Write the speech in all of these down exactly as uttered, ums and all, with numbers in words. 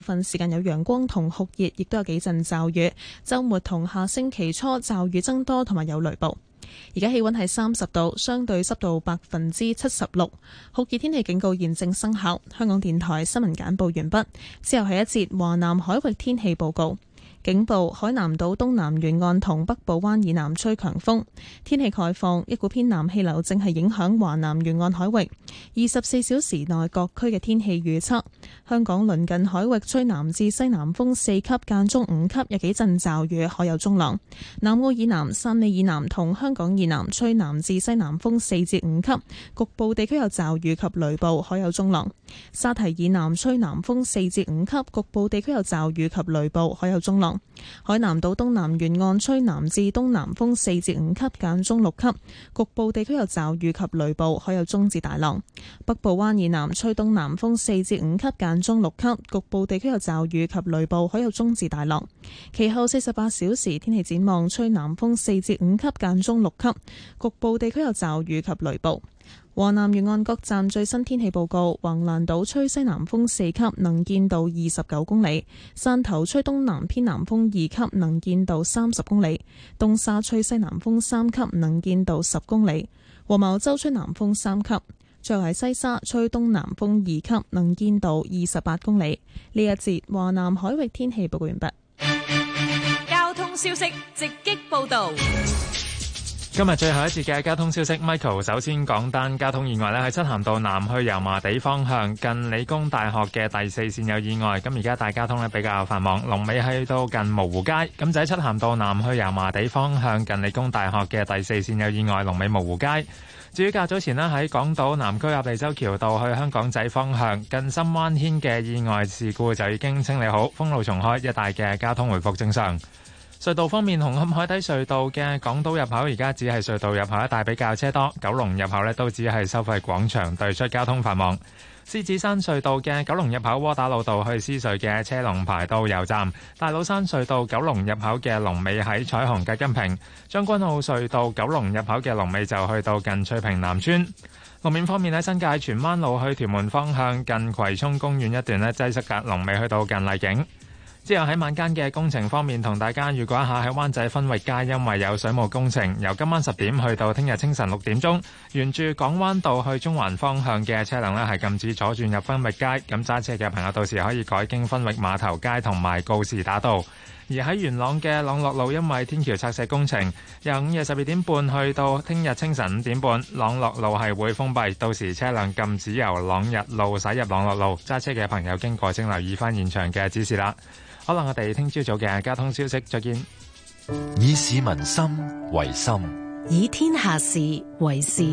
份時間有陽光同酷熱，亦都有幾陣驟雨。週末同下星期初驟雨增多，同埋有雷暴。而家氣溫係三十度，相對濕度百分之七十六，酷熱天氣警告現正生效。香港電台新聞簡報完畢，之後係一節華南海域天氣報告。警報：海南島東南沿岸同北部灣以南吹強風。天氣概況：一股偏南氣流正係影響華南沿岸海域。二十四小時內各區嘅天氣預測：香港鄰近海域吹南至西南風四級，間中五級，有幾陣驟雨，海有中浪。南澳以南、汕尾以南同香港以南吹南至西南風四至五級，局部地區有驟雨及雷暴，海有中浪。沙堤以南吹南風四至五級，局部地區有驟雨及雷暴，海有中浪。海南島東南沿岸吹南至東南風四至五級，間中六級，局部地區有驟雨及雷暴，海有中至大浪。北部灣以南吹東南風四至五級，間中六級，局部地區有驟雨及雷暴，海有中至大浪。其後四十八小時天氣展望：吹南風四至五級，間中六級，局部地區有驟雨及雷暴。華南沿岸各站最新天氣報告：橫瀾島吹西南風四級，能見度二十九公里；汕頭吹東南偏南風二級，能見度三十公里；東沙吹西南風三級，能見度十公里；黃茅洲吹南風三級；最後係西沙吹東南風二級，能見度二十八公里。呢一節華南海域天氣報告完畢。 交通消息直擊報道。 今日最後一節嘅交通消息 ，Michael 首先講單交通意外咧，喺漆咸道南去油麻地方向近理工大學嘅第四線有意外，咁而家大交通咧比較繁忙，龍尾去到近蕪湖街，咁就喺漆咸道南去油麻地方向近理工大學嘅第四線有意外，龍尾蕪湖街。至於較早前咧喺港島南區鴨脷洲橋道去香港仔方向近深灣軒嘅意外事故就已經清理好，封路重開，一帶嘅交通回復正常。隧道方面，紅磡海底隧道嘅港島入口而家只係隧道入口一帶比較車多，九龍入口呢都只係收費廣場對出交通繁忙。獅子山隧道嘅九龍入口窩打老道去獅隧嘅車龍排到油站，大老山隧道九龍入口嘅龍尾喺彩虹隔音屏，將軍澳隧道九龍入口嘅龍尾就去到近翠屏南村。路面方面喺新界荃灣路去屯門方向近葵涌公園一段呢擠塞嘅龍尾去到近麗景。之後喺晚間嘅工程方面，同大家預告一下喺灣仔分域街，因為有水務工程，由今晚十點去到聽日清晨六點鐘，沿住港灣道去中環方向嘅車輛呢係禁止左轉入分域街，咁揸車嘅朋友到時可以改經分域碼頭街同埋告士打道。而喺元朗嘅朗樂路，因為天橋拆卸工程，由午夜十二點半去到聽日清晨五點半，朗樂路係會封閉，到時車輛禁止由朗日路駛入朗樂路，揸車嘅朋友經過請留意翻現場嘅指示啦。可能我哋聽朝早嘅交通消息，再見。 以市民心為心， 以天下事為事。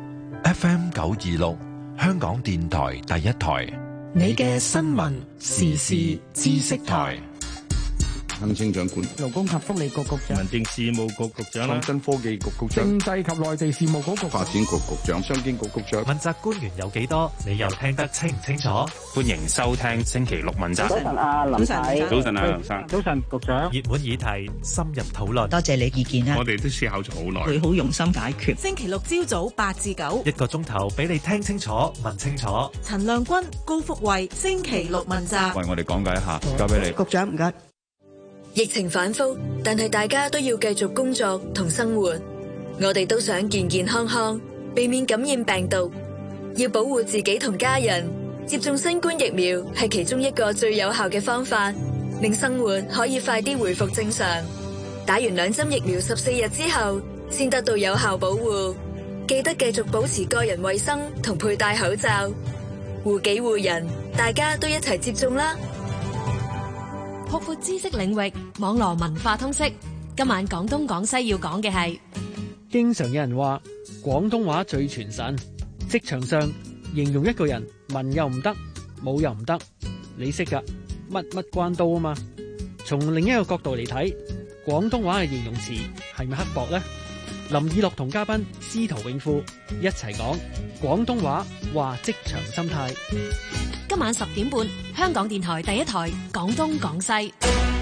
F M 九二六，香港電台第一台， 你嘅新聞時事知識台。 行政長官、 勞工及福利局局長、 民政事務局局長、創新科技局局長、 政制及內地事務局局長、 發展局局長、商經局局長。 問責官員有幾多？你又聽得清唔清楚？ 歡迎收聽星期六問責。 早晨啊，林太。 早晨啊，林生。 早晨，局長。 熱門議題，深入討論。 多謝你意見啊！ 我哋都思考咗好耐， 會好用心解決。 星期六朝早八至九， 一個鐘頭俾你聽清楚、問清楚。 陳亮君、高福慧，星期六問責。 為我哋講解一下，交俾你。 局長唔該。 疫情反覆，但係大家都要繼續工作同生活。我哋都想健健康康，避免感染病毒。要保護自己同家人，接種新冠疫苗係其中一個最有效嘅方法，令生活可以快啲回復正常。打完兩針疫苗十四日之後，先得到有效保護。記得繼續保持個人衛生同佩戴口罩，護己護人，大家都一齊接種啦！ 擴闊知識領域，網絡文化通識。今晚廣東廣西要講嘅係， 經常有人話廣東話最傳神。職場上形容一個人文又唔得，武又唔得，你識噶？乜乜關刀啊嘛。從另一個角度嚟睇，廣東話嘅形容詞係咪刻薄呢？林以樂同嘉賓司徒永富一齊講廣東話話職場心態。 今晚十點半，香港電台第一台廣東廣西。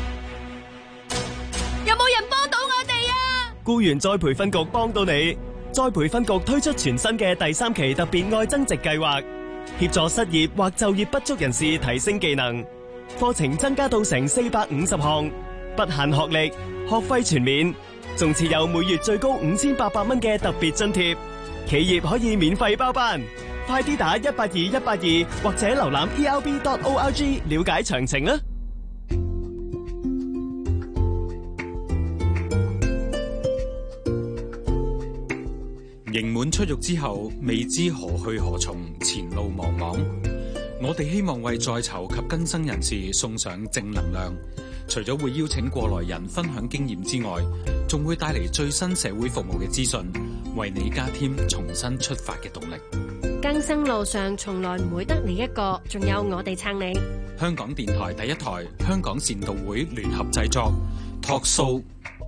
有冇人幫到我哋啊？ 僱員再培訓局幫到你。再培訓局推出全新嘅第三期特別愛增值計劃，協助失業或就業不足人士提升技能。 課程增加到成四百五十項，不限學歷，學費全免，仲設有每月最高五千八百蚊嘅特別津貼，企業可以免費包班。快啲打一八二一八二或者瀏覽 e l b dot org 了解詳情啦。 刑滿出獄之後，未知何去何從，前路茫茫。我哋希望為在囚及更生人士送上正能量。除咗會邀請過來人分享經驗之外，仲會帶嚟最新社會服務嘅資訊，為你加添重新出發嘅動力。 更生路上從來唔會得你一個，仲有我哋撐你。 香港電台第一台，香港善導會聯合製作 Talk Show。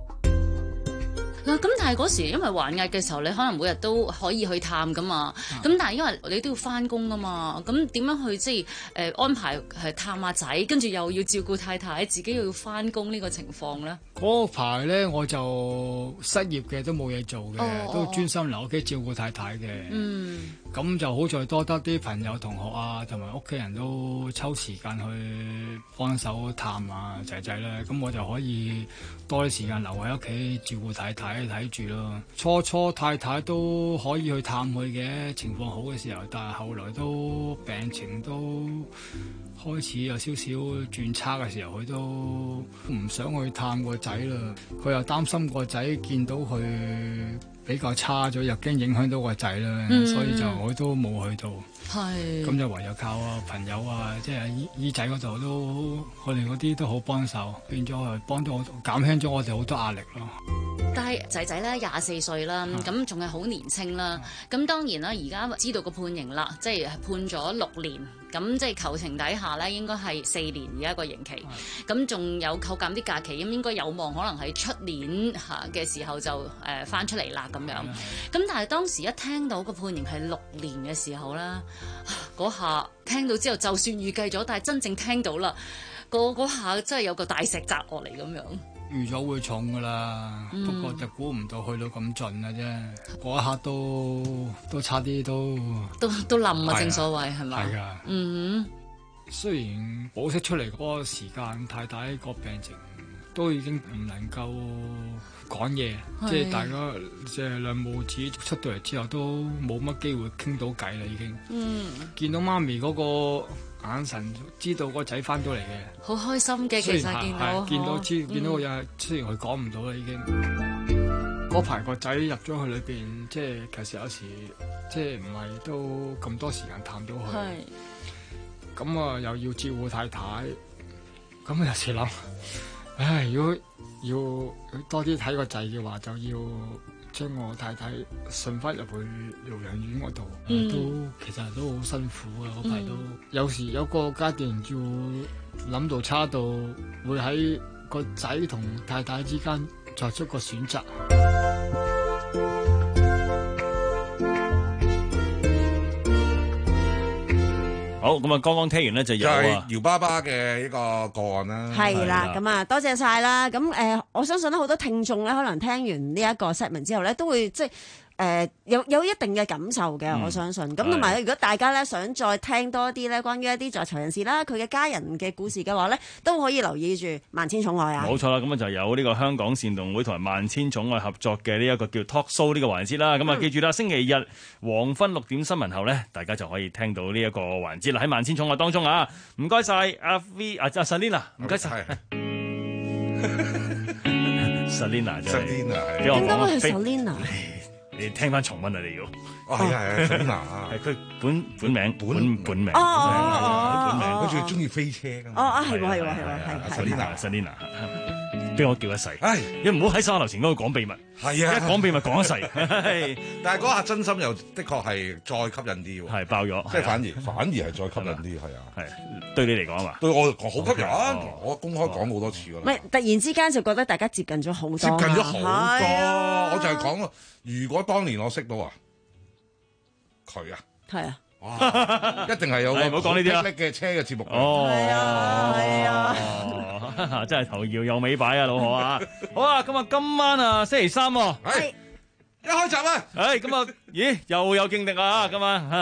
咁但係嗰時因為還押嘅時候，你可能每日都可以去探噶嘛。咁、嗯、但係因為你都要翻工噶嘛，咁點樣去即係誒、呃、安排係探下仔，跟住又要照顧太太，自己又要翻工呢個情況咧？ 嗰排咧我就失業嘅，都冇嘢做嘅，哦、都專心留屋企照顧太太嘅。嗯，咁就好在多得啲朋友同學啊，同埋屋企人都抽時間去幫手探啊仔仔咧，咁我就可以多啲時間留喺屋企照顧太太睇住咯。初初太太都可以去探佢嘅，情況好嘅時候，但係後來都病情都開始有少少轉差嘅時候，佢都唔想去探個仔啦。佢又擔心個仔見到佢比較差咗，又驚影響到個仔啦，嗯、所以就我都冇去到。係咁就唯有靠啊朋友啊，即係姨姨仔嗰度都，我哋嗰啲都好幫手，變咗係幫到我減輕咗我哋好多壓力咯。 但係仔仔咧廿四歲啦，咁仲係好年青啦。咁、啊、當然啦，而家知道個判刑啦，即係判咗六年。咁即係求情底下咧，應該係四年而家個刑期。咁仲有扣減啲假期，咁應該有望可能係出年嚇嘅時候就誒翻出嚟啦咁樣。咁但係當時一聽到個判刑係六年嘅時候咧，嗰下聽到之後，就算預計咗，但係真正聽到啦，嗰嗰下真係有個大石砸落嚟咁樣。 預咗會重噶啦，嗯、不過就估唔到去到咁盡嘅啫。嗰一刻都都差啲都都都冧啊！正所謂係咪？ 係噶。嗯哼。雖然保釋出嚟嗰個時間，太太個病情都已經唔能夠講嘢，即係大家即係兩母子出到嚟之後都冇乜機會傾到偈啦，已經。嗯。見到媽咪嗰個眼神，知道個仔翻到嚟嘅， 好開心嘅。其實見到見到知見到個人，雖然佢講唔到啦，已經。嗰排個仔入咗去裏邊，即係其實有時即係唔係都咁多時間探到佢。係。咁啊，又要照顧太太，咁有時諗，唉，如果要多啲睇個仔嘅話，就要將我太太順翻入去療養院嗰度，嗯、都其實都好辛苦啊！嗰排都、嗯、有時有個階段要諗到差到會喺個仔同太太之間作出個選擇。 好，咁啊，剛剛聽完咧就有啊姚爸爸嘅一個個案啦。 係啦，咁啊，多謝晒啦。咁誒、呃，我相信咧好多聽眾咧，可能聽完呢一個 segment 之後咧，都會即係。誒、呃、有有一定嘅感受嘅，嗯、我相信。咁同埋如果大家咧想再聽多啲咧，關於一啲在囚人士啦，佢嘅家人嘅故事嘅話咧，都可以留意住萬千寵愛啊！ 冇錯啦，咁啊就有呢個香港善動會同埋萬千寵愛合作嘅呢一個叫 Talk Show 呢個環節啦。咁啊、嗯、記住啦，星期日黃昏六點新聞後咧，大家就可以聽到呢一個環節啦。喺萬千寵愛當中啊，唔該晒阿 V 阿阿 Selina， 唔該晒。Selina 就係俾我講。 Selina。 你聽翻重溫啊！你要， 哦係係，Selina 係佢本本名本本名， 哦哦本名，佢仲要中意飛車㗎嘛？ 哦啊係喎係喎係喎係係。 Selina Selina，俾我叫一世，唉，你唔好喺沙樓前嗰度講秘密， 係啊， 一講秘密講一世， 但係嗰下真心又的確係再吸引啲喎， 係爆咗， 即係反而反而係再吸引啲，係啊， 係對你嚟講啊嘛， 對我好吸引，我公開講好多次㗎啦。 唔係突然之間就覺得大家接近咗好多，接近咗好多，我就係講如果當年我識到啊，佢啊， 係啊， 哇，一定係有個唔好講呢啲啦嘅車嘅節目。 哦， 係啊，係啊，真係頭搖又尾擺啊，老何啊，好啊，咁啊，今晚啊，星期三喎， 係一開閘啊， 誒，咁啊，咦，又有勁敵啊，今晚嚇。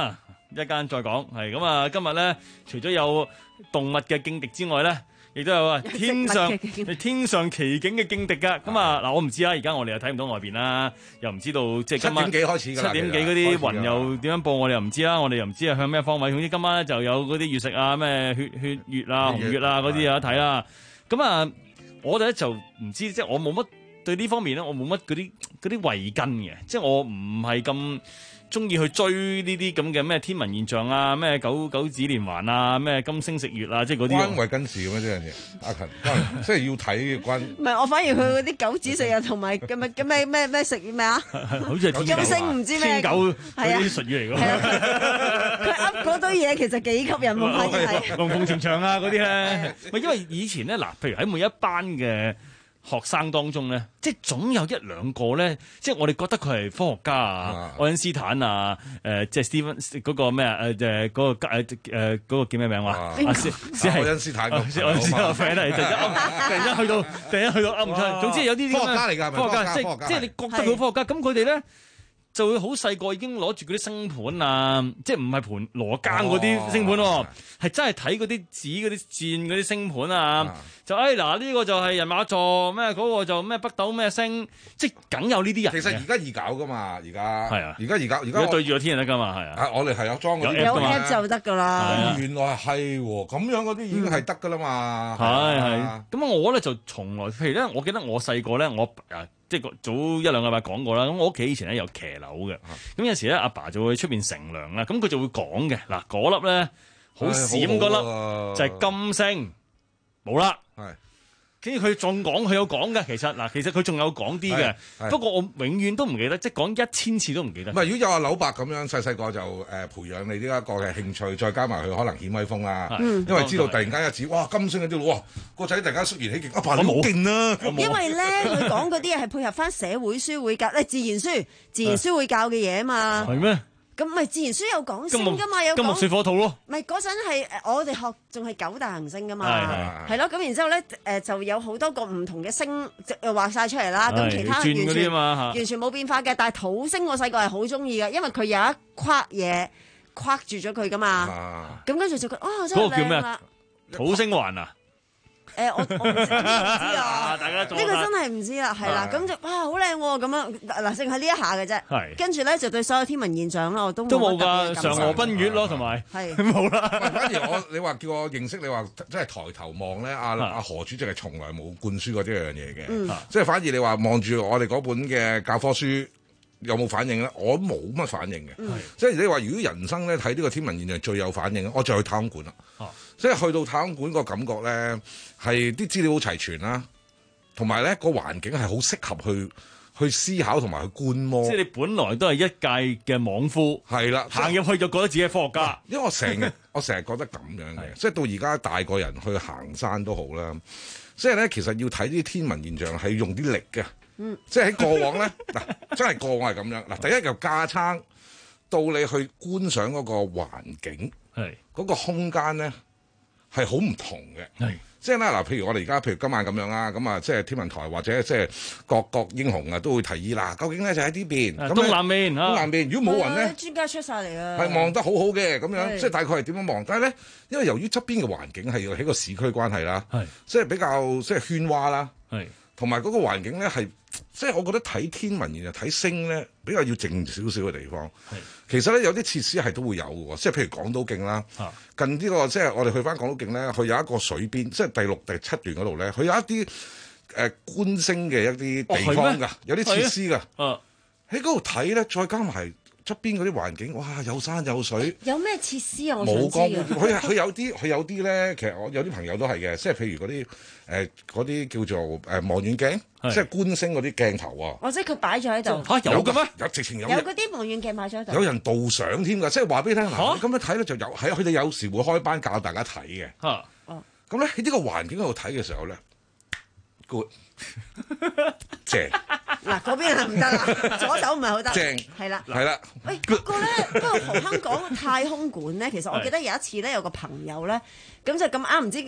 一間再講。係咁啊，今日咧除咗有動物嘅勁敵之外咧，亦都有啊天上天上奇景嘅勁敵㗎。咁啊嗱，我唔知啦，而家我哋又睇唔到外邊啦，又唔知道即係今晚七點幾開始㗎啦， 七點幾嗰啲雲又點樣報，我哋又唔知啦，我哋又唔知係向咩方位。總之今晚咧就有嗰啲月食啊、咩血血月啊、紅月啊嗰啲有得睇啦。咁啊，我哋咧就唔知，即係我冇乜對呢方面咧，我冇乜嗰啲嗰啲慧根嘅，即係我唔係咁中意去追呢啲咁嘅咩天文現象啊，咩九九子連環啊，咩金星食月啊，即係嗰啲。關慧根事嘅咩呢樣嘢？阿勤，即係要睇嘅關。唔係，我反而佢嗰啲九子食日同埋咁咩咩咩咩食月咩啊？ 好似係金星唔知咩。 天狗嗰啲術語嚟㗎。 佢噏嗰堆嘢其實幾吸引喎，反而係。 龍鳳呈祥啊嗰啲咧，咪因為以前咧嗱，譬如喺每一班嘅學生當中咧，即係總有一兩個咧，即係我哋覺得佢係科學家啊，愛因斯坦啊，誒即係 Steven 嗰個咩啊，誒誒嗰個誒誒嗰個叫咩名話？啊，是係愛因斯坦個愛因斯坦個 friend 嚟，突然間突然間去到突然間去到噏唔出，總之有啲科學家嚟㗎， 科學家即係即係你覺得佢科學家，咁佢哋咧就會好細個已經攞住嗰啲星盤啊，即係唔係盤羅庚嗰啲星盤喎，係真係睇嗰啲紙嗰啲箭嗰啲星盤啊。就誒嗱呢個就係人馬座咩，嗰個就咩北斗咩星，即係梗有呢啲人。 其實而家易搞噶嘛，而家係啊， 而家而家而家對住個天就得噶嘛，係啊。 我哋係有裝嗰啲有 app 就得噶啦。 原來係喎，咁樣嗰啲已經係得噶啦嘛。 係係。咁我咧就從來，譬如咧，我記得我細個咧，我啊即係早一兩個禮拜講過啦。咁我屋企以前咧有騎樓嘅，咁有時咧阿爸就會出邊乘涼啦，咁佢就會講嘅嗱，嗰粒咧好閃嗰粒就係金星。冇啦，係，跟住佢仲講，佢有講嘅，其實嗱，其實佢仲有講啲嘅，不過我永遠都唔記得，即係講一千次都唔記得。 唔係，如果有阿柳伯咁樣細細個就誒培養你呢一個嘅興趣，再加埋佢可能顯威風啦，因為知道突然間一指哇金星嗰啲，哇個仔突然間肅然起敬，阿爸你好勁啊！ 因為咧佢講嗰啲嘢係配合翻社會書會教，咧自然書自然書會教嘅嘢啊嘛。 係咩？ 咁咪自然書有講星噶嘛，有金木水火土咯。 咪嗰陣係我哋學仲係九大行星噶嘛，係咯。咁然之後咧誒就有好多個唔同嘅星畫晒出嚟啦。咁其他完全完全冇變化嘅，但係土星我細個係好中意嘅，因為佢有一框嘢框住咗佢噶嘛。咁跟住就覺得哦真係靚啦。 土星環啊！ 誒、欸、我我唔知，知啊， 大家呢個真係唔知啦，係啦，咁就哇好靚喎，咁樣嗱，淨係呢一下嘅啫， 係， 跟住咧就對所有天文現象啦，我都都冇㗎，嫦娥奔月咯，同埋係冇啦。 反而我你話叫我認識，你話真係抬頭望咧，阿阿何主席係從來冇灌輸過呢樣嘢嘅，嗯、即係反而你話望住我哋嗰本嘅教科書。有冇反應咧？我冇乜反應嘅，嗯、即係你話如果人生咧睇呢個天文現象最有反應，我就去太空館啦。啊、即係去到太空館個感覺咧，係啲資料好齊全啦，同埋咧個環境係好適合去去思考同埋去觀摩。 即係你本來都係一屆嘅莽夫， 係啦， 行入去就覺得自己係科學家。 因為我成日我成日覺得咁樣嘅，即係到而家大個人去行山都好啦。即係咧，其實要睇啲天文現象係用啲力嘅。嗯，即係喺過往咧，嗱真係過往係咁樣。嗱，第一由架撐到你去觀賞嗰個環境，係嗰個空間咧係好唔同嘅。係即係咧嗱，譬如我哋而家譬如今晚咁樣啦，咁啊即係天文台或者即係各國英雄啊都會提議啦。究竟咧就喺呢邊，咁東南邊， 東南邊。如果冇人咧， 專家出晒嚟啊， 係望得好好嘅咁樣，即係大概係點樣望？但係咧，因為由於側邊嘅環境係要喺個市區關係啦，係即係比較即係喧嘩啦，係同埋嗰個環境咧係。即係我覺得睇天文現象睇星咧比較要靜少少嘅地方。係其實咧有啲設施係都會有嘅喎，即係譬如港島徑啦。啊、近呢、這個即係我哋去翻港島徑咧，佢有一個水邊，即係第六、第七段嗰度咧，佢有一啲誒、呃、觀星嘅一啲地方㗎，哦、有啲設施㗎。喺嗰度睇咧，再加埋側邊嗰啲環境，哇！有山有水。有咩設施啊？我冇講，佢佢有啲佢有啲咧，其實我有啲朋友都係嘅，即係譬如嗰啲誒嗰啲叫做誒、呃、望遠鏡，是即係觀星嗰啲鏡頭啊。哦，即係佢擺咗喺度。嚇有嘅咩？有直情有。有嗰啲望遠鏡擺咗喺度。有人導賞添㗎，即係話俾你聽嗱，咁樣睇咧就有係佢哋有時會開班教大家睇嘅。嚇、啊、哦。咁咧喺呢個環境嗰度睇嘅時候咧 ，good 正。嗱，嗰邊係唔得啦，左手唔係好得，正係啦，係啦。喂，不過咧，不過何香港太空館咧，其實我記得有一次咧，有個朋友咧，咁就咁啱唔知點樣行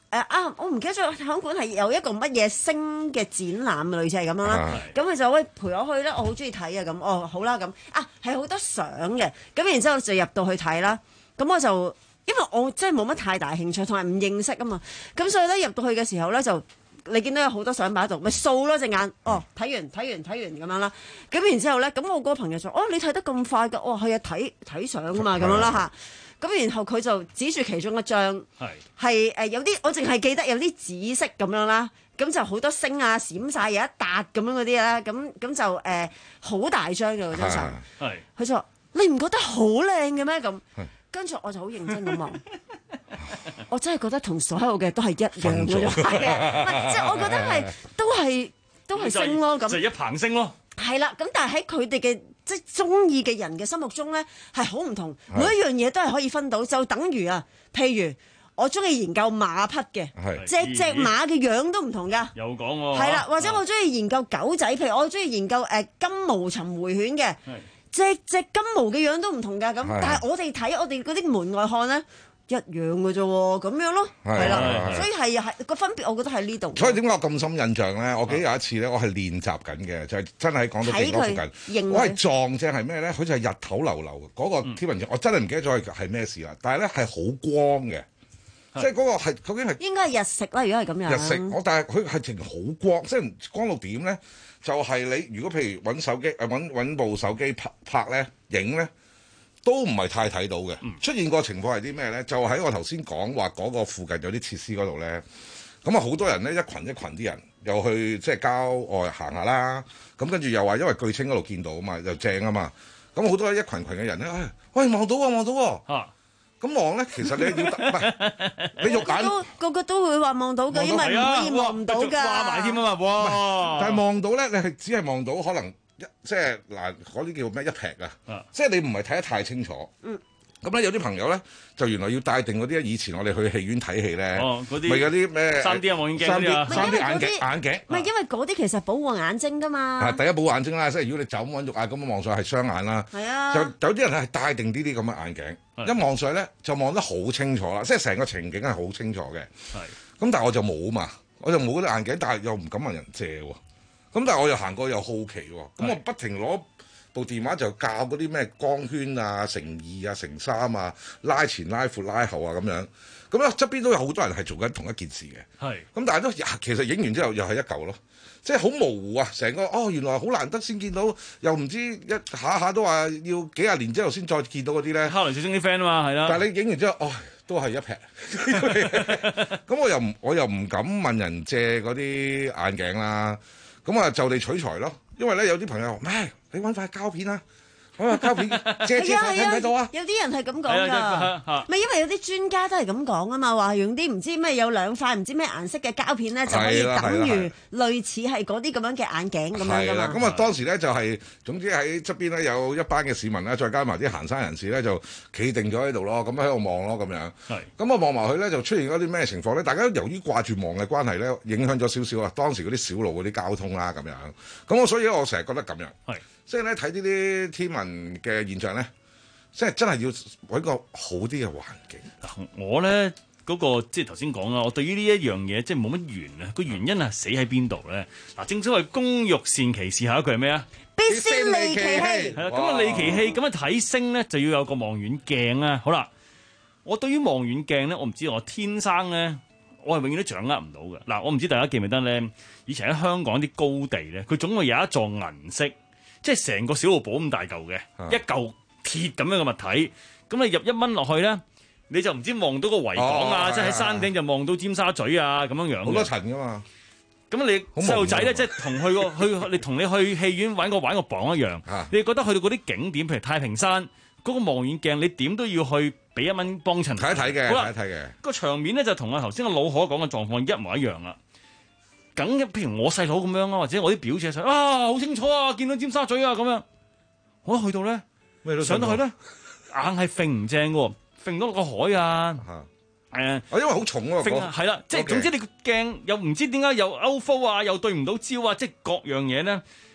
誒啊！我唔記得咗香港係有一個乜嘢星嘅展覽，類似係咁樣啦。咁佢就喂陪我去啦，我好中意睇啊咁。哦，好啦咁啊，係好多相嘅。咁然之後就入到去睇啦。咁我就因為我真係冇乜太大興趣，同埋唔認識啊嘛。咁所以咧入到去嘅時候咧，就你見到有好多相擺喺度，咪掃咯隻眼。哦，睇完睇完睇完咁樣啦。咁然之後咧，咁我嗰個朋友就哦，你睇得咁快㗎？哦，係啊，睇睇相啊嘛，咁樣啦嚇。咁然後佢就指住其中一張，係誒有啲我淨係記得有啲紫色咁樣啦，咁就好多星啊閃晒，有一笪咁樣嗰啲啦，咁咁就誒好大張嘅嗰張相，佢就話你唔覺得好靚嘅咩咁？跟住我就好認真咁望，我真係覺得同所有嘅都係一樣嘅啫，係啊，即係我覺得係都係都係星咯，咁就一棚星咯。 係啦，咁但係喺佢哋嘅即係中意嘅人嘅心目中咧，係好唔同，每一樣嘢都係可以分到，就等於啊，譬如我中意研究馬匹嘅，隻隻馬嘅樣都唔同噶。 有講喎。 係啦，或者我中意研究狗仔，譬如我中意研究誒金毛尋回犬嘅，隻隻金毛嘅樣都唔同噶。咁但係我哋睇我哋嗰啲門外漢咧。一樣嘅啫喎，咁樣咯，係啦，所以係係個分別，我覺得喺呢度。 所以點解我咁深印象咧？我記得有一次咧，我係練習緊嘅，就係、是、真係喺港島徑嗰附近，我係撞正係咩咧？佢就係日頭流流嗰、那個天文鏡，嗯、我真係唔記得咗係咩事啦。但係咧係好光嘅，即係嗰個係究竟係應該係日食啦。如果係咁樣， 日食我但係佢係淨好光，即係光到點咧？就係、是、你如果譬如揾手機誒揾揾部手機拍拍咧影咧。都唔係太睇到嘅，出現個情況係啲咩咧？就喺我頭先講話嗰個附近有啲設施嗰度咧，咁啊好多人咧一群一群啲人又去即係郊外行下啦，咁跟住又話因為巨青嗰度見到啊嘛，又正啊嘛，咁好多一群群嘅人咧，哎，喂望到啊望到啊，咁望咧其實你要唔係你肉眼都個個都會話望到嘅，因為唔可以望唔到㗎， 掛埋添啊嘛，哇！ 但係望到咧，你係只係望到可能。一即係嗱，嗰啲叫咩一劈啊！即係你唔係睇得太清楚。嗯。咁咧有啲朋友咧，就原來要帶定嗰啲以前我哋去戲院睇戲咧， 哦，嗰啲咪有啲咩三 D 啊望遠鏡嗰啲啊， 三 D 眼鏡眼鏡。 唔係因為嗰啲其實保護眼睛㗎嘛。 係第一保護眼睛啦，即係如果你就咁揾肉眼咁樣望上去係雙眼啦。 係啊。 就有啲人係帶定呢啲咁嘅眼鏡，一望上去咧就望得好清楚啦，即係成個情景係好清楚嘅。係。咁但係我就冇嘛，我就冇嗰啲眼鏡，但係又唔敢問人借喎。咁但係我又行過又好奇喎，咁我不停攞部電話就教嗰啲咩光圈啊、乘二啊、乘三啊、拉前拉闊拉後啊咁樣，咁咧側邊都有好多人係做緊同一件事嘅。係。咁但係都其實影完之後又係一嚿咯，即係好模糊啊！成個哦原來好難得先見到，又唔知一下下都話要幾廿年之後先再見到嗰啲咧。 敲雷小星啲 friend 啊嘛，係啦。 但係你影完之後，哦都係一劈。咁我又唔我又唔敢問人借嗰啲眼鏡啦。咁啊就地取材咯，因為咧有啲朋友話：，咩？你揾塊膠片啊，揾塊膠片借借睇唔睇到啊？ 有啲人係咁講㗎，咪因為有啲專家都係咁講啊嘛，話用啲唔知咩有兩塊唔知咩顏色嘅膠片咧，就可以等於類似係嗰啲咁樣嘅眼鏡咁樣㗎嘛。 咁啊當時咧就係總之喺側邊咧有一班嘅市民咧，再加埋啲行山人士咧，就企定咗喺度咯，咁喺度望咯咁樣。係。咁啊望埋去咧，就出現嗰啲咩情況咧？大家由於掛住望嘅關係咧，影響咗少少啊。當時嗰啲小路嗰啲交通啦咁樣。咁我所以我成日覺得咁樣。係。即係咧睇呢啲天文嘅現象咧，即係真係要揾個好啲嘅環境。 我咧嗰、嗰個即係頭先講啦，我對於呢一樣嘢即係冇乜緣啊。個原因係死喺邊度咧？嗱，正所謂工欲善其事，下一句係咩啊？ 必先利其器。 係啦，咁啊利其器，咁啊睇星咧就要有個望遠鏡啊。好啦，我對於望遠鏡咧，我唔知我天生咧，我係永遠都掌握唔到嘅。嗱，我唔知大家記唔記得咧？以前喺香港啲高地咧，佢總會有一座銀色。即係成個小露寶咁大嚿嘅，啊、一嚿鐵咁樣嘅物體，咁你入一蚊落去咧，你就唔知望到個維港啊，哦、即係喺山頂就望到尖沙咀啊咁樣樣。 好多層噶嘛， 咁你細路仔咧，即係同去個去，你同你去戲院玩個玩個磅一樣。啊、你覺得去到嗰啲景點，譬如太平山嗰、嗰個望遠鏡，你點都要去俾一蚊幫襯睇一睇嘅，睇一睇嘅。 個場面咧就同我頭先個老可講嘅狀況一模一樣啦。梗嘅，譬如我細佬咁樣啊，或者我啲表姐細啊，好清楚啊，見到尖沙咀啊咁樣，我一去到咧，上到去咧，硬係揈唔正嘅，揈到落個海啊，誒， 因為好重喎， 係啦，即係總之你個鏡又唔知點解又 out focus 啊，又對唔到焦啊，即係各樣嘢咧，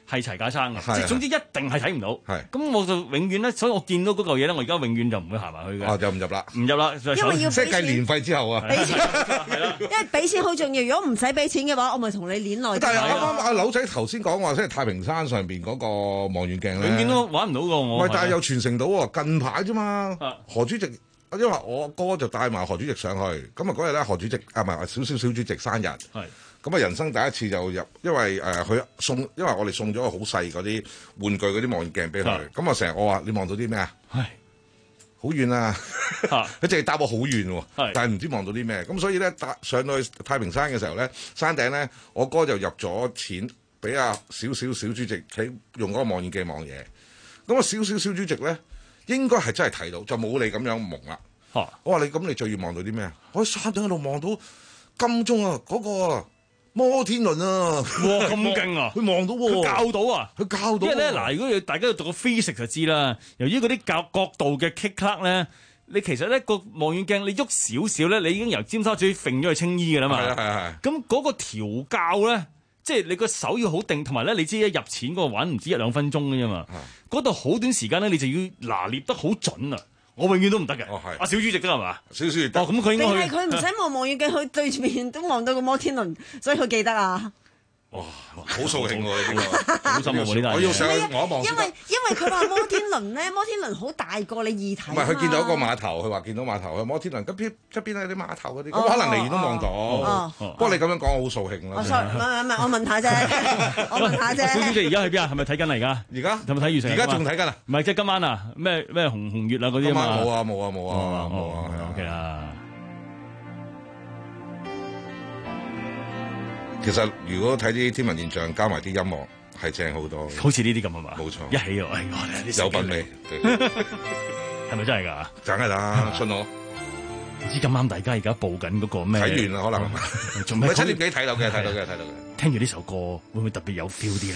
係齊架撐嘅， 係即係總之一定係睇唔到。 係咁我就永遠咧，所以我見到嗰嚿嘢咧，我而家永遠就唔會行埋去嘅。 哦，就唔入啦， 唔入啦， 因為要即係計年費之後啊。 俾錢，因為俾錢好重要。如果唔使俾錢嘅話，我咪同你攣耐啲。 但係啱啱阿柳仔頭先講話，即係太平山上邊嗰個望遠鏡咧， 永遠都玩唔到㗎我。 唔係，但係又傳承到喎。近排啫嘛，何主席，因為我哥就帶埋何主席上去，咁啊嗰日咧何主席啊唔係少少小主席生日。 係。咁啊，人生第一次就入，因為誒佢、呃、送，因為我哋送咗個好細嗰啲玩具嗰啲望遠鏡俾佢。咁啊，成日我話你望到啲咩啊？係好遠啊！佢淨係答我好遠喎，但係唔知望到啲咩。咁所以咧，上到去太平山嘅時候咧，山頂咧，我哥就入咗錢俾阿少少小主席喺用嗰個望遠鏡望嘢。咁啊，少少小主席咧，應該係真係睇到，就冇你咁樣蒙啦。我話你咁，你最要望到啲咩啊？我喺山頂嗰度望到金鐘啊，嗰、嗰個。摩天輪啊！ 哇，咁勁啊！ 佢望到喎， 佢教到啊！ 佢教到。 因為咧，嗱，如果大家要讀個 physics 就知啦。由於嗰啲角角度嘅 kick clack 咧，你其實咧個望遠鏡你喐少少咧，你已經由尖沙咀揈咗去青衣㗎啦嘛。係啊係啊係。咁嗰個調校咧，即係你個手要好定，同埋咧你知一入錢嗰個玩唔止一兩分鐘嘅啫嘛。嗰度好短時間咧，你就要拿捏得好準啊！我永遠都唔得嘅。哦，係。阿小主席得係嘛？小主席得。哦，咁佢應該去。定係佢唔使望望遠鏡，佢對面都望到個摩天輪，所以佢記得啊。哇！好掃興喎，呢個好心喎呢單嘢。我要上去望一望。因為因為佢話摩天輪咧，摩天輪好大個，你易睇。唔係，佢見到一個碼頭，佢話見到碼頭，佢摩天輪，咁邊側邊係啲碼頭嗰啲，咁可能離遠都望到。哦。不過你咁樣講，我好掃興啦。我 sorry，唔係唔係，我問下啫，我問下啫。小主席而家去邊啊？係咪睇緊嚟㗎？而家係咪睇月食？而家仲睇緊啊？唔係，即係今晚啊？咩咩紅紅月啊嗰啲啊嘛？冇啊冇啊冇啊冇啊！OK 啦。其實如果睇啲天文現象，加埋啲音樂，係正好多。好似呢啲咁係嘛？冇錯，一起又哎我哋有品味，係咪真係㗎？梗係啦，信我。唔知咁啱大家而家報緊嗰個咩？睇完啦，可能。仲咪七點幾睇到嘅，睇到嘅，睇到嘅。聽住呢首歌，會唔會特別有 feel 啲咧？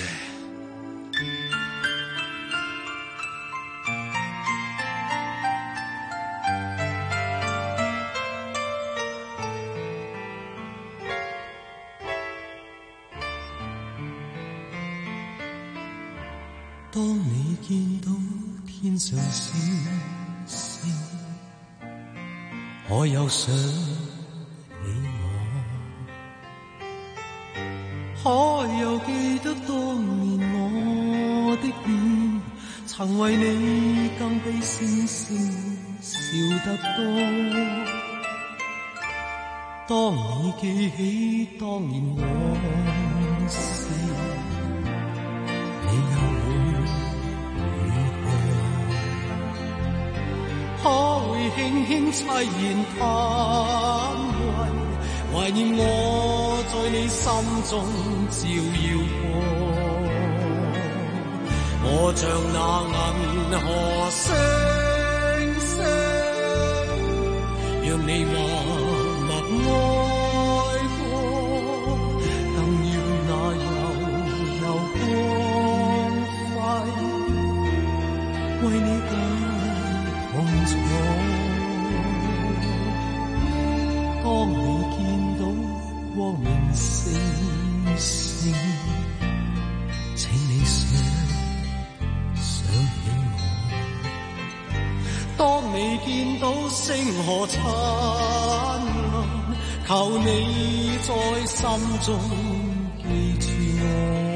當你見到天上星星，我又想起我，可又記得當年我的臉，曾為你更比星星笑得多。當你記起當年往事，你又可會輕輕凄然嘆為，懷念我在你心中照耀過。我像那銀河星星，讓你默默愛過，更要那悠悠光輝，為你當你見到光明星星，請你想想起我。當你見到星河燦爛，求你在心中記住我。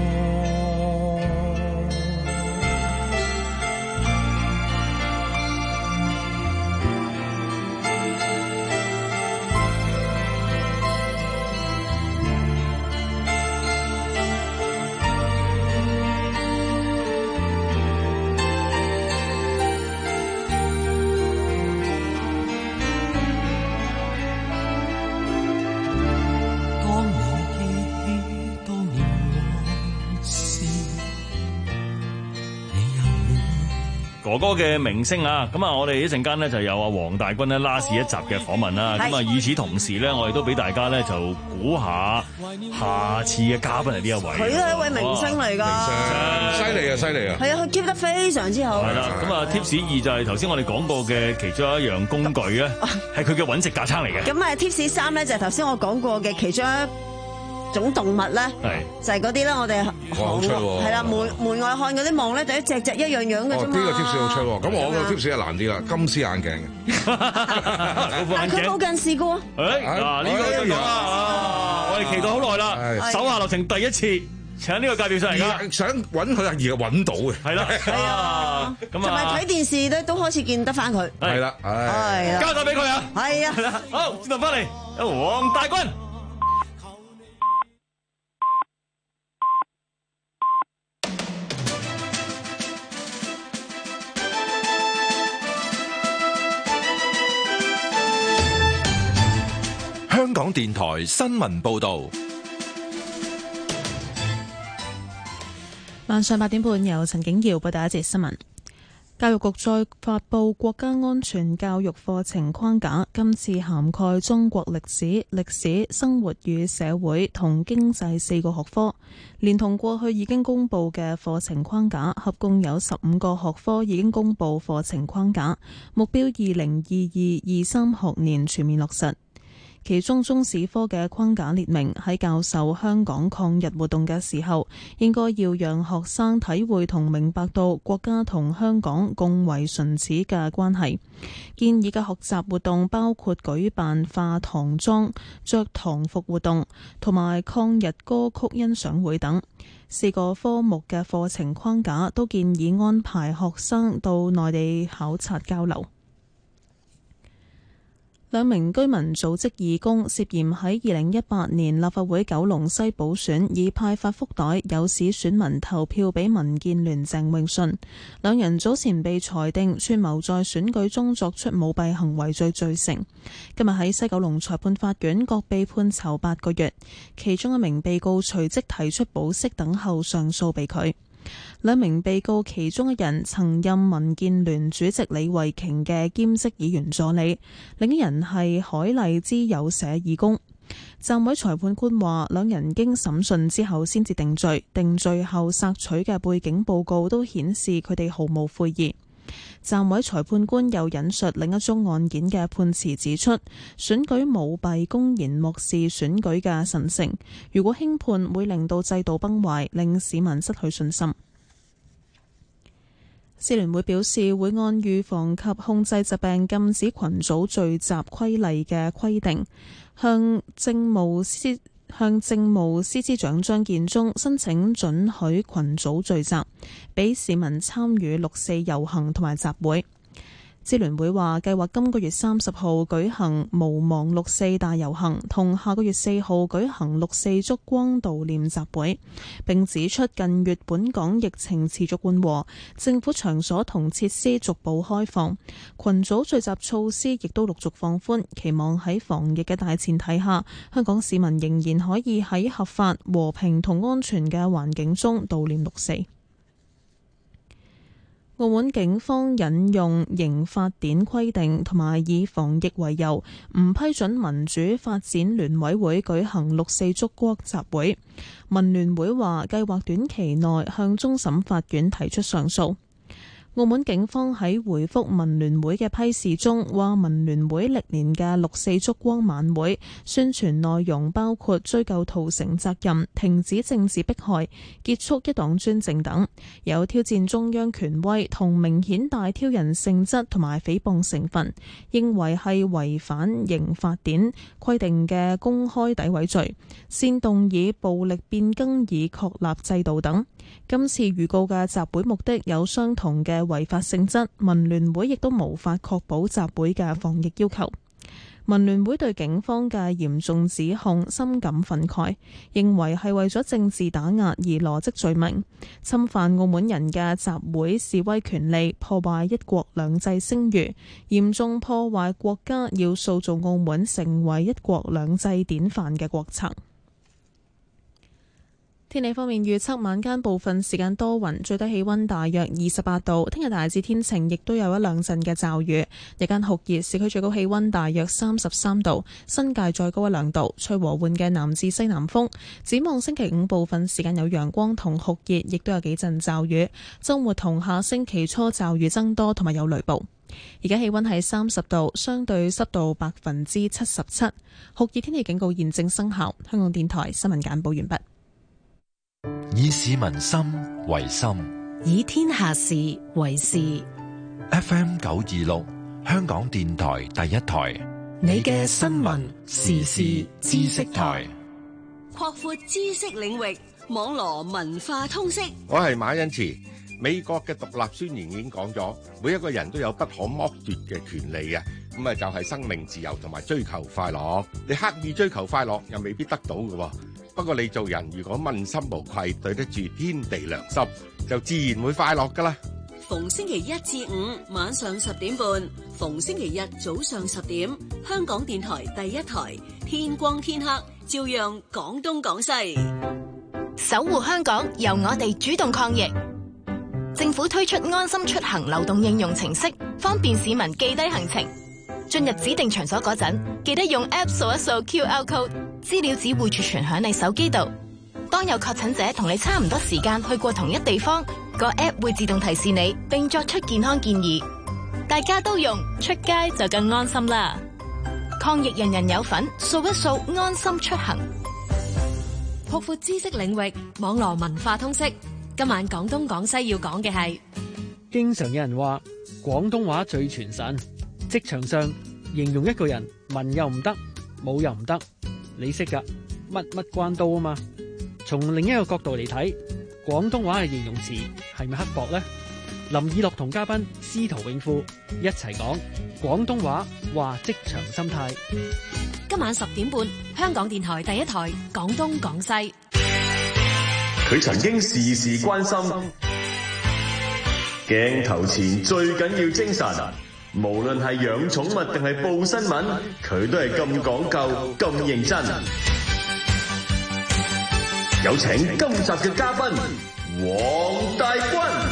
哥哥嘅明星啊，咁啊，我哋一陣間咧就有啊黃大軍咧 last 一集嘅訪問啦。咁啊，與此同時咧，我哋都俾大家咧就估下下次嘅嘉賓係呢一位。佢都係一位明星嚟㗎， 犀利啊，犀利啊！ 係啊，佢 keep 得非常之好。 係啦，咁啊 tips 二就係頭先我哋講過嘅其中一樣工具咧，係佢嘅揾食架撐嚟嘅。 咁啊 tips 三咧就係頭先我講過嘅其中一種動物咧，就係嗰啲咧，我哋好出喎， 係啦，門門外漢嗰啲望咧，就一隻隻一樣樣嘅啫嘛。 哦，呢個 tips 好出喎，咁我個 tips 就難啲啦，金絲眼鏡嘅。 但係佢冇近視過。 誒嗱，呢個就啊，我哋期待好耐啦，手下留情第一次。請呢個介紹上嚟㗎， 想揾佢啊，而係揾到嘅， 係啦，係啊，咁啊， 同埋睇電視咧都開始見得翻佢， 係啦，係交代俾佢啊， 係啊， 係啦，好，轉頭翻嚟，黃大軍。 香港電台新聞報導。 晚上八點半，由陳景耀報道一節新聞。教育局再發布國家安全教育課程框架，今次涵蓋中國歷史、歷史、生活與社會同經濟四個學科，連同過去已經公布嘅課程框架，合共有十五個學科已經公布課程框架，目標二零二二二三學年全面落實。其中中史科嘅框架列明，喺教授香港抗日活動嘅時候，應該要讓學生體會同明白到國家同香港共為唇齒嘅關係。建議嘅學習活動包括舉辦化唐裝、着唐服活動，同埋抗日歌曲欣賞會等。四個科目嘅課程框架都建議安排學生到內地考察交流。兩名居民組織義工涉嫌喺二零一八年立法會九龍西補選以派發福袋誘使選民投票俾民建聯鄭泳舜，兩人早前被裁定串謀在選舉中作出舞弊行為罪罪成，今日喺西九龍裁判法院各被判囚八個月，其中一名被告隨即提出保釋等候上訴被拒。兩名被告其中一人曾任民建聯主席李慧瓊嘅兼職議員助理，另一人係海麗之友社義工。暫委裁判官話，兩人經審訊之後先至定罪，定罪後索取嘅背景報告都顯示佢哋毫無悔意。暫委裁判官又引述另一宗案件嘅判詞指出，選舉舞弊公然漠視選舉嘅神聖，如果輕判會令到制度崩壞，令市民失去信心。支聯會表示會按預防及控制疾病禁止群組聚集規例嘅規定，向政務司向政務司司長張建宗申請准許群組聚集，俾市民參與六四遊行同埋集會。支聯會話計劃今個月三十號舉行無忘六四大遊行，同下個月四號舉行六四燭光悼念集會。並指出近月本港疫情持續緩和，政府場所同設施逐步開放，群組聚集措施亦都陸續放寬，期望喺防疫嘅大前提下，香港市民仍然可以喺合法、和平同安全嘅環境中悼念六四。澳門警方引用刑法典規定，同埋以防疫為由，唔批准民主發展聯委會舉行六四燭光集會。民聯會話計劃短期內向終審法院提出上訴。澳門警方喺回覆民聯會嘅批示中話，民聯會歷年嘅六四燭光晚會宣傳內容包括追究屠城責任、停止政治迫害、結束一黨專政等，有挑戰中央權威同明顯大挑人性質同埋誹謗成分，認為係違反刑法典規定嘅公開詆毀罪，煽動以暴力變更以確立制度等。今次預告嘅集會目的有相同嘅違法性質，民聯會亦都無法確保集會嘅防疫要求。民聯會對警方嘅嚴重指控深感憤慨，認為係為咗政治打壓而羅織罪名，侵犯澳門人嘅集會示威權利，破壞一國兩制聲譽，嚴重破壞國家要塑造澳門成為一國兩制典範嘅國策。天氣方面預測，晚間部分時間多雲，最低氣溫大約二十八度。聽日大致天晴，亦都有一兩陣嘅驟雨。日間酷熱，市區最高氣溫大約三十三度，新界再高一兩度。吹和緩嘅南至西南風。展望星期五部分時間有陽光同酷熱，亦都有幾陣驟雨。周末同下星期初驟雨增多，同埋有雷暴。 而家氣溫係三十度，相對濕度百分之七十七，酷熱天氣警告現正生效。香港電台新聞簡報完畢。 以市民心為心， 以天下事為事。 F M 九二六，香港電台第一台， 你嘅新聞時事知識台， 擴闊知識領域，網羅文化通識。 我係馬恩慈。美國嘅獨立宣言已經講咗，每一個人都有不可剝奪嘅權利嘅，咁啊就係生命自由同埋追求快樂。你刻意追求快樂又未必得到嘅，不過你做人如果問心無愧，對得住天地良心，就自然會快樂噶啦。 逢星期一至五晚上十點半，逢星期日早上十點，香港電台第一台，天光天黑照樣講東講西， 守護香港，由我哋主動抗疫。政府推出安心出行流動應用程式，方便市民記低行程。進入指定場所嗰陣，記得用 App 掃一掃 Q R code， 資料只會儲存響你手機度。當有確診者同你差唔多時間去過同一地方，個 App 會自動提示你，並作出健康建議。大家都用，出街就更安心啦！抗疫人人有份，掃一掃安心出行。 擴闊知識領域，網絡文化通識。今晚廣東廣西要講嘅係， 經常有人話廣東話最傳神，職場上形容一個人文又唔得，武又唔得，你識噶，乜乜關刀啊嘛。從另一個角度嚟睇，廣東話嘅形容詞係咪刻薄呢？林以樂同嘉賓司徒永富一齊講廣東話話職場心態。 今晚十點半，香港電台第一台廣東廣西。 佢曾經事事關心，鏡頭前最緊要精神。無論係養寵物定係報新聞，佢都係咁講究、咁認真。有請今集嘅嘉賓黃大軍。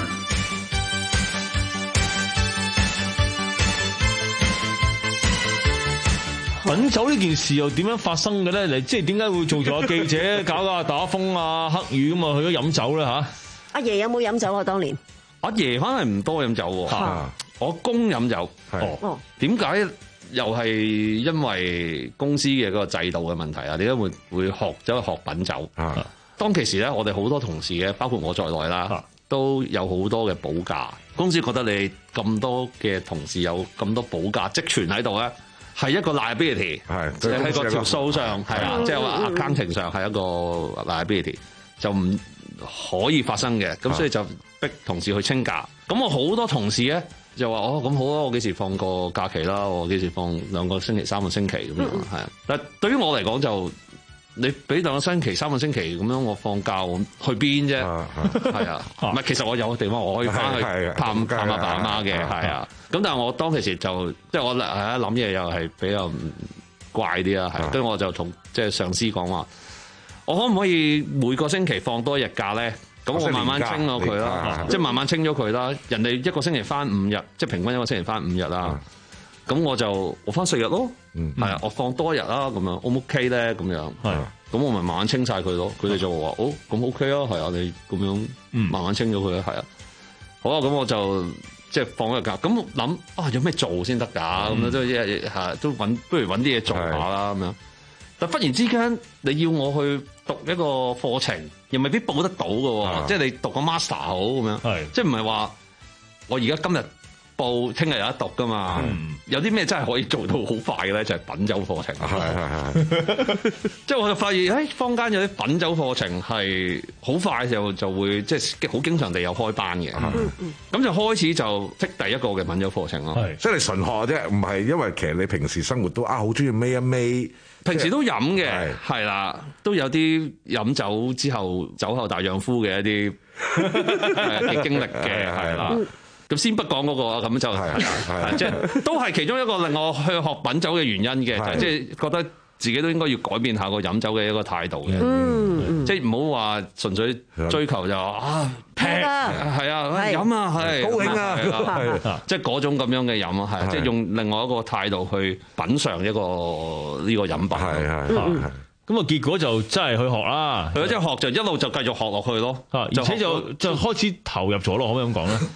品酒呢件事又點樣發生嘅咧？你即係點解會做咗記者，搞下打風啊、黑雨咁啊，去咗飲酒咧嚇？ 阿爺有冇飲酒啊？當年阿爺反而唔多飲酒喎，啊、我公飲酒。哦，點解又係因為公司嘅嗰個制度嘅問題啊？點解會會學走去學品酒？啊，當其時咧，我哋好多同事嘅，包括我在內啦，啊、都有好多嘅保價。公司覺得你咁多嘅同事有咁多保價積存喺度咧。係一個 liability， 即係喺個條數上係啦，即係話 accounting 上係一個 liability， 就唔可以發生嘅。咁所以就逼同事去清假。咁我好多同事咧就話：哦，咁好啊，我幾時放個假期啦？我幾時放兩個星期、三個星期咁樣係啊。但係對於我嚟講就。你俾兩個星期、三個星期咁樣，我放假我去邊啫？係啊，唔係其實我有個地方我可以翻去探探阿爸阿媽嘅，係啊。咁但係我當其時就即係我係啊諗嘢又係比較怪啲啦，係。跟住我就同即係上司講話，我可唔可以每個星期放多一日假咧？咁我慢慢清咗佢啦，即係慢慢清咗佢啦。人哋一個星期翻五日，即係平均一個星期翻五日啦。咁我就我翻四日咯，係啊、嗯，我放多日啦，咁樣 O 唔 OK 咧？咁樣係，咁我咪慢慢清晒佢咯。佢哋就話：哦，咁 OK 啊，係啊，你咁樣慢慢清咗佢啊，係啊。好啊，咁我就即係放一日假。咁諗啊，有咩做先得㗎？咁、嗯、樣都一日係都揾，不如揾啲嘢做下啦咁樣。但忽然之間，你要我去讀一個課程，又未必報得到㗎喎。即係你讀個 master 好咁樣，即係唔係話我而家今日。報聽日有得讀噶嘛？嗯、有啲咩真係可以做到好快嘅咧？就係、是、品酒課程。係係係。即係我就發現，誒坊間有啲品酒課程係好快就就會即係好經常地有開班嘅。咁、嗯、就開始就剔第一個嘅品酒課程咯。 即係你純學啫，唔係因為其實你平時生活都啊好中意孭一孭。 平時都飲嘅，係啦，都有啲飲酒之後酒後大丈夫嘅一啲嘅經歷嘅，係啦。咁先不講嗰、那個，咁就係即係都係其中一個令我去學品酒嘅原因嘅，就即、是、係覺得自己都應該要改變下個飲酒嘅一個態度嘅，嗯、即係唔好話純粹追求就啊劈係啊飲啊係高興啊，即係嗰種咁樣嘅飲啊，係即係用另外一個態度去品嚐一個呢個飲品。係係係。 咁啊，結果就真係去學啦， 係即係學就一路就繼續學落去咯， 而且就就開始投入咗咯，可唔可以咁講咧？ 都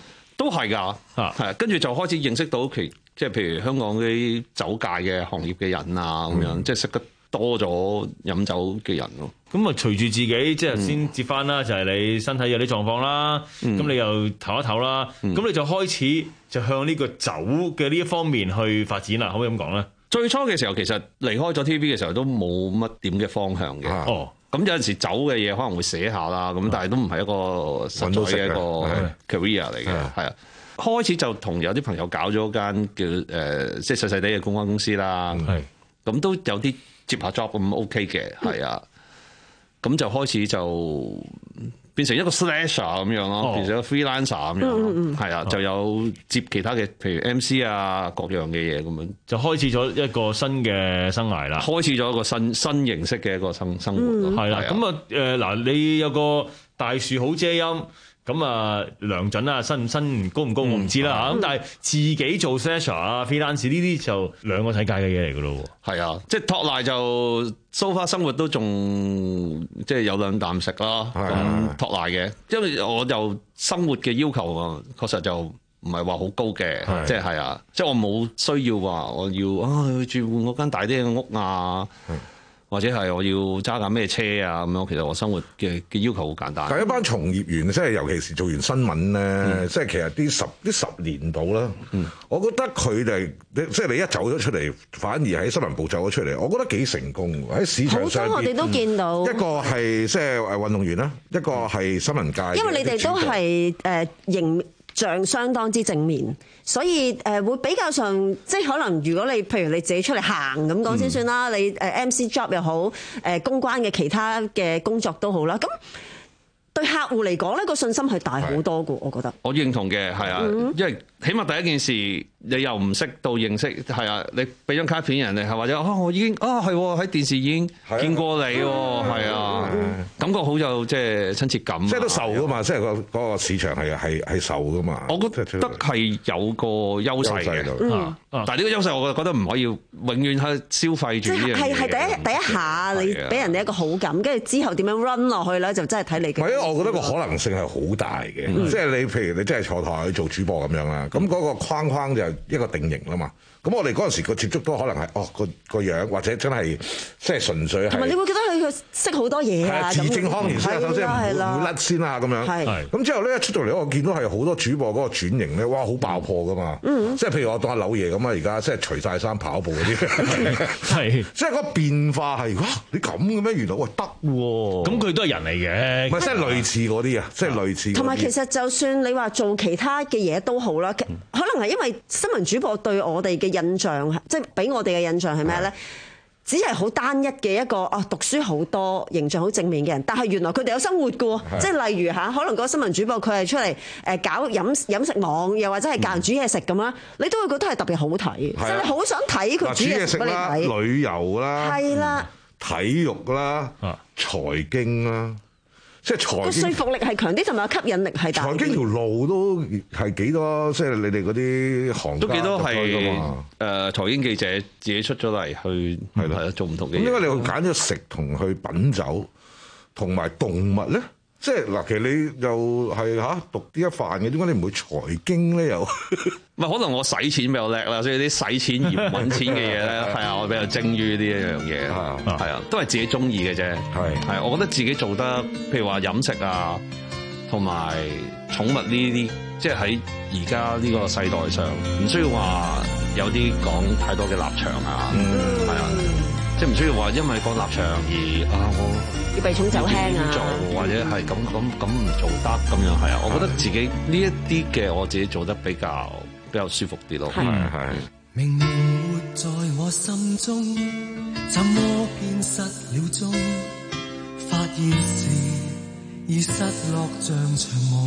都係㗎，係跟住就開始認識到其即係譬如香港啲酒界嘅行業嘅人啊，咁樣、嗯、即係識得多咗飲酒嘅人咯。 咁啊，隨住自己即係先接翻啦，就係、是、你身體有啲狀況啦，咁、嗯、你又唞一唞啦，咁、嗯、你就開始就向呢個酒嘅呢一方面去發展啦，可唔可以咁講咧？ 最初嘅時候其實離開咗 T V B 嘅時候都冇乜點嘅方向嘅。哦，咁有陣時酒嘅嘢可能會寫下啦，咁但係都唔係一個實在嘅一個 career 嚟嘅，係啊。開始就同有啲朋友搞咗間叫誒、呃，即係細細啲嘅公關公司啦，咁都有啲接下 job 咁 OK 嘅，係啊。咁就開始就變成一個 slasher 咁樣咯，變成一個 freelancer 咁樣咯，係啊，就有接其他嘅，譬如 M C 啊各樣嘅嘢咁樣， 就開始咗一個新嘅生涯啦， 開始咗一個新新形式嘅一個生生活咯， 係啦。咁啊誒嗱，你有個大樹好遮陰。咁啊，梁準啊，薪薪高唔高我唔知啦嚇，咁、嗯、但係自己做 slasher 啊、freelance 呢啲就兩個世界嘅嘢嚟噶咯喎。 係啊，即係托賴就 so far 生活都仲即係有兩啖食啦。咁托賴嘅，因為我又生活嘅要求啊，確實就唔係話好高嘅，即係係啊，即係我冇需要話我要啊去住換嗰間大啲嘅屋啊。或者係我要揸架咩車啊咁樣，其實我生活嘅嘅要求好簡單。 但係一班從業員，即係尤其是做完新聞咧，嗯、即係其實啲十啲十年度啦，嗯、我覺得佢哋即係你一走咗出嚟，反而喺新聞部走咗出嚟，我覺得幾成功喺市場上。好多我哋都見到，一個係即係誒運動員啦，一個係新聞界。因為你哋都係誒形象相當之正面。所以誒會比較上，即係可能如果你譬如你自己出嚟行咁講先算啦，嗯、你誒 M C job 又好，誒公關嘅其他嘅工作都好啦，咁對客戶嚟講咧個信心係大好多嘅，我覺得。我認同嘅，係啊，嗯、因為起碼第一件事你又唔識到認識，係啊，你俾張卡片人哋係或者啊我已經啊係喺電視已經見過你喎，係啊，感覺好有即係親切感。即係都受噶嘛，即係個嗰個市場係係係受噶嘛。我覺得係有個優勢嘅，嗯、但係呢個優勢我覺得唔可以永遠係消費住呢樣嘢。係係第一第一下你俾人哋一個好感，跟住之後點樣 run 落去咧，就真係睇你嘅。係啊，我覺得個可能性係好大嘅，嗯、即係你譬如你真係坐台去做主播咁樣啦，咁嗰個框框就一個定型啦嘛。咁我哋嗰陣時個接觸都可能係哦個個樣，或者真係即係純粹係。同埋你會覺得佢佢識好多嘢啊，字正腔圓先，首先唔會甩先啊咁樣。係。咁之後咧一出到嚟，我見到係好多主播嗰個轉型咧，哇好爆破噶嘛。嗯、即係譬如我當阿柳爺咁啊，而家即係除晒衫跑步嗰啲。係。即係嗰個變化係，哇！你咁嘅咩？原來喂得喎。咁佢都係人嚟嘅。唔係，即係類似嗰啲啊，即係類似。同埋其實就算你話做其他嘅嘢都好啦，可能係因為新聞主播對我哋嘅印象即係俾我哋嘅印象係咩咧？只係好單一嘅一個啊，讀書好多、形象好正面嘅人，但係原來佢哋有生活嘅喎。即係例如嚇，可能嗰個新聞主播佢係出嚟誒搞飲飲食網，又或者係教人煮嘢食咁啦，你都會覺得係特別好睇，即係你好想睇佢煮嘢食俾你睇。旅遊啦，係啦，體育啦，財經啦。即係財經，個說服力係強啲，同埋吸引力係大啲。財經條路都係幾多？即係你哋嗰啲行家都幾多係誒財經記者自己出咗嚟去係咯，係咯，做唔同嘅嘢。咁點解你會揀咗食同去品酒同埋動物咧？即係嗱，其實你又係嚇讀呢一範嘅，點解你唔會財經咧？又唔係可能我使錢比較叻啦，所以啲使錢而唔揾錢嘅嘢咧，係啊，我比較精於呢一樣嘢，係啊，都係自己中意嘅啫。係係，我覺得自己做得，譬如話飲食啊，同埋寵物呢啲，即係喺而家呢個世代上，唔需要話有啲講太多嘅立場啊，係啊、嗯。即係唔需要話，因為個立場而啊，我要避重就輕啊，做或者係咁咁咁唔做得咁樣係啊。我覺得自己呢一啲嘅我自己做得比較比較舒服啲咯。係係。明明活在我心中，怎麼變失了蹤？發現時已失落像場夢，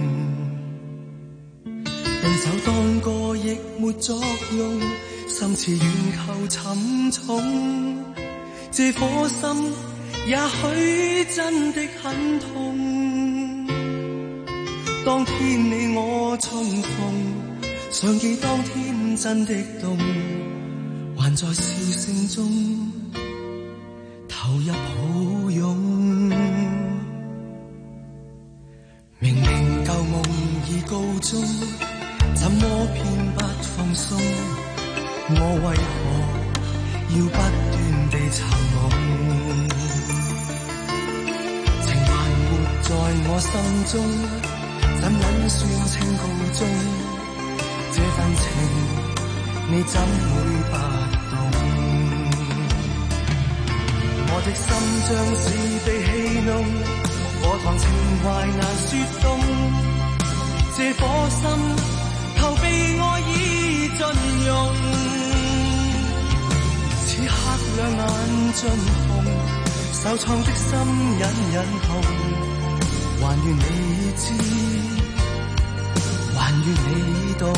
對手當過亦沒作用。心似遠求沉重，這顆心也許真的很痛。當天你我重逢，想記當天真的動，還在笑聲中投入抱擁。明明舊夢已告中，怎麼偏不放鬆？我為何要不斷地尋夢？情還活在我心中，怎忍算稱告終？這份情你怎會不懂？我的心像是被戲弄，課堂情懷難說動，這顆心投被愛意盡融，此刻兩眼盡紅，受創的心隱隱痛，還願你知，還願你懂，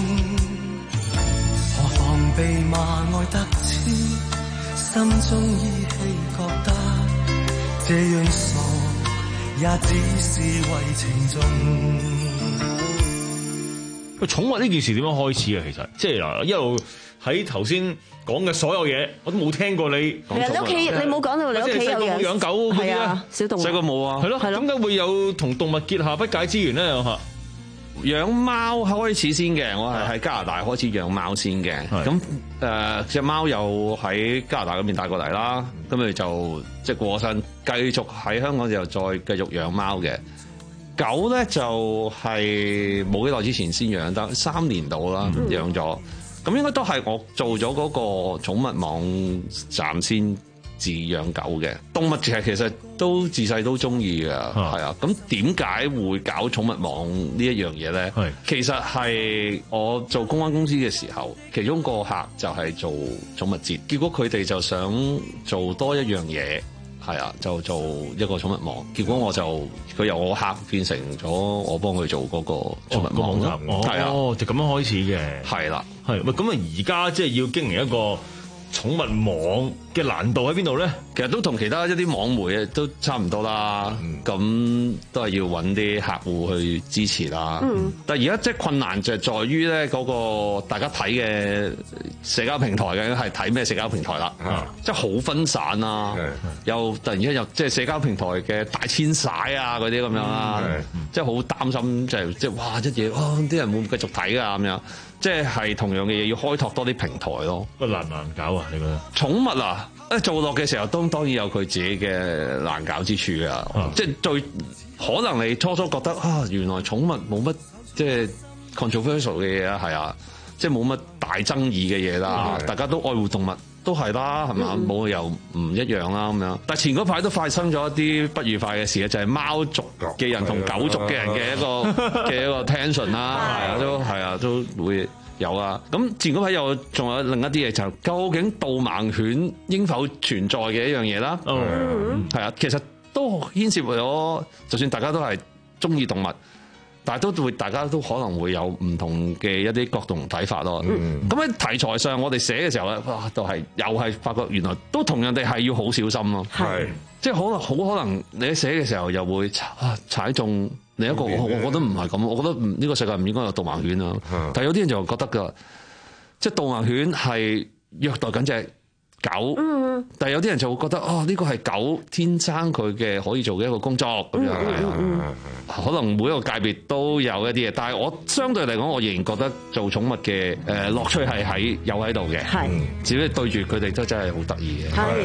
何妨被罵愛得痴，心中依稀覺得這樣傻也只是為情重。 喂，寵物呢件事點樣開始啊？其實即係嗱，一路喺頭先講嘅所有嘢，我都冇聽過你講寵物。 係啊，你屋企你冇講到你屋企有養養狗嗰啲啊？ 小動物細個冇啊？係咯，點解會有同動物結下不解之緣咧？嚇！ 養貓開始先嘅，我係喺加拿大開始養貓先嘅。咁誒隻貓又喺加拿大嗰邊帶過嚟啦，咁佢就即係過身，繼續喺香港就再繼續養貓嘅。狗咧就係冇幾耐之前先養得，三年到啦養咗。咁應該都係我做咗嗰個寵物網站先自養狗嘅。動物其實其實都自細都中意嘅，係啊。咁點解會搞寵物網呢一樣嘢咧？其實係我做公關公司嘅時候，其中個客就係做寵物節，結果佢哋就想做多一樣嘢。係啊，就做一個寵物網，結果我就佢由我客變成咗我幫佢做嗰個寵物網咯。係啊， 哦，就咁樣開始嘅。 係啦， 係咪咁啊？而家即係要經營一個寵物網嘅難度喺邊度咧？ 其實都同其他一啲網媒都差唔多啦。咁、嗯、都係要揾啲客戶去支持啦。嗯、但係而家即係困難就係在於咧嗰個大家睇嘅社交平台嘅係睇咩社交平台啦。嗯、即係好分散啦，嗯、又突然間又即係社交平台嘅大遷徙啊嗰啲咁樣啦。嗯、即係好擔心就係即係哇一嘢哇啲人會唔會繼續睇㗎咁樣？即係係同樣嘅嘢要開拓多啲平台咯。 不難唔難搞啊？你覺得？ 寵物啊，誒做落嘅時候都當然有佢自己嘅難搞之處啊。嗯、即係最可能你初初覺得啊，原來寵物冇乜即係 controversial 嘅嘢啊，係啊，即係冇乜大爭議嘅嘢啦。嗯、大家都愛護動物都係啦，係嘛？冇又唔一樣啦咁樣。但係前嗰排都發生咗一啲不愉快嘅事啊，就係、是、貓族嘅人同狗族嘅人嘅一個嘅一個 tension 啦，係啊，都係啊，都會有啊。咁前嗰排又仲有另一啲嘢，就係、究竟導盲犬應否存在嘅一樣嘢啦。係、嗯、啊，其實都牽涉咗，就算大家都係中意動物。但係都會，大家都可能會有唔同嘅一啲角度同睇法咯。咁喺、嗯、題材上，我哋寫嘅時候咧，哇，都係又係發覺原來都同樣地係要好小心咯。係是，即係可能好可能你喺寫嘅時候又會啊踩中另一個，我我覺得唔係咁，我覺得呢個世界唔應該有導盲犬啊。嗯、但係有啲人就覺得㗎，即係導盲犬係虐待緊隻狗，嗯、但係有啲人就會覺得哦，呢個係狗天生佢嘅可以做嘅一個工作咁樣，係啊、嗯。嗯、可能每一個界別都有一啲嘢，但係我相對嚟講，我仍然覺得做寵物嘅誒樂趣係喺有喺度嘅，係是，只不過對住佢哋都真係好得意嘅。係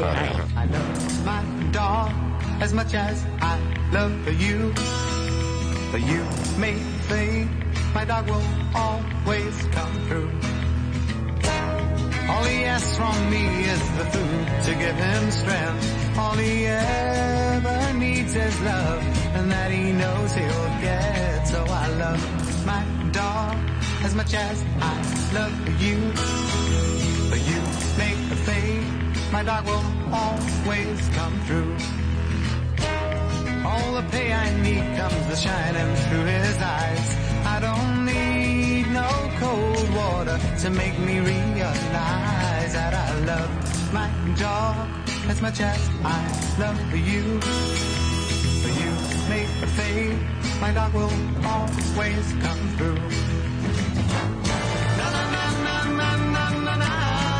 係。All he asks from me is the food to give him strength. All he ever needs is love, and that he knows he'll get. So I love my dog as much as I love you. But you make a fade, my dog will always come through. All the pay I need comes shining through his eyes. I don't need no cold water to make me realize that I love my dog as much as I love you. But you make a fade, my dog will always come through. Na na na na na na na na.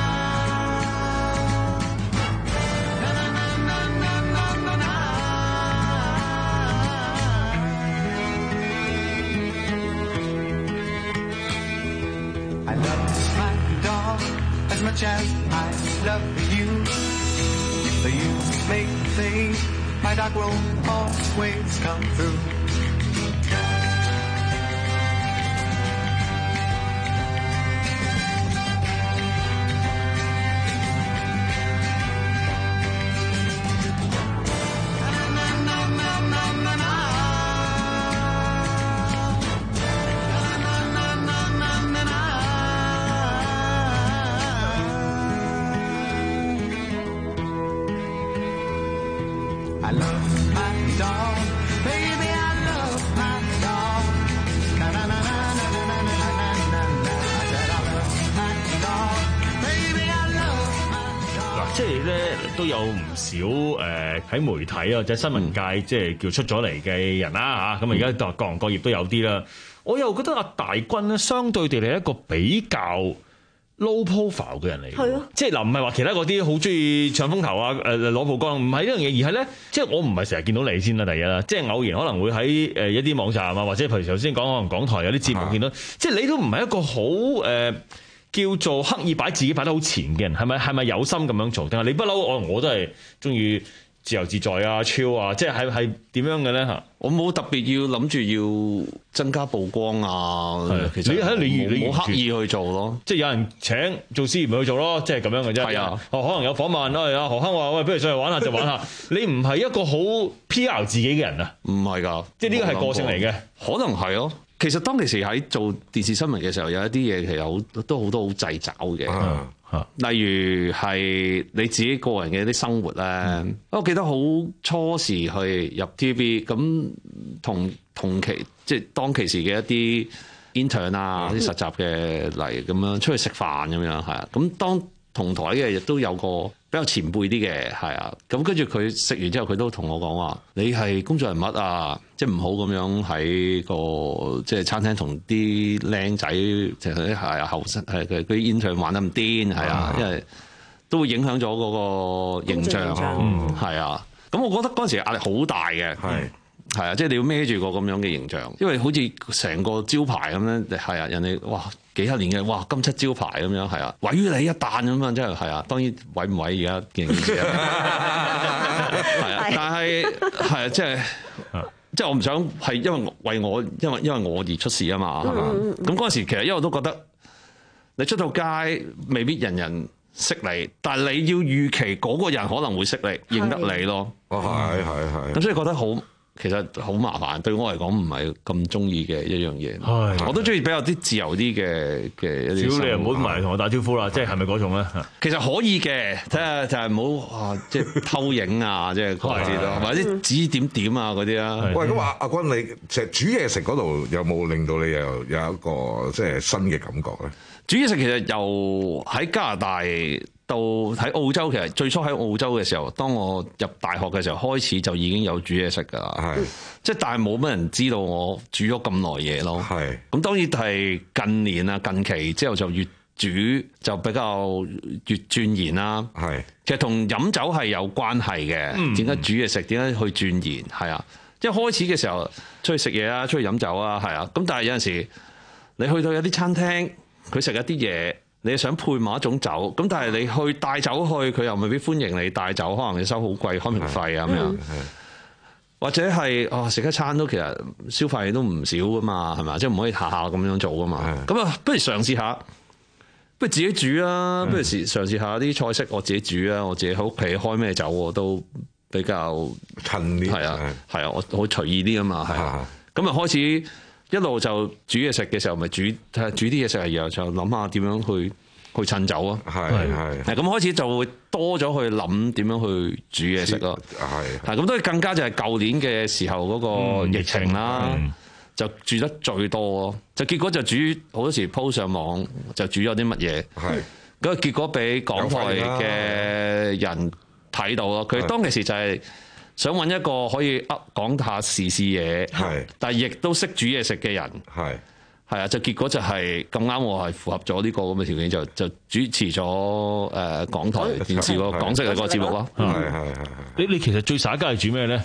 Na na na na na na na. much as I love you. You make things my dark will always come through. I love my dog, baby, I love my dog. Na na na na na na na na na na. I said I love my dog, baby, I love my dog. 嗱，即係咧都有唔少誒喺媒體啊或者新聞界即係叫出咗嚟嘅人啦嚇，咁而家各行各業都有啲啦。我又覺得阿大軍咧，相對地係一個比較low profile 嘅人嚟，係啊，即係嗱，唔係話其他嗰啲好中意搶風頭啊，誒攞曝光，唔係呢樣嘢，而係咧，即係我唔係成日見到你先啦，第一啦，即係偶然可能會喺誒一啲網站啊，或者譬如頭先講可能港台有啲節目見到，即係你都唔係一個好誒、呃、叫做刻意擺自己擺得好前嘅人，係咪係咪有心咁樣做？定係你不嬲？我我都係中意自由自在啊、超啊，即係係係點樣嘅咧嚇？ 我冇特別要諗住要增加曝光啊，其實你喺你冇刻意去做咯， 即係有人請做司儀咪去做咯，即係咁樣嘅啫。係啊，哦，可能有訪問啦，阿何鏗話喂，不如上去玩下就玩下。你唔係一個好 P R 自己嘅人啊？ 唔係㗎， 即係呢個係個性嚟嘅， 可能係咯。其實當其時喺做電視新聞嘅時候，有一啲嘢其實好都好多好掣肘嘅。啊啊、例如係你自己個人嘅一啲生活咧，嗯、我記得好初時去入 T V B， 咁同同期即係當其時嘅一啲 intern 啊、啲實習嘅嚟咁樣出去食飯咁樣係啊，咁當同台嘅亦都有個比較前輩啲嘅係啊，咁跟住佢食完之後，佢都同我講話：你係公眾人物啊，即係唔好咁樣喺個即係餐廳同啲靚仔，即係係啊後生係佢啲 intern 玩得咁癲係啊，因為都會影響咗嗰個形象係啊。咁我覺得嗰陣時壓力好大嘅，係係啊，即係你要孭住個咁樣嘅形象，因為好似成個招牌咁樣係啊，人哋哇〜幾十年嘅哇金漆招牌咁樣係啊，毀於你一旦咁樣，真係係啊，當然毀唔毀而家見仁見智啊，係啊，但係係啊，即係即係我唔想係因為為我因為因為我而出事啊嘛，係嘛？咁嗰陣時其實因為我都覺得你出到街未必人人識你，但係你要預期嗰個人可能會識你認得你咯， 哦係係係， 咁所以覺得好。其實好麻煩，對我嚟講唔係咁中意嘅一樣嘢。我都中意比較啲自由啲嘅嘅一啲。 只要你又唔好埋嚟同我打招呼啦，即係係咪嗰種咧？ 其實可以嘅，睇下就係唔好啊，即係偷影啊，即係嗰啲咯，或者指點點啊嗰啲啊。 喂，咁阿阿君，你其實煮嘢食嗰度有冇令到你又有一個即係新嘅感覺咧？ 煮嘢食其實由喺加拿大到喺澳洲，其實最初喺澳洲嘅時候，當我入大學嘅時候開始就已經有煮嘢食㗎啦。係，即係但係冇乜人知道我煮咗咁耐嘢咯。係，咁當然係近年啊，近期之後就越煮就比較越鑽研啦。係，其實同飲酒係有關係嘅。點解煮嘢食？點解去鑽研？係啊，即係開始嘅時候出去食嘢啊，出去飲酒啊，係啊。咁但係有陣時你去到有啲餐廳，佢食一啲嘢。你想配某一種酒，咁但係你去帶酒去，佢又未必歡迎你帶酒，可能你收好貴開瓶費啊咁樣，或者係哦食一餐都其實消費都唔少噶嘛，係咪？即係唔可以下下咁樣做噶嘛。咁啊，不如嘗試下，不如自己煮啊，不如試嘗試下啲菜式我自己煮啊，我自己喺屋企開咩酒我都比較近啲，係啊，係啊，我好隨意啲啊嘛，係啊，咁啊開始。一路就煮嘢食嘅時候，咪煮睇下煮啲嘢食，然後就諗下點樣去去趁酒啊。係係，咁開始就會多咗去諗點樣去煮嘢食咯。係係，咁都更加就係舊年嘅時候嗰個疫情啦，嗯、就煮得最多咯。就結果就煮好多時 po 上網，就煮咗啲乜嘢。係，嗰個結果俾港台嘅人睇到咯。佢當其時就係、是。想揾一個可以噏講下時事嘢，但係亦都識煮嘢食嘅人，係係啊，就結果就係咁啱，我係符合咗呢個咁嘅條件，就就主持咗誒、呃、港台電視個港式嘅個節目咯。係係係。你你其實最耍家係煮咩咧？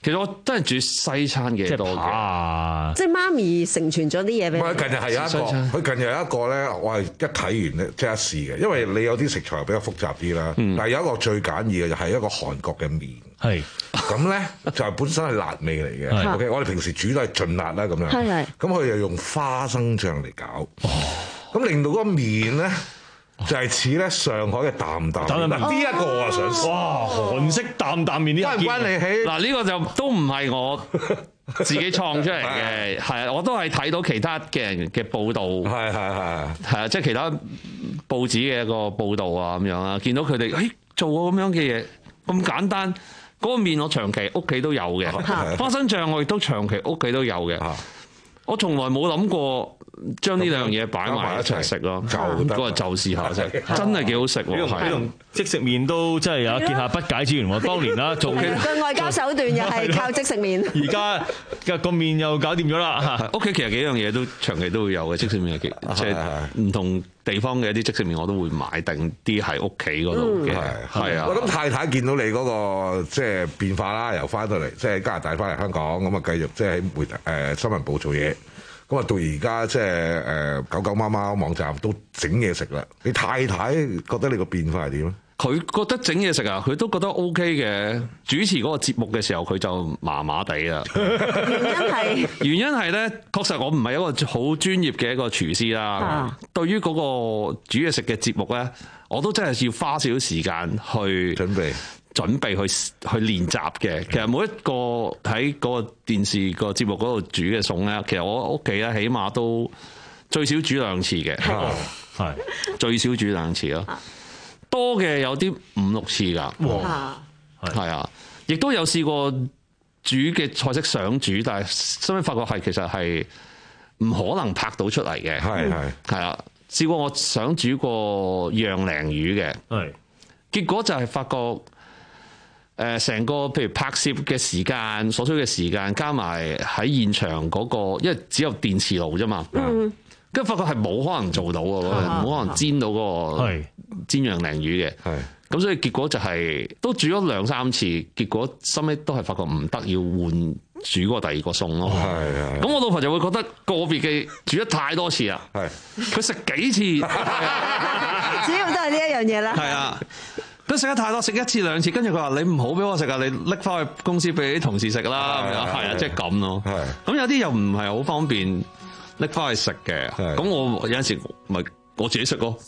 其實我都係煮西餐嘅多嘅， 即係媽咪成傳咗啲嘢俾你。 唔係近日係有一個，佢近日有一個咧，我係一睇完咧即刻試嘅，因為你有啲食材比較複雜啲啦。嗯、但係有一個最簡易嘅就係一個韓國嘅麵。係咁咧，就係本身係辣味嚟嘅。OK，我哋平時煮都係盡辣啦咁樣。係係。咁佢又用花生醬嚟搞，咁、哦、令到嗰個麵咧。就係似咧上海嘅擔擔麵，呢一個我想試。 哇！韓式擔擔麵呢？ 關唔關你起？ 嗱呢個就都唔係我自己創出嚟嘅，係啊，我都係睇到其他嘅人嘅報導，係係係係啊，即係其他報紙嘅一個報導啊咁樣啊，見到佢哋誒做過咁樣嘅嘢咁簡單，嗰個麵我長期屋企都有嘅，花生醬我亦都長期屋企都有嘅，我從來冇諗過。將呢兩樣嘢擺埋一齊食咯，嗰日就試下食，真係幾好食喎！ 呢種即食麵都真係有結下不解之緣喎。當年啦，做嘅外交手段又係靠即食麵。 而家嘅個麵又搞掂咗啦。 屋企其實幾樣嘢都長期都會有嘅即食麵，即係唔同地方嘅一啲即食麵我都會買定啲喺屋企嗰度嘅。係啊， 我諗太太見到你嗰個即係變化啦，由翻到嚟即係加拿大翻嚟香港咁啊，繼續即係喺媒體誒新聞部做嘢。咁啊，到而家即係誒狗狗貓貓網站都整嘢食啦。你太太覺得你個變化係點咧？ 佢覺得整嘢食啊，佢都覺得 O K 嘅。主持嗰個節目嘅時候，佢就麻麻地啦。 原因係原因係咧，確實我唔係一個好專業嘅一個廚師啦。啊、對於嗰個煮嘢食嘅節目咧，我都真係要花少少時間去準備。準備去去練習嘅，其實每一個喺嗰個電視個節目嗰度煮嘅餸咧，其實我屋企咧起碼都最少煮兩次嘅，係最少煮兩次咯，多嘅有啲五六次㗎，係啊，亦都有試過煮嘅菜式想煮，但係收尾發覺係其實係唔可能拍到出嚟嘅，係係係啊，試過我想煮過釀鯪魚嘅，係結果就係發覺。誒成個譬如拍攝嘅時間，所需嘅時間加埋喺現場嗰個，因為只有電磁爐啫嘛，跟住發覺係冇可能做到嘅，冇可能煎到嗰個煎釀鯪魚嘅，咁所以結果就係都煮咗兩三次，結果收尾都係發覺唔得，要換煮嗰個第二個餸咯。咁我老婆就會覺得個別嘅煮得太多次啦，佢食幾次， 主要都係呢一樣嘢啦。 係啊。都食得太多，食一次兩次，跟住佢話你唔好俾我食啊，你拎翻去公司俾啲同事食啦，係啊，即係咁咯。咁有啲又唔係好方便拎翻去食嘅，咁我有陣時咪我自己食咯。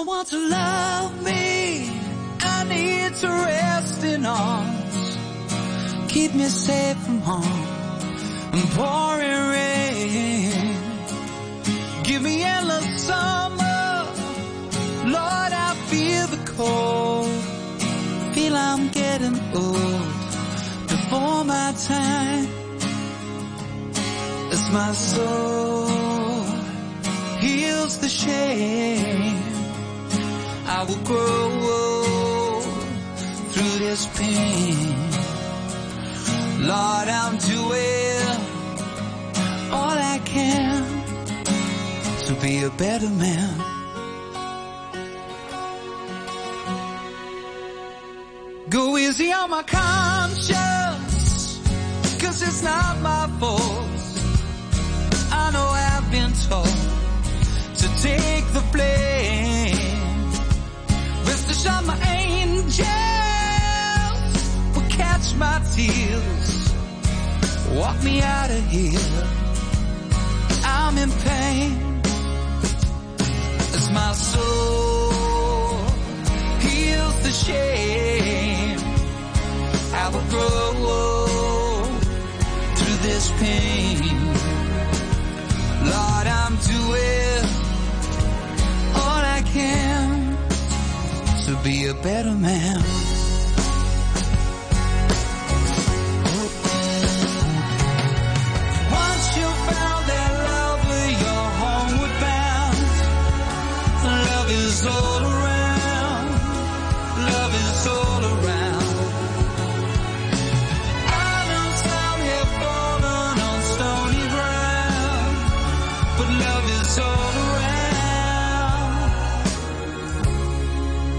Feel I'm getting old before my time as my soul heals the shame I will grow through this pain Lord I'm doing all I can to be a better man Go easy on my conscience, cause it's not my fault. I know I've been told to take the blame. Rest assured my angels will catch my tears. Walk me out of here. I'm in pain as my soul heals the shame. I will grow through this pain. Lord, I'm doing all I can to be a better man. Once you found that love where you're homeward bound, love is all around, love is all around.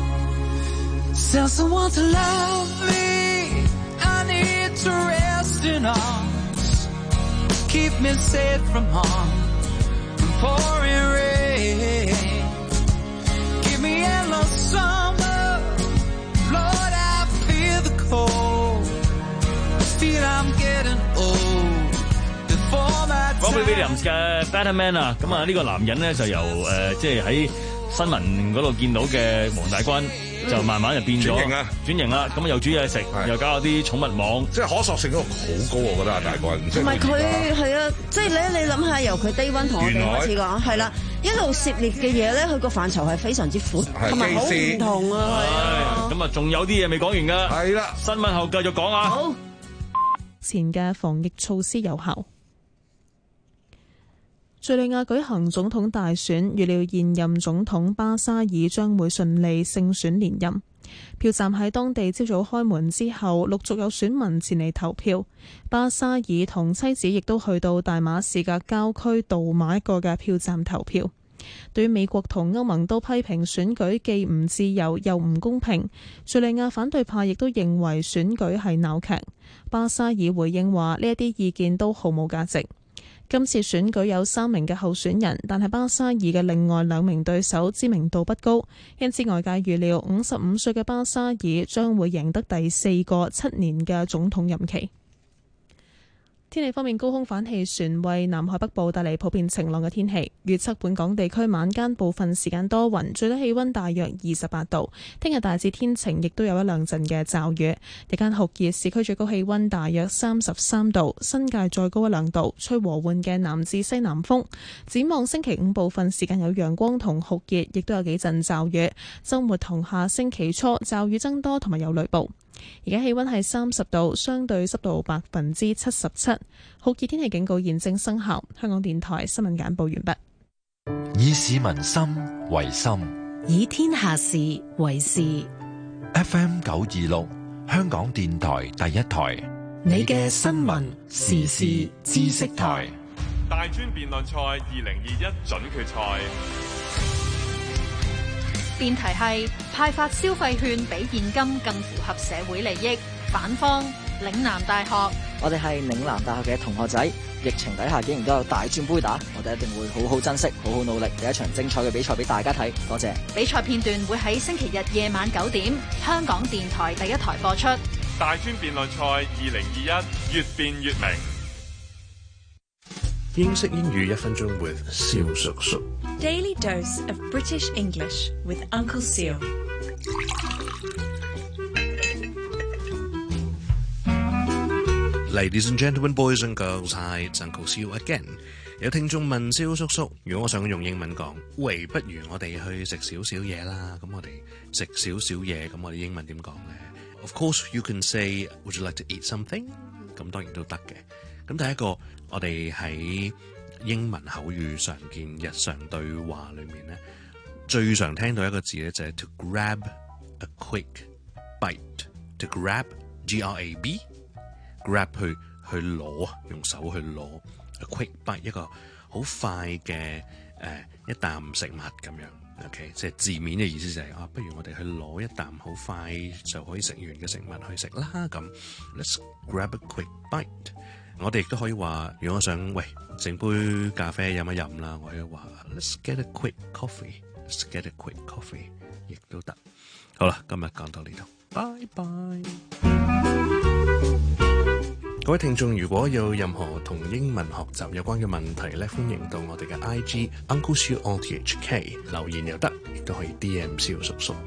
Tell someone to love me. I need to rest in arms, keep me safe from harm, from pouring rain. Give me endless summer, Lord, I feel the cold, feel I'm getting old before my time. Robbie Williams 嘅 Better Man 啊，咁啊呢個男人咧就由誒即係喺新聞嗰度見到嘅黃大軍。就慢慢就變咗轉型啊，轉型啦，咁啊又煮嘢食，又搞啲寵物網， 即係可塑性都好高，我覺得阿大軍。 同埋佢係啊，即係咧，你諗下由佢 day one 同我哋開始講，係啦，一路涉獵嘅嘢咧，佢個範疇係非常之闊，同埋好唔同啊。 咁啊，仲有啲嘢未講完㗎。 係啦， 新聞後繼續講啊。 好， 前嘅防疫措施有效。敘利亞舉行總統大選，預料現任總統巴沙爾將會順利勝選連任。票站喺當地朝早開門之後，陸續有選民前嚟投票。巴沙爾同妻子亦都去到大馬士革郊區杜馬一個嘅票站投票。對於美國同歐盟都批評選舉既唔自由又唔公平，敘利亞反對派亦都認為選舉係鬧劇。巴沙爾回應話：呢一啲意見都毫無價值。今次選舉有三名嘅候選人，但係巴沙爾嘅另外兩名對手知名度不高，因此外界預料五十五歲嘅巴沙爾將會贏得第四個七年嘅總統任期。天氣方面，高空反氣旋為南海北部帶嚟普遍晴朗嘅天氣。預測本港地區晚間部分時間多雲，最低氣溫大約二十八度。聽日大致天晴，亦都有一兩陣嘅驟雨。日間酷熱，市區最高氣溫大約三十三度，新界再高一兩度，吹和緩嘅南至西南風。展望星期五部分時間有陽光同酷熱，亦都有幾陣驟雨。週末同下星期初驟雨增多，同埋有雷暴。而家氣溫係三十度，相對濕度百分之七十七，酷熱天氣警告現正生效。香港電台新聞簡報完畢。 以市民心為心， 以天下事為事。 F M 九二六，香港電台第一台， 你嘅新聞時事知識台。 大專辯論賽二零二一準決賽。 辯題係派發消費券比現金更符合社會利益。反方嶺南大學， 我哋係嶺南大學嘅同學仔，疫情底下竟然都有大專杯打，我哋一定會好好珍惜，好好努力，有一場精彩嘅比賽俾大家睇。多謝。 比賽片段會喺星期日夜晚九點，香港電台第一台播出。 大專辯論賽二零二一，越辯越明。 英式英語一分鐘 with 蕭叔叔。 Daily dose of British English with Uncle Seal。 Ladies and gentlemen, boys and girls, hi, it's Uncle Seal again。有聽眾問蕭叔叔，如果我想用英文講，喂，不如我哋去食少少嘢啦。咁我哋食少少嘢，咁我哋英文點講咧 ？Of course, you can say, would you like to eat something？ 咁當然都得嘅。咁第一個，我哋喺英文口語常見日常對話裏面咧，最常聽到一個字咧就係 to grab a quick bite。to grab G R A B grab 去去攞，用手去攞 a quick bite 一個好快嘅誒、呃、一啖食物咁樣。OK， 即係字面嘅意思就係、是、啊，不如我哋去攞一啖好快就可以食完嘅食物去食啦。咁 let's grab a quick bite。我哋亦都可以話，如果我想喂整杯咖啡飲一飲啦，我可以話 Let's get a quick coffee。Let's get a quick coffee， 亦都得。好啦，今日講到呢度，拜拜。各位聽眾，如果有任何同英文學習有關嘅問題咧，歡迎到我哋嘅 I G Uncle Siu O T H K 留言又得，亦都可以 D M 蕭叔叔。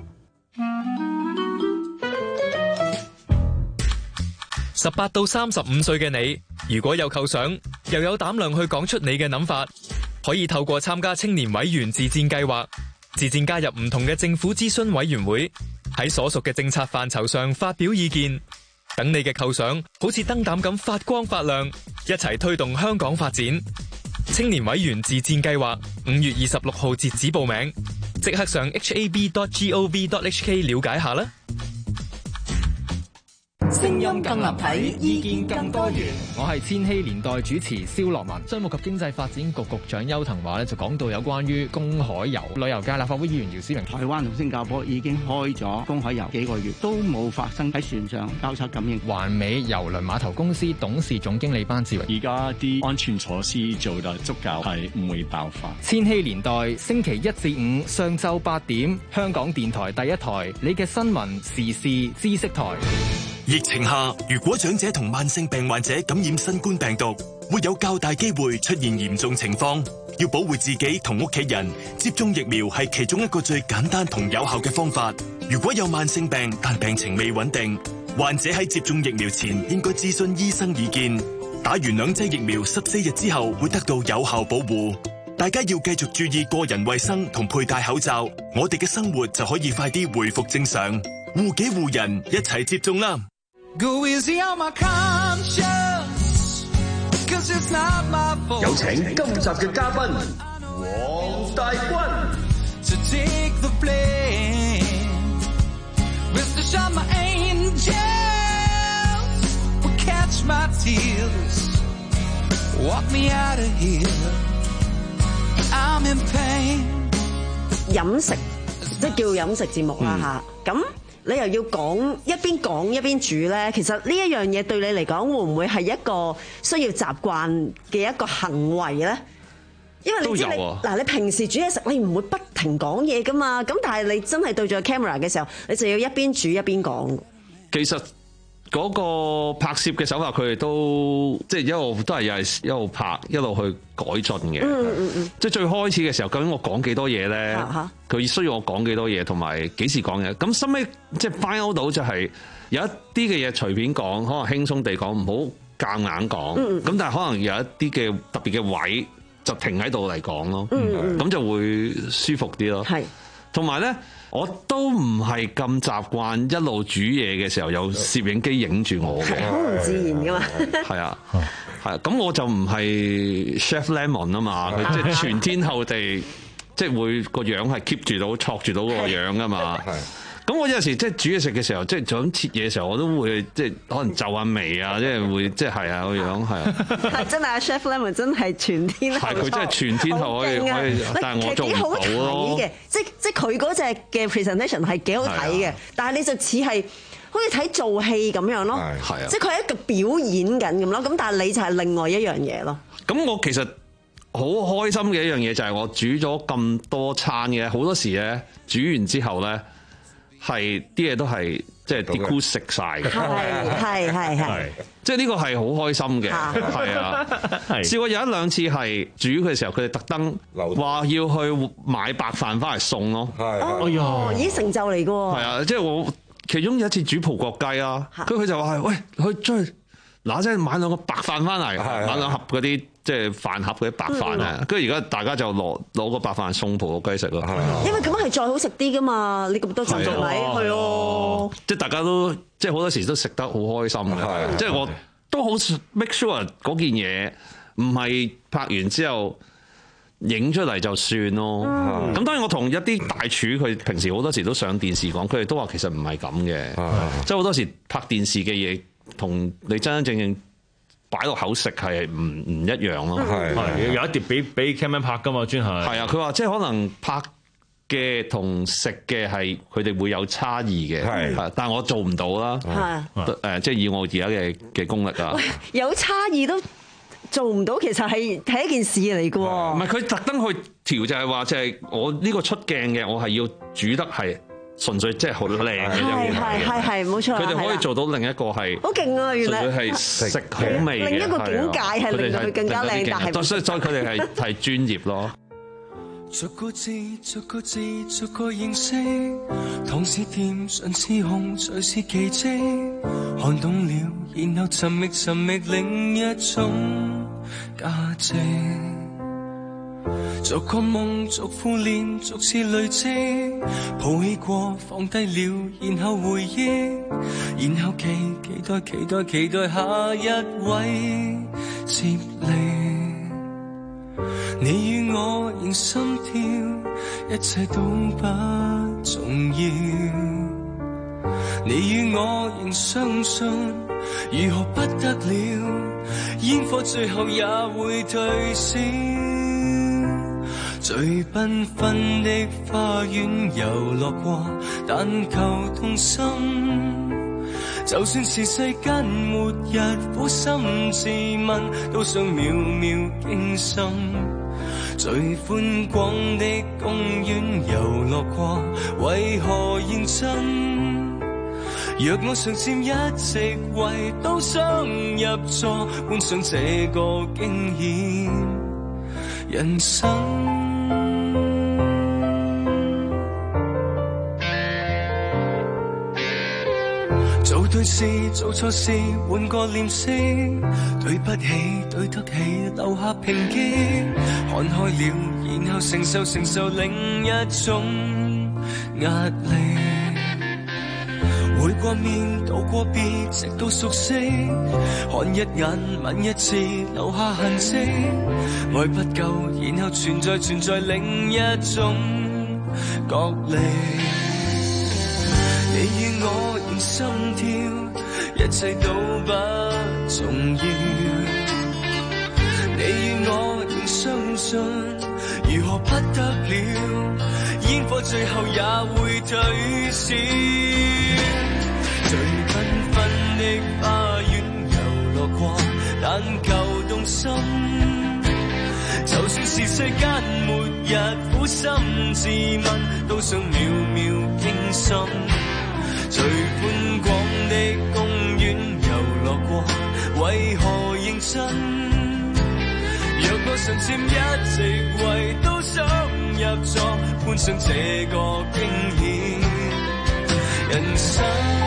十八到三十五歲嘅你，如果有構想，又有膽量去講出你嘅諗法，可以透過參加青年委員自薦計劃，自薦加入唔同嘅政府諮詢委員會，喺所屬嘅政策範疇上發表意見，等你嘅構想好似燈膽咁發光發亮，一齊推動香港發展。青年委員自薦計劃五月二十六號截止報名，即刻上 h a b dot gov dot h k 了解下啦。 聲音更立體，意見更多元。 我係千禧年代主持蕭樂文。商務及經濟發展局局長邱騰華咧就講到有關於公海遊。旅遊界立法會議員姚思榮， 台灣同新加坡已經開咗公海遊幾個月，都冇發生喺船上交叉感染。 環美郵輪碼頭公司董事總經理班志榮， 而家啲安全措施做得足夠，係唔會爆發。 千禧年代星期一至五上晝八點，香港電台第一台，你嘅新聞時事知識台。 疫情下，如果長者同慢性病患者感染新冠病毒，會有較大機會出現嚴重情況。要保護自己同屋企人，接種疫苗係其中一個最簡單同有效嘅方法。如果有慢性病但病情未穩定，患者喺接種疫苗前應該諮詢醫生意見。打完兩劑疫苗十四日之後會得到有效保護。大家要繼續注意個人衛生同佩戴口罩，我哋嘅生活就可以快啲回復正常。護己護人，一齊接種啦！ 有請今集嘅嘉賓黃大軍。 飲食即係叫飲食節目啦嚇，咁、嗯。你又要講一邊講一邊煮咧，其實呢一樣嘢對你嚟講會唔會係一個需要習慣嘅一個行為咧？因為你知你嗱、啊，你平時煮嘢食你唔會不停講嘢噶嘛，咁但係你真係對住個 camera 嘅時候，你就要一邊煮一邊講。 其實嗰個拍攝嘅手法，佢哋都即係一路都係又係一路拍一路去改進嘅。嗯嗯嗯。即係最開始嘅時候，究竟我講幾多嘢咧？佢需要我講幾多嘢，同埋幾時講嘢？咁收尾即係 find 到就係有一啲嘅嘢隨便講，可能輕鬆地講，唔好夾硬講。咁、嗯、但係可能有一啲嘅特別嘅位就停喺度嚟講咯。咁、嗯、就會舒服啲咯。係。同埋咧。我都唔係咁習慣一路煮嘢嘅時候有攝影機影住我嘅，好唔自然噶嘛。 係啊，係啊，咁我就唔係 Chef Lemon 啊嘛，佢即係全天候地，即係會個樣係 keep 住到、戳住到個樣噶嘛。咁我有時即係煮嘢食嘅時候，即係想切嘢嘅時候，我都會即係可能皺下眉啊，即係會即係係啊個樣係啊。係真係阿 Chef Lemon 真係全天候。係佢真係全天候可以可以，但係我做唔到咯。嘅，即即係佢嗰隻嘅 presentation 係幾好睇嘅，但係你就似係好似睇做戲咁樣咯。係啊，即係佢係一個表演緊咁咯。咁但係你就係另外一樣嘢咯。咁我其實好開心嘅一樣嘢就係我煮咗咁多餐嘅，好多時咧煮完之後咧。係啲嘢都係即係啲菇食晒嘅，係係係，即係呢個係好開心嘅，係啊！試過有一兩次係煮嘅時候，佢哋特登話要去買白飯翻嚟送咯，哎呀，已經成就嚟嘅喎，係啊！即係我其中有一次煮葡國雞啊，佢佢就話係喂，去追嗱即係買兩個白飯翻嚟，買兩盒嗰啲。即係飯盒嗰啲白飯啊，跟住而家大家就攞攞個白飯送葡國雞食咯。因為咁樣係再好食啲噶嘛，你咁多陣係咪？係咯，即係大家都即係好多時都食得好開心嘅。即係我都好 make sure 嗰件嘢唔係拍完之後影出嚟就算咯。咁、嗯、當然我同一啲大廚佢平時好多時都上電視講，佢哋都話其實唔係咁嘅。即係好多時拍電視嘅嘢同你真真正正擺落口食係唔唔一樣咯，係係有一碟俾俾 cameraman 拍噶嘛，專係係啊，佢話即係可能拍嘅同食嘅係佢哋會有差異嘅，係，但係我做唔到啦，係誒，即係以我而家嘅嘅功力啊，有差異都做唔到，其實係係一件事嚟嘅喎，唔係佢特登去調就係話，即係我呢個出鏡嘅，我係要煮得係。純粹即係好靚嘅，係係係係冇錯。佢哋可以做到另一個係好勁啊！原來純粹係食好味嘅，另一個境界係令到佢更加靚，但係所以所以佢哋係係專業咯。逐個字逐個字逐個認識，糖是甜，唇是紅，才是奇蹟。看懂了，然後尋覓尋覓另一種價值。逐個夢，逐副臉，逐次累積，抱起過，放低了，然後回憶，然後期期待期待期待下一位接力。你與我仍心跳，一切都不重要。 你與我仍相信，如何不得了？煙火最後也會退燒。最繽紛的花園遊樂過，但求動心。就算是世間末日，苦心自問，都想秒秒驚心。最寬廣的公園遊樂過，為何認真？若我常佔一席位，都想入座，觀賞這個驚險人生。做對事，做錯事，換個臉色，對不起，對得起，留下抨擊，看開了，然後承受承受另一種壓力。會過面，道過別，直到熟悉，看一眼，吻一次，留下痕跡。愛不夠，然後存在存在另一種角力。你與我仍心跳，一切都不重要。你與我仍相信，如何不得了？煙火最後也會退燒。最繽紛的花園遊樂過，但求動心。就算是世間末日，苦心自問，都想秒秒驚心。最寬廣的公園遊樂過，為何認真？若我常佔一席位，都想入座，觀賞這個驚險人生。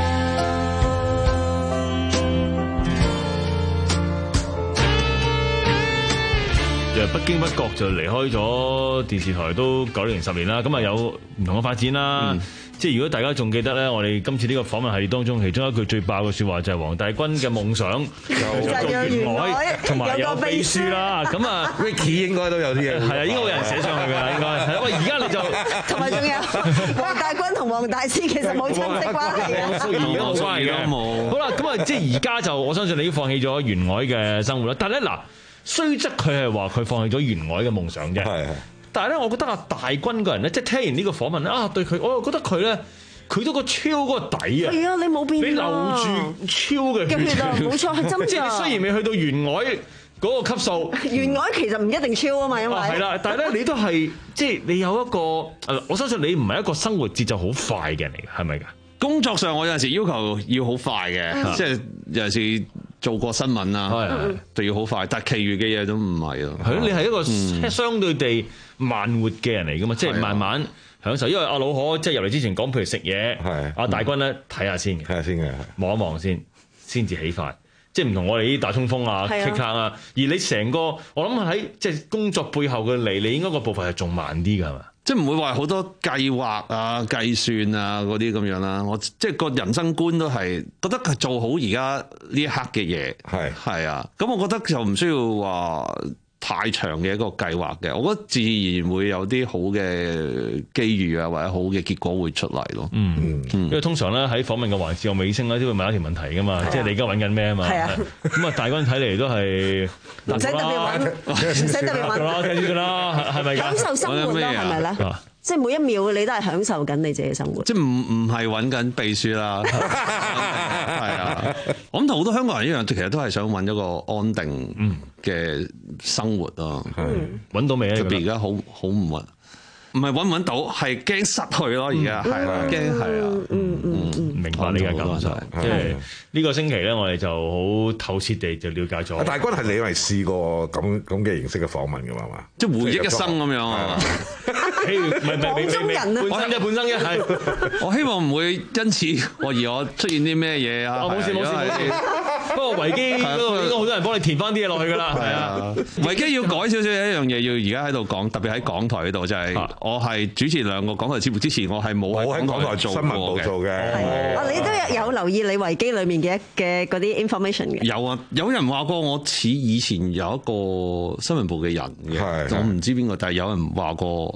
就不經不覺就離開咗電視台都九年十年啦，咁啊有唔同嘅發展啦。嗯、即係如果大家仲記得咧，我哋今次呢個訪問系列當中，其中一句最爆嘅説話就係黃大軍嘅夢想就做員外，同埋有秘書啦。咁啊 ，Ricky 應該都有啲嘢， 係啊，應該有人寫上去㗎，應該係。喂，而家你就同埋仲有黃大軍同黃大仙其實冇親戚關係嘅， 而家冇關係嘅冇。好啦，咁啊，即係而家就我相信你已經放棄咗員外嘅生活啦。但係咧嗱。雖則佢係話佢放棄咗員外嘅夢想啫，係係。但係咧，我覺得阿大軍個人咧，即係聽完呢個訪問咧，啊對佢，我又覺得佢咧，佢都個超嗰個底啊！係啊， 你冇變，你留住超嘅血啊！ 冇錯，係真㗎。 即係你雖然未去到員外嗰個級數， 員外其實唔一定超啊嘛，因為係啦，但係咧你都係即係你有一個誒，我相信你唔係一個生活節奏好快嘅人嚟嘅，係咪㗎？ 工作上我有陣時要求要好快嘅，即係有陣時。做過新聞啊，就要好快，但係其餘嘅嘢都唔係咯。 係咯，你係一個相對地慢活嘅人嚟噶嘛，即係慢慢享受。因為阿老可即係入嚟之前講，譬如食嘢，阿大軍咧睇下先，睇下先嘅，望一望先，先至起快。即係唔同我哋啲大衝鋒啊、kick 卡啊。而你成個，我諗喺即係工作背後嘅你，你應該個步伐係仲慢啲㗎，係嘛？ 即係唔會話好多計劃啊、計算啊嗰啲咁樣啦。我即係個人生觀都係覺得係做好而家呢一刻嘅嘢，係係啊。咁我覺得就唔需要話太長嘅一個計劃嘅。我覺得自然會有啲好嘅機遇啊，或者好嘅結果會出嚟咯。 嗯，嗯因為通常咧喺訪問嘅環節我尾聲咧都會問一條問題噶嘛，即係你而家揾緊咩啊嘛？係啊。咁啊，大軍睇嚟都係唔使特別揾，唔使特別揾， 聽住啦，係咪？ 享受生活咯，係咪咧？即係每一秒你都係享受緊你自己嘅生活。 即係唔唔係揾緊秘書啦，係啊。我諗同好多香港人一樣，其實都係想揾一個安定嘅生活咯。 揾到未啊？ 特別而家好好唔穩。唔係揾唔揾到，係驚失去咯。而家係啦，驚係啊，嗯嗯嗯，明白你嘅感受。即係呢個星期咧，我哋就好透徹地就了解咗。 大軍係你係試過咁咁嘅形式嘅訪問㗎嘛？嘛， 即係回憶一生咁樣啊！ 唔係唔係， 廣中人啊， 本身嘅本身嘅係。 我希望唔會因此我而我出現啲咩嘢啊！ 冇事冇事冇事。不過維基嗰度應該好多人幫你填翻啲嘢落去㗎啦。係啊， 維基要改少少一樣嘢，要而家喺度講，特別喺港台嗰度就係。我係主持兩個港台節目之前，我係冇喺港台做過嘅。新聞部做嘅。 啊，你都有留意你維基裡面嘅嘅嗰啲 information 嘅。 有啊，有人話過我似以前有一個新聞部嘅人嘅，我唔知邊個，但係有人話過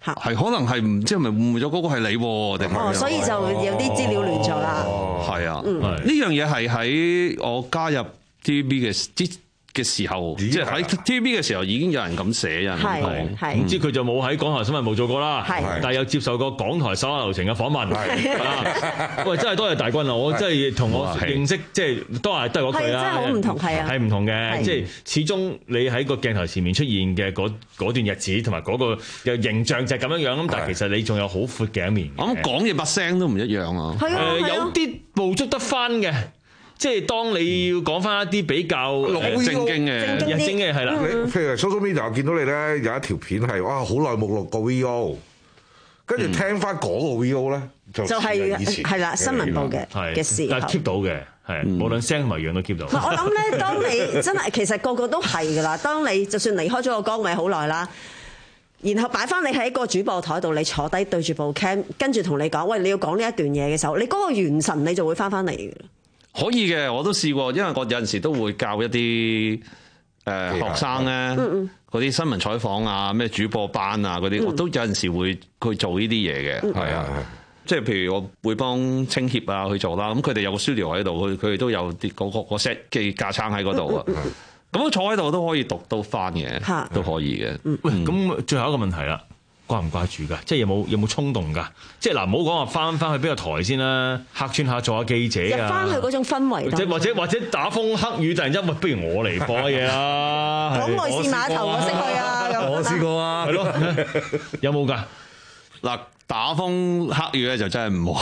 係可能係唔知係咪誤會咗嗰個係你定係？ 哦，所以就有啲資料亂咗啦。 係啊， 嗯呢樣嘢係喺我加入 T V B 嘅之嘅時候，即係喺 T V B 嘅時候已經有人咁寫，有人咁講。 係唔知佢就冇喺港台新聞部做過啦，但係有接受過港台手下留情嘅訪問。喂，真係多謝大軍啊！我真係同我認識，即係都係都係嗰句啦。 真係好唔同，係啊， 係唔同嘅。即係始終你喺個鏡頭前面出現嘅嗰嗰段日子，同埋嗰個嘅形象就係咁樣樣。咁但係其實你仲有好闊嘅一面。 我諗講嘢把聲都唔一樣啊。 係啊， 有啲捕捉得翻嘅。即係當你要講翻一啲比較正經嘅、 正經嘅係啦， 譬如 social media 見到你咧有一條片係哇好耐冇錄過 V O， 跟住聽翻嗰個 V O 咧就就係以前係啦新聞部嘅嘅時候， 但係 keep 到嘅係無論聲同埋樣都 keep 到。 我諗咧，當你真係其實個個都係㗎啦。當你就算離開咗個崗位好耐啦，然後擺翻你喺個主播台度，你坐低對住部 cam， 跟住同你講喂，你要講呢一段嘢嘅時候，你嗰個元神你就會翻翻嚟㗎。 可以嘅，我都試過，因為我有陣時都會教一啲誒、呃、學生咧，嗰啲新聞採訪啊、咩主播班啊嗰啲，嗯、我都有陣時會去做呢啲嘢嘅，係、嗯、啊，即係譬如我會幫青協啊去做啦，咁佢哋有個 studio 喺度，佢佢哋都有啲嗰個 set 嘅架撐喺嗰度啊，咁、嗯嗯、我坐喺度都可以讀到翻嘅，嗯、都可以嘅。 喂，咁最後一個問題啦。掛唔掛住㗎？即係有冇有冇衝動㗎？即係嗱，唔好講話翻翻去邊個台先啦，客串下做下記者啊， 入翻去嗰種氛圍， 或者或者或者打風黑雨突然之間，喂，不如我嚟播嘢啦！ 港外線碼頭我識去啊， 我試過啊， 係咯，有冇㗎？ 嗱，打風黑雨咧就真係唔好，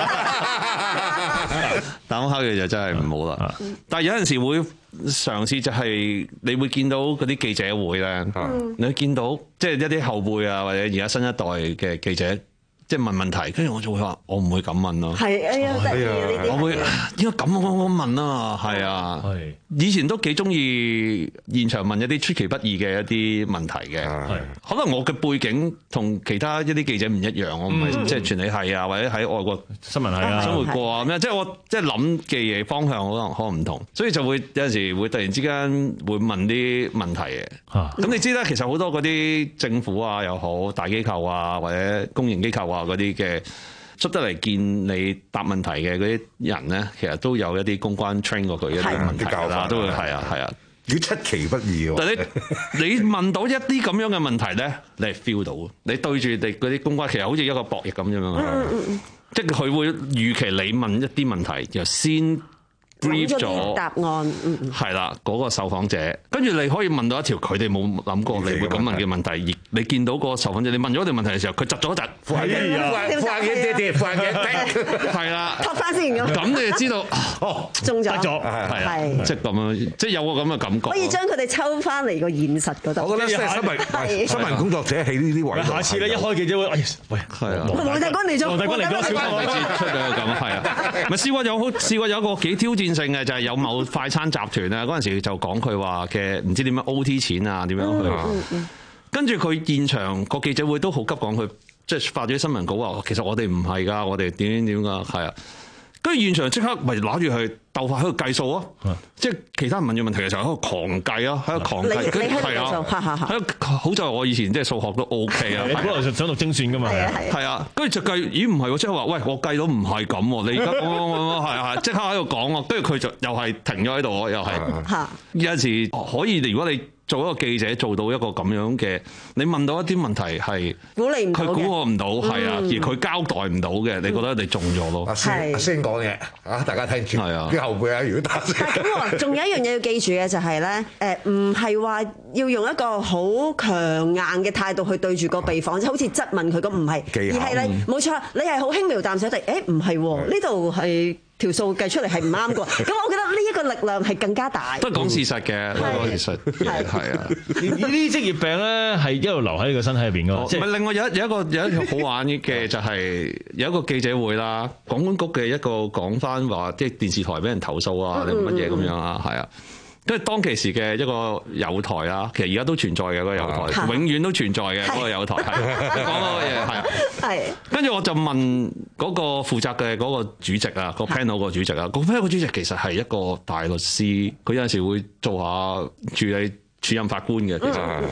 打風黑雨就真係唔好啦。但係有陣時會嘗試，就係你會見到嗰啲記者會咧，嗯、你會見到即係一啲後輩啊，或者而家新一代嘅記者。即係問問題，跟住我就會話：我唔會咁問咯。 係，哎呀，得意啊！呢啲我會應該咁我我問啊，係啊。係。以前都幾中意現場問一啲出其不意嘅一啲問題嘅。係。可能我嘅背景同其他一啲記者唔一樣，我唔係即係傳理系啊，或者喺外國新聞系啊生活過啊咁樣。即係我即係諗嘅嘢方向可能可能唔同，所以就會有陣時會突然之間會問啲問題嘅。嚇。咁你知啦，其實好多嗰啲政府啊又好，大機構啊或者公營機構啊。嗰啲嘅出得嚟見你答問題嘅嗰啲人咧，其實都有一啲公關 train 過佢一啲問題啦，都會係啊係啊，幾出其不意喎。但係你你問到一啲咁樣嘅問題咧，你係 feel 到，你對住你嗰啲公關，其實好似一個博弈咁樣樣，嗯嗯嗯即係佢會預期你問一啲問題，就先 brief 咗答案， 係啦，嗰個受訪者，跟住你可以問到一條佢哋冇諗過你會咁問嘅問題，而你見到個受訪者，你問咗一條問題嘅時候，佢窒咗一窒，副眼鏡，副眼鏡跌跌，副眼鏡係啦， 托翻先咁， 咁你就知道哦， 中咗， 係啊，即係咁樣，即係有個咁嘅感覺， 可以將佢哋抽翻嚟個現實嗰度。 我覺得新聞新聞工作者喺呢啲位， 下次咧一開記者會，哎呀，喂，係啊， 黃大軍嚟咗， 黃大軍嚟咗，小心出咗咁係啊，咪試過有好試過有個幾挑戰性嘅就係有某快餐集團啊，嗰陣時就講佢話嘅唔知點樣 O T 錢啊，點樣去，嗯嗯嗯、跟住佢現場個記者會都好急講佢，即係發咗啲新聞稿話，其實我哋唔係㗎，我哋點點點㗎，係啊，跟住現場即刻咪攞住佢鬥快喺度計數啊，嗯、即係其他人問住問題嘅時候喺度狂計啊，喺度狂計，跟住係啊，喺度好在我以前即係數學都 O K 啊， 你本來想讀精算㗎嘛， 係啊，跟住就計，咦唔係喎，即係話喂，我計到唔係咁喎，你而家係係即刻喺度講喎，跟住佢就又係停咗喺度，又係有陣時可以，如果你做一個記者做到一個咁樣嘅，你問到一啲問題係佢估我唔到，係啊，而佢交代唔到嘅，你覺得你中咗咯？ 阿先阿先講嘢啊，大家聽住係啊，啲後輩啊，如果打聲咁仲有一樣嘢要記住嘅就係咧，誒唔係話要用一個好強硬嘅態度去對住個被訪，即係好似質問佢咁，唔係，而係你冇錯，你係好輕描淡寫地，誒唔係喎，呢度係。條數計出嚟係唔啱嘅，咁我覺得呢一個力量係更加大。 都係講事實嘅，都講事實嘅，係啊。 呢啲職業病咧係一路留喺你個身體入邊嘅。即係另外有一有一個有一條好玩嘅就係有一個記者會啦，廣管局嘅一個講翻話，即係電視台俾人投訴啊定乜嘢咁樣啊，係啊。因為當其時嘅一個友台啦，其實而家都存在嘅嗰個友台，永遠都存在嘅嗰個友台，係講嗰個嘢係啊。係。跟住我就問嗰個負責嘅嗰個主席啊，個 panel 個主席啊，個 panel 個主席其實係一個大律師，佢有陣時會做下處理主任法官嘅，其實。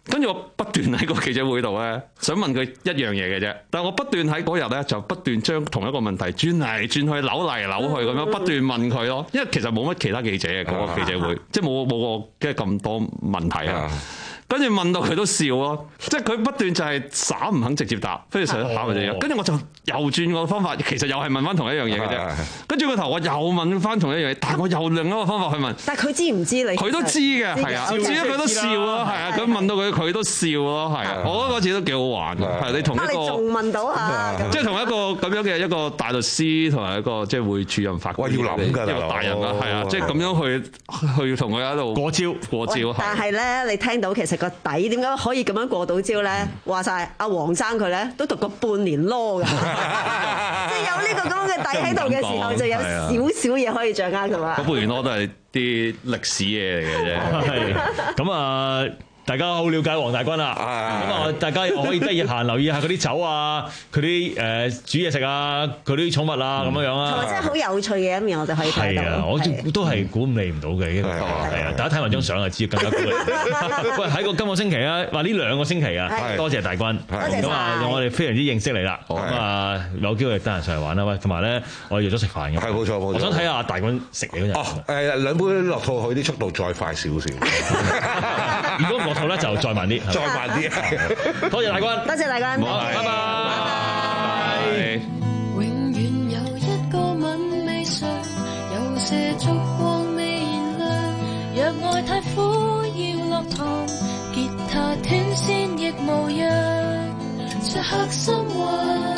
跟住我不斷喺個記者會度咧，想問佢一樣嘢嘅啫。但係我不斷喺嗰日咧，就不斷將同一個問題轉嚟轉去、扭嚟扭去咁樣不斷問佢咯。因為其實冇乜其他記者嘅嗰個記者會，即係冇冇我嘅咁多問題啊。跟住問到佢都笑咯，即係佢不斷就係耍唔肯直接答，跟住成日考佢哋。跟住我就又轉個方法，其實又係問翻同一樣嘢嘅啫。跟住個頭我又問翻同一樣嘢，但係我又另一個方法去問。 但係佢知唔知你？佢都知嘅，係啊，至於佢都笑咯，係啊。咁問到佢，佢都笑咯，係啊。我覺得嗰次都幾好玩嘅，係你同一個。 你仲問到下？ 即係同一個咁樣嘅一個大律師同埋一個即係會主任法官， 要諗㗎， 一個大人啦，係啊，即係咁樣去去同佢喺度過招過招。 但係咧，你聽到其實個底點解可以咁樣過到招咧？話晒阿黃生佢咧都讀過半年 law 㗎，即係有呢個咁嘅底喺度嘅時候，就有少少嘢可以掌握㗎嘛。 嗰半年 law 都係啲歷史嘢嚟嘅啫。 係咁啊！大家好了解黃大軍啦，咁啊大家又可以得意閒留意下佢啲酒啊，佢啲誒煮嘢食啊，佢啲寵物啊咁樣樣啦。 同埋真係好有趣嘅一面，我就可以睇到。 係啊，我都係估唔理唔到嘅呢個，係啊，大家睇埋張相就知更加估唔到。喂，喺個今個星期啊，話呢兩個星期啊，多謝大軍，咁啊我哋非常之認識你啦，咁啊有機會得閒上嚟玩啦，喂，同埋咧我哋約咗食飯嘅， 係冇錯冇錯。 我想睇下大軍食你嗰陣。 哦，誒兩杯落肚去啲速度再快少少。 如果唔落肚咧就再慢啲， 再慢啲。 多謝大軍， 多謝大軍， 好，拜拜，拜拜。 永遠有一個吻未睡，有些燭光未燃亮。若愛太苦要落糖，吉他斷線亦無恙。To hug someone,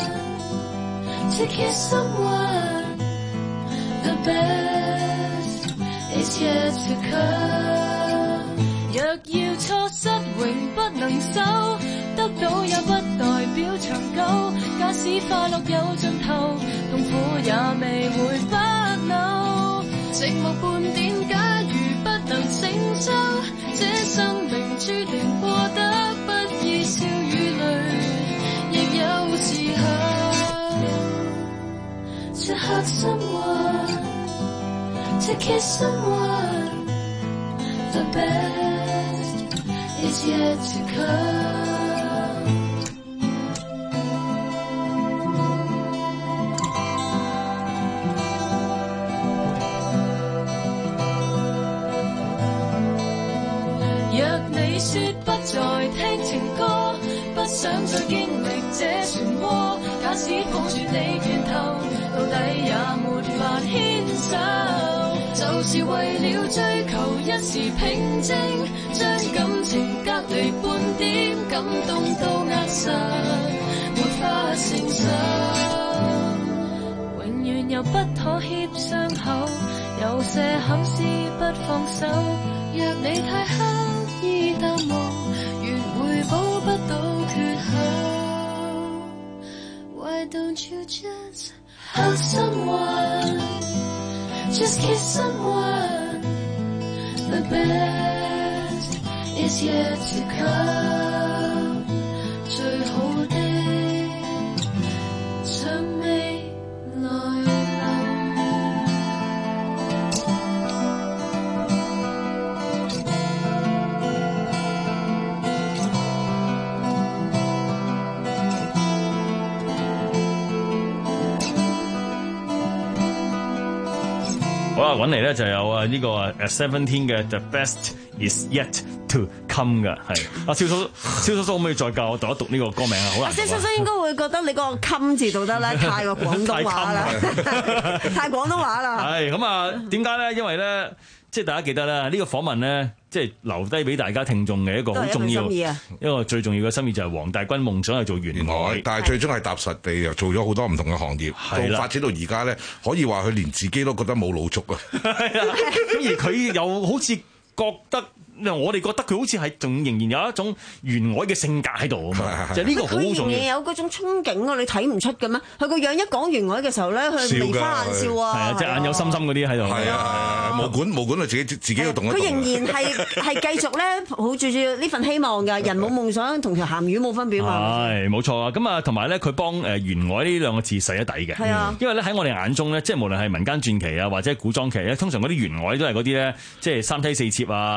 to kiss someone, the best is yet to come。若要錯失永不能收，得到也不代表長久。假使快樂有盡頭，痛苦也未會不朽。寂寞半點，假如不能成就，這生命注定過得不易，笑與淚亦有時候。To hug someone, to kiss someone, the best is yet to come。若你說不再聽情歌，不想再經歷這漩渦，假使抱住你拳頭，到底也沒法牽手。就是為了追求一時平靜，將感情隔離半點，感動都扼實，沒法承受。永遠有不妥協傷口，有些憾事不放手。若你太刻意淡忘，越會補不到缺口。Why don't you just hug someone?Just kiss someone, the best is yet to come。最好的尚未來臨。 好啦，揾嚟咧就有啊呢個啊 Seventeen 嘅 The Best Is Yet To Come 嘅，係阿蕭叔，蕭叔叔可唔可以再教我讀一讀呢個歌名啊？好難。 蕭叔叔應該會覺得你個襟字讀得咧太過廣東話啦，太廣東話啦。 係咁啊？點解咧？因為咧，即係大家記得咧，呢個訪問咧，即係留低俾大家聽眾嘅一個好重要，一個最重要嘅心意就係黃大軍夢想係做員外， 但係最終係踏實地又做咗好多唔同嘅行業，到發展到而家咧，可以話佢連自己都覺得冇老足啊。 咁而佢又好似覺得。我哋覺得佢好似係仲仍然有一種員外嘅性格喺度啊嘛，就係呢個好重要。 佢仍然有嗰種憧憬啊！你睇唔出嘅咩？佢個樣一講員外嘅時候咧，佢眉花眼笑啊， 係啊，隻眼有深深嗰啲喺度。 係啊，冇管冇管，佢自己自己要動一動。 佢仍然係係繼續咧，抱住住呢份希望㗎。人冇夢想，同條鹹魚冇分別嘛。 係冇錯啊！咁啊，同埋咧，佢幫誒員外呢兩個字洗一底嘅。係啊，因為咧喺我哋眼中咧，即係無論係民間傳奇啊，或者古裝劇咧，通常嗰啲員外都係嗰啲咧，即係三妻四妾啊，誒。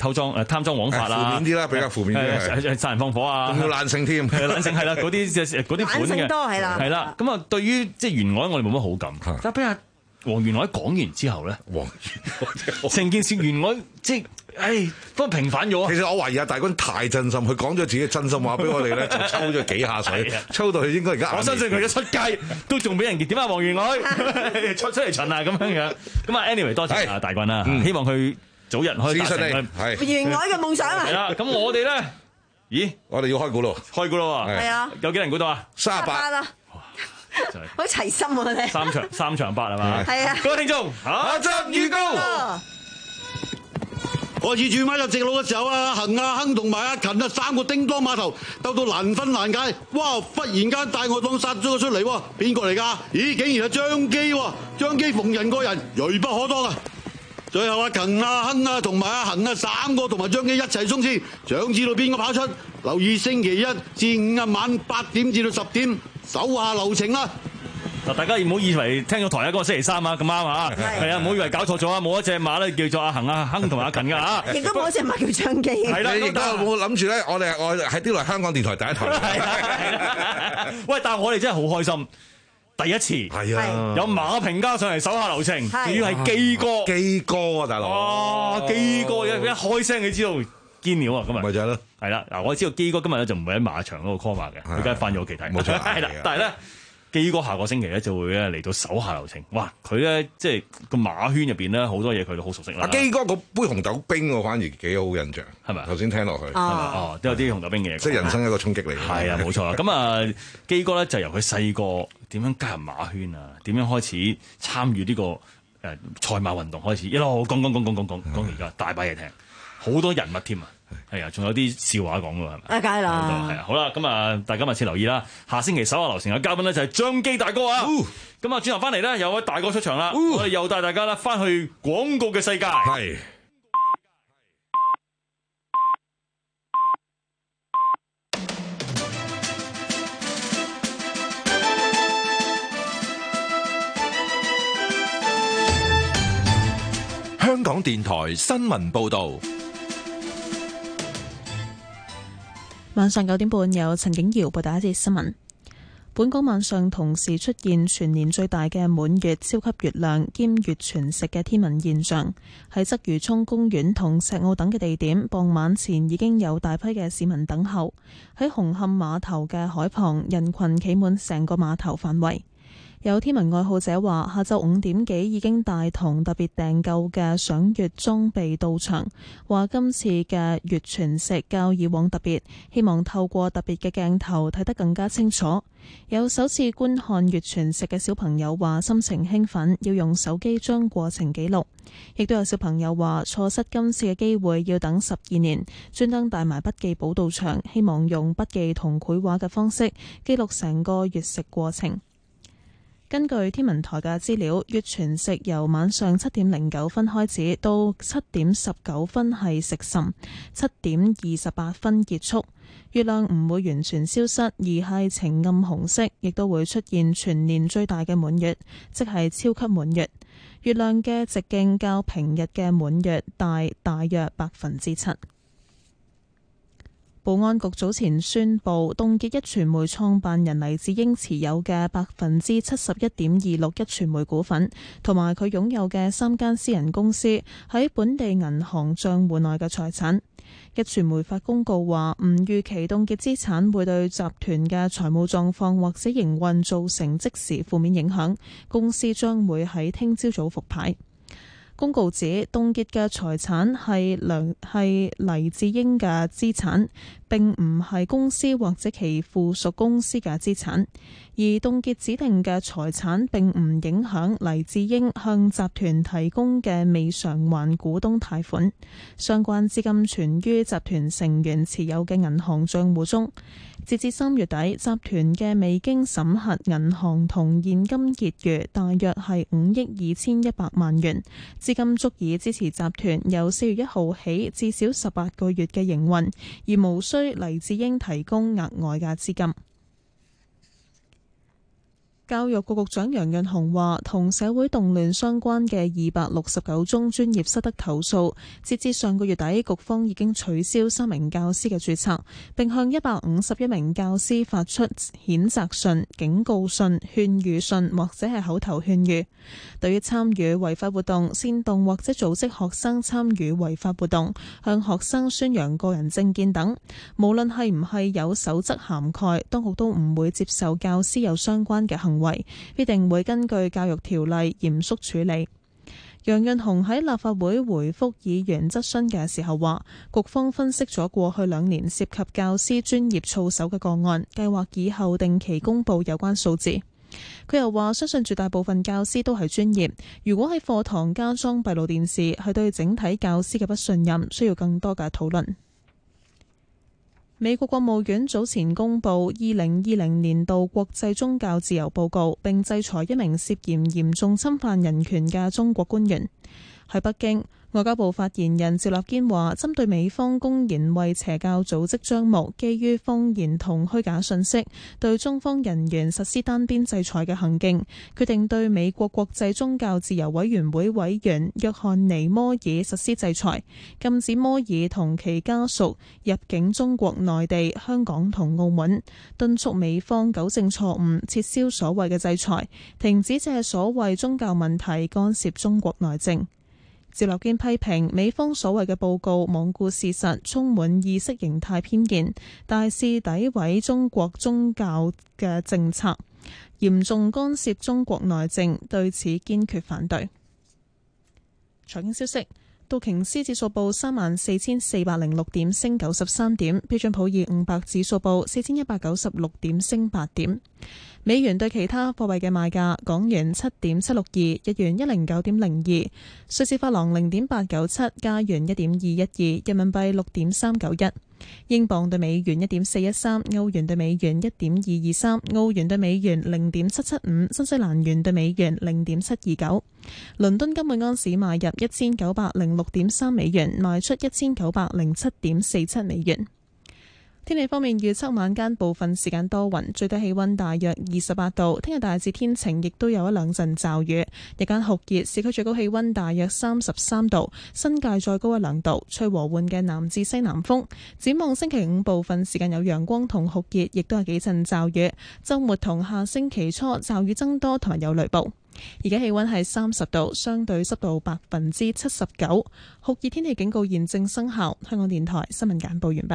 偷贓誒貪贓枉法啦， 負面啲啦，比較負面啲係殺人放火啊， 仲要懶性添， 懶性係啦，嗰啲即係嗰啲款嘅， 多係啦， 係啦。咁啊，對於即係袁凱我哋冇乜好感，但係俾阿黃元凱講完之後咧， 黃元凱成件事袁凱即係。誒，都平反咗。 其實我懷疑阿大軍太真心，佢講咗自己嘅真心話俾我哋咧，就抽咗幾下水，抽到佢應該而家。 我相信佢一出街都仲俾人點啊，黃元凱出出嚟巡啊咁樣樣。咁啊 ，anyway 多謝阿大軍啦，希望佢早日可以達成佢袁凱嘅夢想啊。 係啦，咁我哋咧，咦， 我哋要開估咯， 開估咯喎。 係啊， 有幾人估到啊？ 三十八啦。好齊心喎，我哋三場三場八係嘛？ 係啊。 各位聽眾，下集預告。 開始轉彎入直路嘅時候啊，恒啊亨同埋阿勤啊三個叮當碼頭鬥到難分難解，哇！忽然間大外檔殺咗個出嚟喎，邊個嚟㗎？咦，竟然係張基喎！張基逢人過人，銳不可當啊！最後阿勤啊亨啊同埋阿恒啊三個同埋張基一齊衝線，想知道邊個跑出？留意星期一至五啊晚八點至到十點，手下留情啦！ 嗱，大家唔好以為聽咗台一嗰個星期三啊咁啱啊，係啊，唔好以為搞錯咗啊，冇一隻馬咧叫做阿恒、阿亨同埋阿勤噶嚇， 亦都冇一隻馬叫張基。 係啦， 亦都冇諗住咧，我哋我喺呢度係香港電台第一台。 係啦，喂，但係我哋真係好開心，第一次係啊， 有馬評家上嚟手下留情，仲要係基哥， 基哥啊，大佬， 哇，基哥一一開聲你知道堅料啊，今日咪就係咯， 係啦，嗱，我知道基哥今日咧就唔會喺馬場嗰個 call 馬嘅，佢梗係翻咗屋企睇， 冇錯， 係啦，但係咧。基哥下個星期咧就會咧嚟到手下留情，哇！佢咧即係個馬圈入邊咧好多嘢佢都好熟悉啦。 阿基哥個杯紅豆冰我反而幾好印象，係咪？頭先聽落去，係咪？ 哦，都有啲紅豆冰嘅嘢， 即係人生一個衝擊嚟。 係啊，冇錯啦。咁啊，基哥咧就由佢細個點樣加入馬圈啊，點樣開始參與呢個誒賽馬運動開始，一路講講講講講講講而家大把嘢聽，好多人物添啊！係啊，仲有啲笑話講㗎，係咪？ 啊，梗係啦。 係啊，好啦，咁啊，大家密切留意啦。下星期手下留情嘅嘉賓咧就係張基大哥啊。咁啊，轉頭翻嚟咧，有位大哥出場啦。我哋又帶大家咧翻去廣告嘅世界。係。 香港電台新聞報導。 晚上九點半有陳景瑤報道一節新聞。本港晚上同時出現全年最大嘅滿月超級月亮兼月全食嘅天文現象，喺鰂魚涌公園同石澳等嘅地點，傍晚前已經有大批嘅市民等候。喺紅磡碼頭嘅海旁，人群企滿成個碼頭範圍。有天文愛好者話，下晝五點幾已經帶同特別訂購嘅賞月裝備到場，話今次嘅月全食較以往特別，希望透過特別嘅鏡頭睇得更加清楚。有首次觀看月全食嘅小朋友話心情興奮，要用手機將過程記錄。亦都有小朋友話錯失今次嘅機會要等十二年，專登帶埋筆記簿到場，希望用筆記同繪畫嘅方式記錄成個月食過程。根據天文台嘅資料，月全食由晚上七點零九分開始，到七點十九分係食神，七點二十八分結束。月亮唔會完全消失，而係呈暗紅色，亦都會出現全年最大嘅滿月，即係超級滿月。月亮嘅直徑較平日嘅滿月大大約百分之七。保安局早前宣布凍結壹傳媒創辦人黎智英持有嘅百分之七十一點二六壹傳媒股份，同埋佢擁有嘅三間私人公司喺本地銀行賬戶內嘅財產。壹傳媒發公告話，唔預期凍結資產會對集團嘅財務狀況或者營運造成即時負面影響，公司將會喺聽朝早復牌。公告指凍結嘅財產係梁係黎智英嘅資產，並唔係公司或者其附屬公司嘅資產，而凍結指定嘅財產並唔影響黎智英向集團提供嘅未償還股東貸款。相關資金存於集團成員持有嘅銀行賬戶中。截至三月底，集團嘅未經審核銀行同現金結餘大約係五億二千一百萬元，資金足以支持集團由四月一號起至少十八個月嘅營運，而無需黎智英提供額外嘅資金。 教育局局長楊潤雄話，同社會動亂相關嘅二百六十九宗專業失德投訴，截至上個月底，局方已經取消三名教師嘅註冊，並向一百五十一名教師發出譴責信、警告信、勸喻信或者係口頭勸喻。對於參與違法活動、煽動或者組織學生參與違法活動、向學生宣揚個人政見等，無論係唔係有守則涵蓋，當局都唔會接受教師有相關嘅行為，必定會根據教育條例嚴肅處理。楊潤雄喺立法會回覆議員質詢嘅時候話，局方分析咗過去兩年涉及教師專業操守嘅個案，計劃以後定期公佈有關數字。佢又話，相信絕大部分教師都係專業，如果喺課堂加裝閉路電視，係對整體教師嘅不信任，需要更多嘅討論。美國國務院早前公布二零二零年度國際宗教自由報告，並制裁一名涉嫌嚴重侵犯人權嘅中國官員。喺北京，外交部發言人趙立堅話，針對美方公然為邪教組織張目，基於謊言同虛假信息，對中方人員實施單邊制裁嘅行徑，決定對美國國際宗教自由委員會委員約翰尼摩爾實施制裁，禁止摩爾同其家屬入境中國內地、香港同澳門，敦促美方糾正錯誤，撤銷所謂嘅制裁，停止借所謂宗教問題干涉中國內政。趙立堅批評美方所謂嘅報告罔顧事實，充滿意識形態偏見，大肆詆毀中國宗教嘅政策，嚴重干涉中國內政，對此堅決反對。財經消息，道瓊斯指數報三萬四千四百零六點，升九十三點；標準普爾五百指數報四千一百九十六點，升八點。美元對其他貨幣嘅賣價：港元七點七六二，日元一零九點零二，瑞士法郎零點八九七，加元一點二一二，人民幣六點三九一，英鎊對美元一點四一三，歐元對美元一點二二三，澳元對美元零點七七五，新西蘭元對美元零點七二九。倫敦金每安士買入一千九百零六點三美元，賣出一千九百零七點四七美元。天氣方面，預測晚間部分時間多雲，最低氣溫大約二十八度。聽日大致天晴，亦都有一兩陣驟雨。日間酷熱，市區最高氣溫大約三十三度，新界再高一兩度，吹和緩嘅南至西南風。展望星期五部分時間有陽光同酷熱，亦都係幾陣驟雨。週末同下星期初驟雨增多，同埋有雷暴。而家氣溫係三十度，相對濕度百分之七十九，酷熱天氣警告現正生效。香港電台新聞簡報完畢。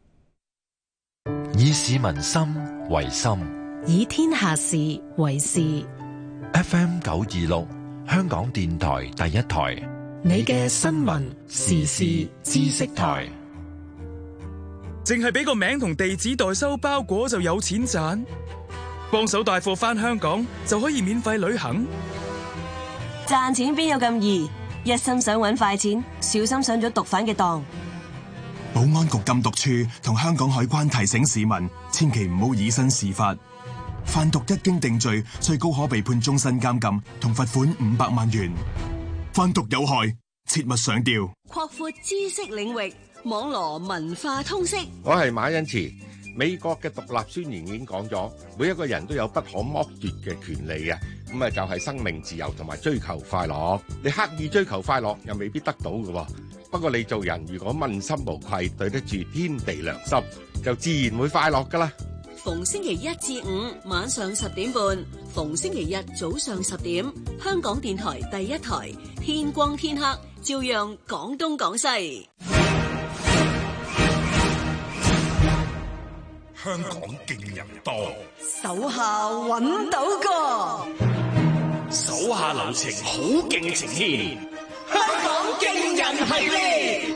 以市民心為心， 以天下事為事。 F M 九二六，香港電台第一台， 你嘅新聞時事知識台。 淨係俾個名同地址代收包裹就有錢賺？幫手帶貨返香港就可以免費旅行？ 賺錢邊有咁易？一心想搵快錢，小心上咗毒販嘅當。 保安局禁毒處同香港海關提醒市民，千祈唔好以身試法。販毒一經定罪，最高可被判終身監禁同罰款五百萬元。販毒有害，切勿上釣。 擴闊知識領域，網羅文化通識。 我係馬恩慈。美國嘅獨立宣言已經講咗，每一個人都有不可剝奪嘅權利嘅，咁啊就係生命自由同埋追求快樂。你刻意追求快樂又未必得到嘅，不過你做人如果問心無愧，對得住天地良心，就自然會快樂噶啦。 逢星期一至五晚上十點半，逢星期日早上十點，香港電台第一台，天光天黑照樣講東講西。 香港勁人多， 手下揾到個， 手下留情，好勁呈現。 香港勁人系列。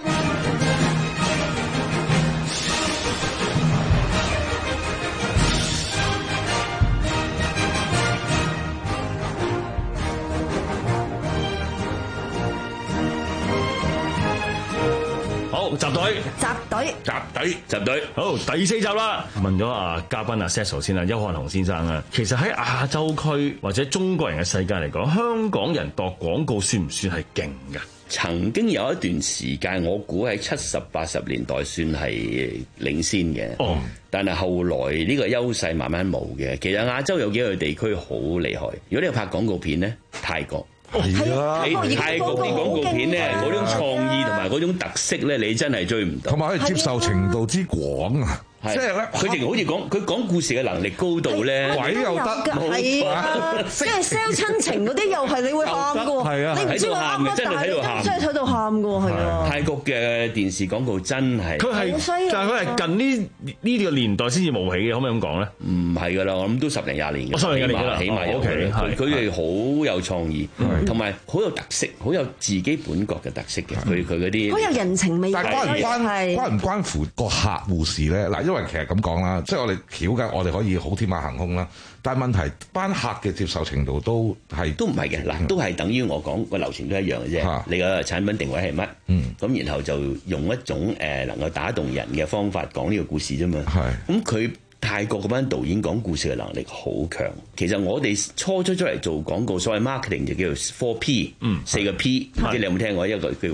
好，集隊， 集隊， 集隊，集隊。好，第四集啦。問咗啊嘉賓阿 Cecil 先啦，邱漢雄先生啊。其實喺亞洲區或者中國人嘅世界嚟講，香港人度廣告算唔算係勁㗎？ 曾經有一段時間，我估喺七十八十年代算係領先嘅。哦，但係後來呢個優勢慢慢冇嘅。其實亞洲有幾個地區好厲害。如果你拍廣告片咧，泰國。 係啊， 你泰國啲廣告片咧，嗰種創意同埋嗰種特色咧，你真係追唔到。 同埋可以接受程度之廣啊！即係咧， 佢淨好似講佢講故事嘅能力高度咧， 鬼又得， 係啊，即係 sell 親情嗰啲又係你會喊嘅喎，你唔知佢喊乜，但係真係睇到喊嘅喎，係啊。 泰國嘅電視廣告真係佢係，但係佢係近呢呢個年代先至冒起嘅，可唔可以咁講咧？ 唔係㗎啦，我諗都十零廿年嘅， 十零廿年㗎啦， 起碼有佢，佢哋好有創意，同埋好有特色，好有自己本國嘅特色嘅，佢佢嗰啲好有人情味。 但係關唔關關唔關乎個客戶事咧？嗱，因為其實咁講啦，即係我哋巧嘅，我哋可以好天馬行空啦。但係問題班客嘅接受程度都係都唔係嘅，嗱，都係等於我講個流程都一樣嘅啫。你個產品定位係乜？嗯，咁然後就用一種誒能夠打動人嘅方法講呢個故事啫嘛。係，咁佢泰國嗰班導演講故事嘅能力好強。其實我哋初出出嚟做廣告，所謂 marketing 就叫做 four P， 嗯，四個 P， 唔知你有冇聽過？一個叫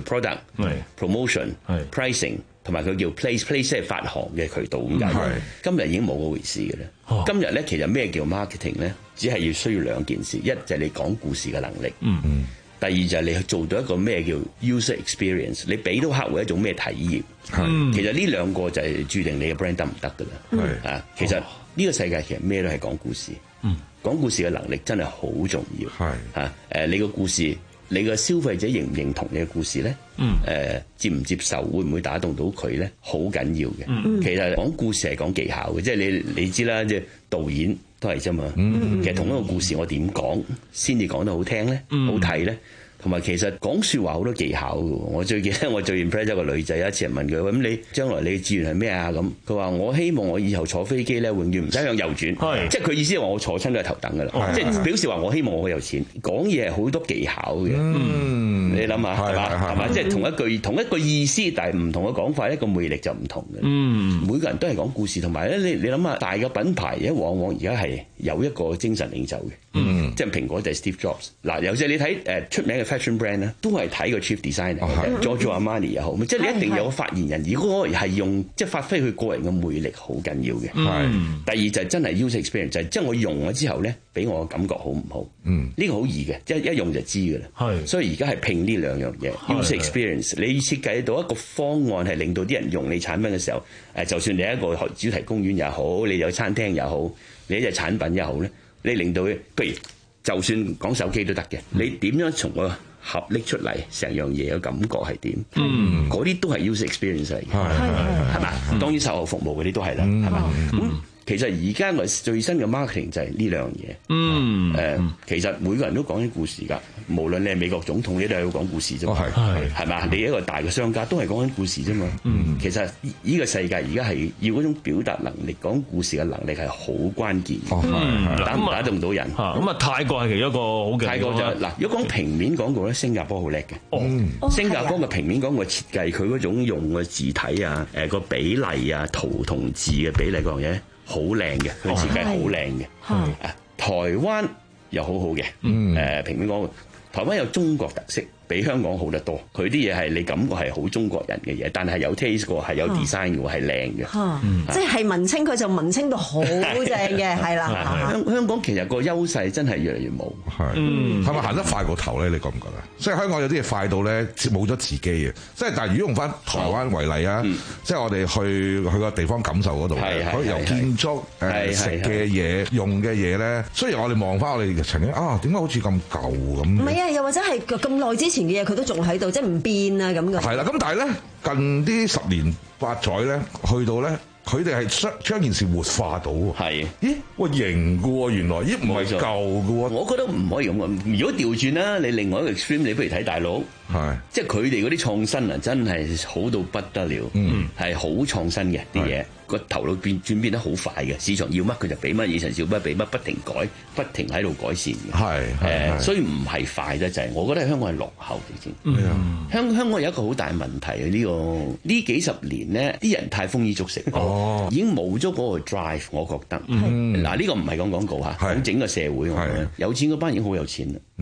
product、promotion、pricing。同埋佢叫 place，place 即係發行嘅渠道咁解。今日已經冇嗰回事嘅啦。哦、今日咧其實咩叫 marketing 咧？只係要需要兩件事，一就係你講故事嘅能力。嗯嗯。第二就係你去做到一個咩叫 user experience， 你俾到客戶一種咩體驗。嗯、其實呢兩個就係註定你嘅 brand 得唔得㗎啦。係啊，其實呢個世界其實咩都係講故事。嗯。講故事嘅能力真係好重要。係啊，誒你個故事。你個消費者認唔認同你嘅故事咧？誒、嗯呃、接唔接受，會唔會打動到佢咧？好緊要嘅。嗯、其實講故事係講技巧嘅，即係你你知啦，即係導演都係啫嘛。嗯、其實同一個故事我點講先至講得好聽咧，嗯、好睇咧？同埋其實講説話好多技巧嘅。我最記得我最 impress 一個女仔，有一次人問佢：咁你將來你嘅志願係咩啊？咁佢話：我希望我以後坐飛機咧，永遠唔使向右轉。是即係佢意思係話我坐親都係頭等㗎啦。是即係表示話我希望我好有錢。講嘢係好多技巧嘅。嗯、你諗下係嘛？係嘛？即係同一句同一個意思，但係唔同嘅講法，一個魅力就唔同嘅。嗯、每個人都係講故事，同埋咧，你你諗下，大嘅品牌咧，往往而家係有一個精神領袖嘅。嗯、即係蘋果就係 Steve Jobs。嗱，有時你睇誒出名嘅 fashion brand 咧，都係睇個 chief designer，Giorgio Armani 又好，即係你一定有個發言人。如果係用即係發揮佢個人嘅魅力，好緊要嘅。嗯、第二就係真係 user experience，就係即係我用咗之後咧，俾我嘅感覺好唔好？嗯，呢個好易嘅，即係一用就知㗎啦。係是，所以而家係拼呢兩樣嘢，user experience。你設計到一個方案係令到啲人用你產品嘅時候，誒，就算你一個主題公園又好，你有餐廳又好，你一隻產品又好咧。你令到，譬如就算講手機都得嘅，你點樣從個盒拎出嚟，成樣嘢嘅感覺係點？嗯，嗰啲都係 user experience 嚟嘅，係嘛？當然售後服務嗰啲都係啦，係嘛？咁其實而家我最新嘅 marketing 就係呢兩樣嘢。嗯，誒，其實每個人都講緊故事㗎，無論你係美國總統，你都係要講故事啫嘛。係係嘛？你一個大嘅商家都係講緊故事啫嘛。嗯，其實呢個世界而家係要嗰種表達能力、講故事嘅能力係好關鍵。哦，打唔打動到人？ 咁啊，泰國係其中一個好嘅。 泰國就嗱，如果講平面廣告咧，新加坡好叻嘅。哦，新加坡嘅平面廣告設計，佢嗰種用嘅字體啊，誒個比例啊，圖同字嘅比例嗰樣嘢。好靚嘅，佢設計好靚嘅。係啊，台灣又好好嘅。嗯，誒平面講，台灣有中國特色，比香港好得多。佢啲嘢係你感覺係好中國人嘅嘢，但係有 taste 嘅，係有 design 嘅，係靚嘅。 即係文青，佢就文青到好正嘅，係啦。 香香港其實個優勢真係越嚟越冇。 係，係咪行得快過頭咧？你覺唔覺得？即係香港有啲嘢快到咧，冇咗自己嘅。即係但係如果用翻台灣為例啊，即係我哋去去個地方感受嗰度，可以由建築誒食嘅嘢、用嘅嘢咧。雖然我哋望翻我哋曾經啊，點解好似咁舊咁？ 唔係啊，又或者係咁耐之前嘅嘢，佢都仲喺度，即係唔變啊咁嘅。 係啦，咁但係咧，近啲十年八載咧，去到咧。佢哋係將將件事活化到喎， 係， 咦，哇型嘅喎，原來，咦唔係舊嘅喎， 我覺得唔可以咁講。如果調轉啦，你另外一個 extreme，你不如睇大陸，係，即係佢哋嗰啲創新啊，真係好到不得了，嗯，係好創新嘅啲嘢。個頭腦變轉變得好快嘅，市場要乜佢就俾乜，以前少乜俾乜，不停改，不停喺度改善嘅。係誒，所以唔係快得滯，我覺得香港係落後嘅先。嗯，香香港有一個好大問題啊！呢個呢幾十年咧，啲人太豐衣足食，哦，已經冇咗嗰個 drive，我覺得。嗱，呢個唔係講廣告嚇，講整個社會，有錢嗰班已經好有錢啦。嗯。誒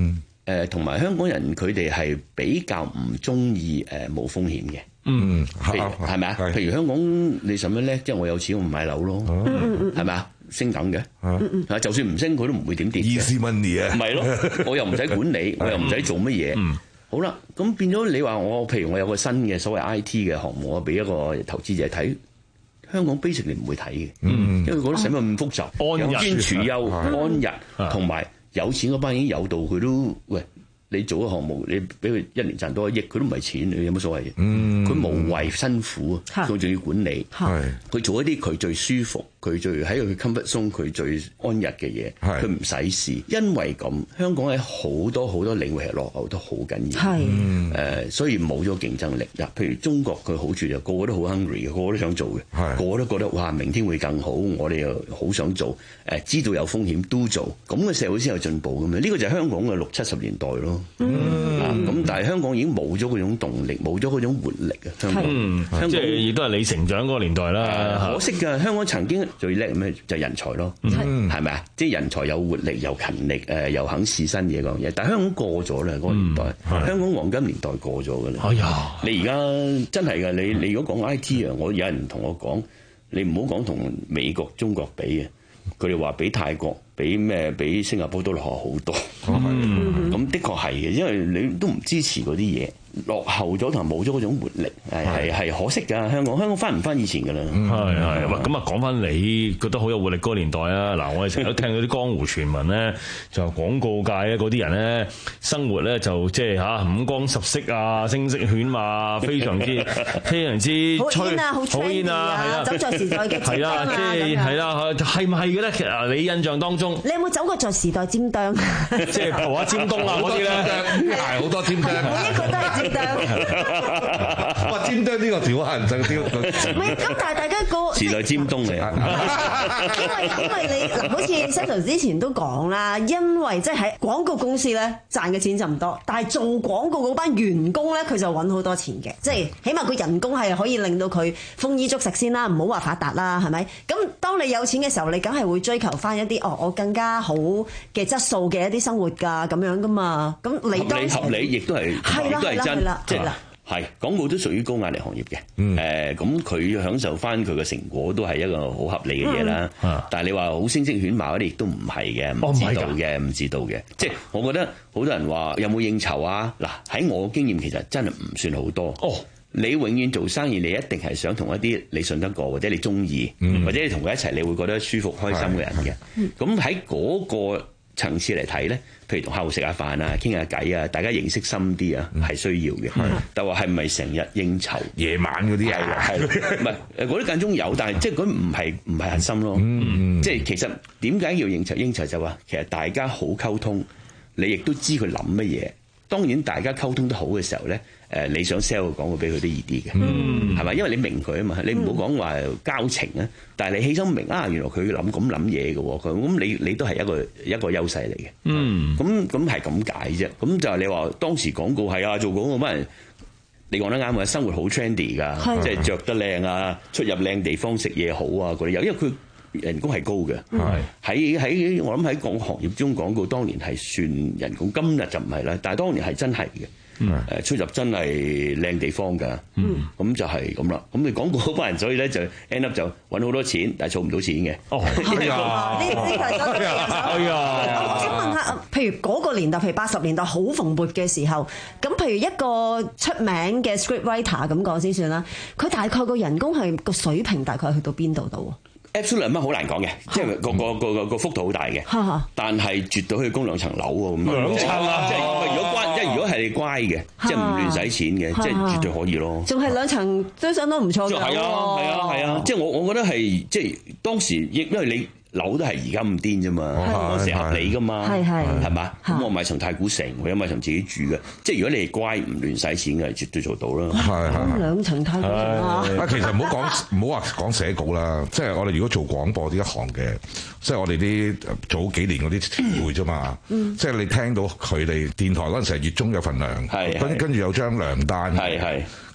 誒同埋香港人佢哋係比較唔中意誒冇風險嘅。 嗯， 係咪啊？譬如香港你使乜叻？即係我有錢我唔買樓咯，係咪啊？升緊嘅，啊就算唔升佢都唔會點跌嘅。 Easy money 啊， 唔係咯，我又唔使管理，我又唔使做乜嘢。好啦，咁變咗你話我，譬如我有個新嘅所謂 I T 嘅項目，我俾一個投資者睇，香港 basically 唔會睇嘅，因為覺得使乜咁複雜，養尊處優、安逸，同埋有錢嗰班已經有到，佢都喂。你做個項目，你俾佢一年賺多一億，佢都唔係錢，你有乜所謂嘅？佢、嗯、無謂辛苦啊，佢仲要管理，佢做一啲佢最舒服、佢最喺佢 comfort zone、佢最安逸嘅嘢，佢唔使試。因為咁，香港喺好多好多領域係落後得好緊要，誒、呃，所以冇咗競爭力。嗱，譬如中國佢好處就個個都好 hungry 嘅，個個都想做嘅，個個都覺得哇，明天會更好，我哋又好想做，誒、呃，知道有風險都做，咁嘅社會先有進步嘅嘛。呢、這個就係香港嘅六七十年代咯。嗯，咁、啊、但係香港已經冇咗嗰種動力，冇咗嗰種活力啊！香港， 嗯、 香港即係亦都係你成長嗰個年代啦、 呃。可惜㗎，香港曾經最叻咩就係人才咯，係咪啊？即係人才有活力、又勤力，誒、呃、又肯試新嘢嗰樣嘢。但係香港過咗啦，嗰、那個年代，嗯、香港黃金年代過咗㗎啦。哎呀，你而家真係㗎，你你如果講 I T 啊，我有人同我講，你唔好講同美國、中國比啊。佢哋話比泰國、比咩、比新加坡都落後好多。咁、嗯、的確係嘅，因為你都唔支持嗰啲嘢，落後咗同埋冇咗嗰種活力，係係係可惜㗎。香港香港翻唔翻以前㗎啦？ 係係。喂，咁啊講翻你覺得好有活力嗰個年代啊！嗱，我哋成日都聽到啲江湖傳聞咧，就廣告界咧嗰啲人咧，生活咧就即係嚇五光十色啊，聲色犬馬，非常之非常之好煙啊，好煙啊，走在時代嘅尖端啊！ 係啦，即係係啦，係唔係嘅咧？其實你印象當中， 你有冇走過在時代尖端？ 即係蒲下尖東啊嗰啲咧， 啲鞋好多尖端， 每一個都係尖端。 哇！尖端呢個條話人爭啲。 唔係咁，但係大家個時代尖東嚟啊！ 因為因為你嗱，好似 Samuel 之前都講啦，因為即係喺廣告公司咧賺嘅錢就唔多，但係做廣告嗰班員工咧佢就揾好多錢嘅，即係起碼個人工係可以令到佢豐衣足食先啦，唔好話發達啦，係咪？咁當你有錢嘅時候，你梗係會追求翻一啲哦，我更加好嘅質素嘅一啲生活㗎，咁樣噶嘛。咁你當合理亦都係，亦都係真，即係係廣告都屬於高壓力行業嘅。誒、嗯，咁佢、呃、享受翻佢嘅成果都係一個好合理嘅嘢啦。嗯、但係你話好聲色犬馬嗰啲亦都唔係嘅，唔知道嘅，唔、哦、知道嘅。即係我覺得好多人話有冇應酬啊？嗱，喺我經驗其實真係唔算好多。哦。你永遠做生意，你一定係想同一啲你信得過，或者你中意，嗯、或者你同佢一齊，你會覺得舒服、開心嘅人嘅。咁喺嗰個層次嚟睇咧，譬如同客戶食下飯啊、傾下偈啊，大家認識深啲啊，係需要嘅。但話係咪成日應酬夜晚嗰啲啊？ 係唔係？誒嗰啲間中有，但係即係嗰唔係唔係核心咯。嗯、即係其實點解要應酬？應酬就話其實大家好溝通，你亦都知佢諗乜嘢。當然大家溝通得好嘅時候咧。誒你想 sell 個廣告俾佢都易啲嘅，係咪、嗯？因為你明佢啊嘛，你唔好講話交情啊，但係你起心明啊，原來佢諗咁諗嘢嘅喎，咁你你都係一個一個優勢嚟嘅。嗯，咁咁係咁解啫。咁就係你話當時廣告係啊，做廣告乜人？你講得啱啊，生活好 trendy 㗎，即係着得靚啊，出入靚地方食嘢好啊嗰啲有，因為佢人工係高嘅。喺喺、嗯、我諗喺個行業中廣告當年係算人工，今日就唔係啦，但係當年係真係嘅。誒、嗯、出入真係靚地方㗎，咁、嗯、就係咁啦。咁你廣告嗰班人，所以咧就 end up 就揾好多錢，但係儲唔到錢嘅。哦，係啊， 呢呢題都係啊。我想問下，譬如嗰個年代，譬如八十年代好蓬勃嘅時候，咁譬如一個出名嘅 script writer 咁講先算啦，佢大概個人工係個水平大概去到邊度度？ Absolutely 乜好難講嘅，即係個個個個個幅度好大嘅，但係絕對可以供兩層樓喎咁。兩層啊！即係如果乖，即係如果係乖嘅，即係唔亂使錢嘅，即係絕對可以咯。 仲係兩層都相當唔錯嘅。 係啊係啊係啊！即係我我覺得係即係當時，因為你。樓都係而家咁癲啫嘛，嗰時合理噶嘛，係係係嘛？咁我買層太古城，我有買層自己住嘅，即係如果你係乖唔亂使錢嘅，絕對做到啦。 係係兩層太古城啊！ 啊，其實唔好講唔好話講寫稿啦，即係我哋如果做廣播呢一行嘅，即係我哋啲早幾年嗰啲前輩啫嘛，即係你聽到佢哋電台嗰陣時係月中有份糧，跟跟住有張糧單，係係。咁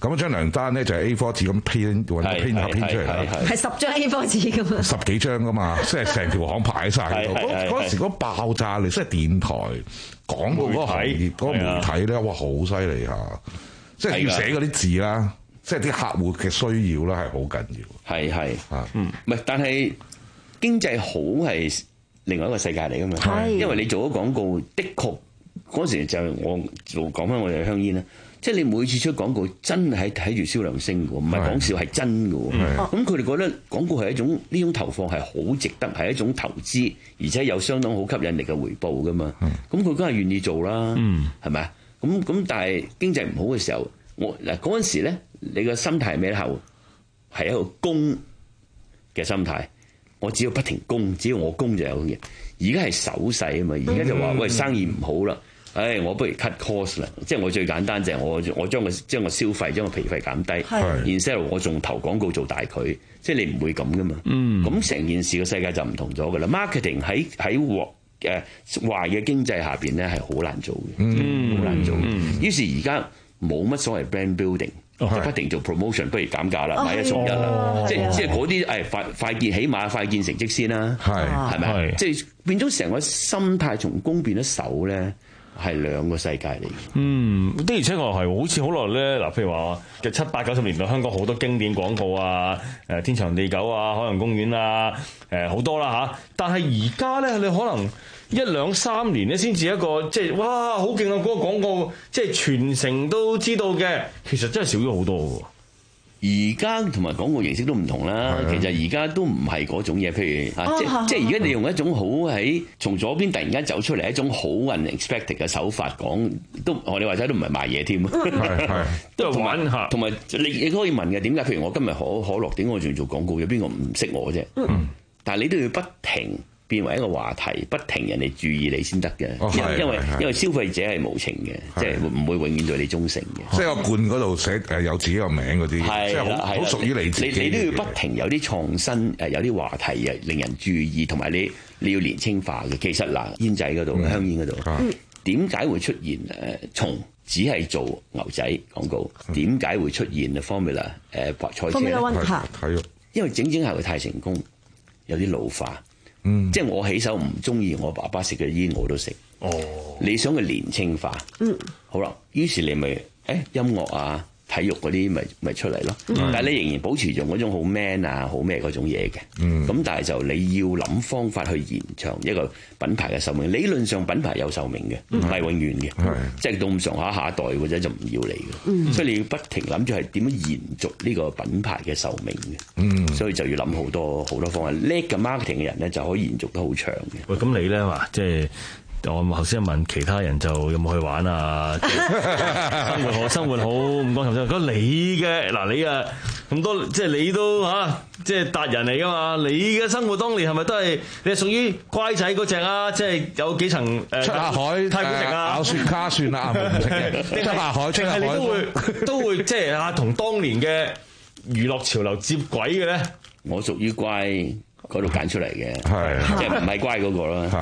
咁張糧單咧就係 A 四 紙咁編揾個編合編出嚟啦， 係十張 A 四 紙咁啊， 十幾張噶嘛，即係成條行排晒喺度。嗰嗰時嗰爆炸力，即係電台廣告嗰個行業嗰個媒體咧，哇，好犀利嚇！即係要寫嗰啲字啦，即係啲客戶嘅需要啦，係好緊要。 係係啊，嗯，唔係，但係經濟好係另外一個世界嚟噶嘛。因為你做咗廣告，的確嗰時就我做講翻我哋香煙啦。即係你每次出廣告，真係睇住銷量升嘅，唔係講笑，係真嘅。咁佢哋覺得廣告係一種呢種投放係好值得，係一種投資，而且有相當好吸引力嘅回報噶嘛。咁佢梗係願意做啦，係咪啊？咁咁但係經濟唔好嘅時候，我嗱嗰陣時咧，你個心態係咩咧？後係一個供嘅心態，我只要不停供，只要我供就有嘢。而家係手勢啊嘛，而家就話喂，生意唔好啦。唉、哎，我不如 cut cost 啦，即係我最簡單就係我我將個將個消費將個皮費減低，然之後我仲投廣告做大佢，即係你唔會咁噶嘛。咁成、嗯、件事個世界就唔同咗噶啦。Marketing 喺喺壞誒壞嘅經濟下邊咧係好難做嘅，好、嗯、難做。嗯、於是而家冇乜所謂 brand building，、哦、就不停做 promotion， 不如減價啦，買一送一啦。哦、即係即係嗰啲誒快快見，起碼快見成績先啦，係咪啊？即係變咗成個心態從攻變咗守咧。係兩個世界嚟嘅。嗯， 的而且確係，好似好耐咧。嗱，譬如話嘅七八九十年代，香港好多經典廣告啊，誒天長地久啊，海洋公園啊，誒好多啦嚇。但係而家咧，你可能一兩三年咧，先至一個即係哇，好勁啊！嗰個廣告即係全城都知道嘅，其實真係少咗好多喎。 而家同埋廣告形式都唔同啦，其實而家都唔係嗰種嘢，譬如啊，即即係而家你用一種好喺從左邊突然間走出嚟一種好 unexpected 嘅手法講，都我哋話齋都唔係賣嘢添，都係玩下。同埋你你都可以問嘅，點解？譬如我今日可可樂，點解我仲要做廣告？有邊個唔識我啫？嗯、但係你都要不停變為一個話題，不停人哋注意你先得嘅，因為因為消費者係無情嘅，即係唔會永遠對你忠誠嘅。即係個罐嗰度寫誒有自己個名嗰啲，即係好好屬於你自己。你你都要不停有啲創新誒，有啲話題誒，令人注意，同埋你你要年輕化嘅。其實嗱，煙仔嗰度、嗯、香煙嗰度，點解、嗯、會出現誒從只係做牛仔廣告？點解、嗯、會出現 Formula 誒白菜車咧？因為整整下佢太成功，有啲老化。嗯、即係我起手唔中意我爸爸食嘅煙，我都食。哦，你想佢年青化，嗯，好啦，於是你咪誒音樂啊、體育嗰啲咪咪出嚟咯。嗯、但係你仍然保持住嗰種好 man 啊、好咩嗰種嘢嘅。嗯，咁但係就你要諗方法去延長一個品牌嘅壽命。理論上品牌有壽命嘅，唔係、嗯、永遠嘅。係、嗯，即係到咁上下下一代或者就唔要你嘅。嗯、所以你要不停諗住係點樣延續呢個品牌嘅壽命嘅。嗯，所以就要諗好多好多方法。叻嘅 marketing 嘅人咧，就可以延續得好長嘅。 喂，咁你咧話即係。我頭先問其他人就有冇去玩啊？生活好，生活好唔講頭先。咁你嘅嗱，你啊咁多，即係你都嚇，即係達人嚟噶嘛？你嘅生活當年係咪都係你係屬於乖仔嗰隻啊？即係有幾層誒出下海太古城啊，咬雪卡算啦，唔食嘅。出下海，出下海都會都會即係啊，同當年嘅娛樂潮流接軌嘅咧。 我屬於乖。嗰度揀出嚟嘅，即係唔係乖嗰個啦。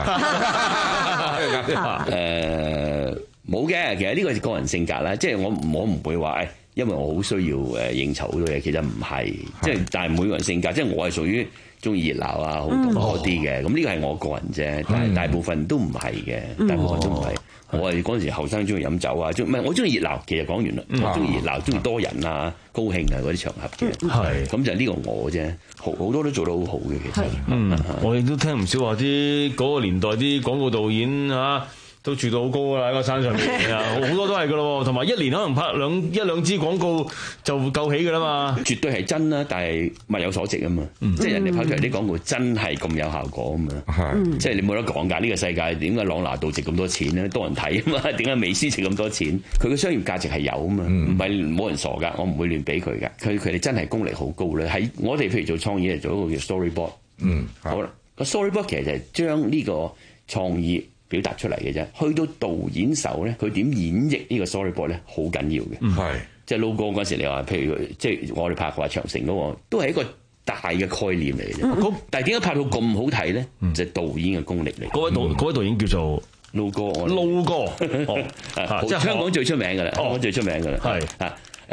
誒冇嘅，其實呢個係個人性格啦。即係我我唔會話誒，因為我好需要誒應酬好多嘢，其實唔係。即係但係每個人性格，即係我係屬於中意熱鬧啊，好多啲嘅。咁呢個係我個人啫，但係大部分都唔係嘅，大部分都唔係。我係嗰陣時後生中意飲酒啊，唔係我中意熱鬧。其實講完啦，我中意熱鬧，中意多人啊、高興啊嗰啲場合嘅。係咁就呢個我啫，好好多都做得好好嘅。其實， 嗯，我亦都聽唔少話啲嗰個年代啲廣告導演啊。都住到好高㗎啦，喺個山上面啊，好多都係㗎咯，同埋一年可能拍兩一兩支廣告就夠起㗎啦嘛。 絕對係真啦，但係物有所值啊嘛，嗯、即係人哋拍出嚟啲廣告真係咁有效果啊嘛。嗯、即係你冇得講㗎，呢、呢個世界點解朗拿度值咁多錢咧？多人睇啊嘛，點解美斯值咁多錢？佢嘅商業價值係有啊嘛，唔係冇人傻㗎，我唔會亂俾佢㗎。佢佢哋真係功力好高咧。喺我哋譬如做創意嚟做一個叫 storyboard。嗯，好啦，個 storyboard 其實就係將呢個創意表達出嚟嘅啫，去到導演手咧，佢點演繹呢個 storyboard 咧，好緊要嘅。係、嗯，即係 logo 嗰時你話，譬如即係我哋拍話長城嗰、那個，都係一個大嘅概念嚟嘅啫。嗯、但係點解拍到咁好睇咧？嗯、就係導演嘅功力嚟。嗰位導嗰位導演叫做 logo，logo，即係香港最出名㗎啦，香港最出名㗎啦。係啊誒。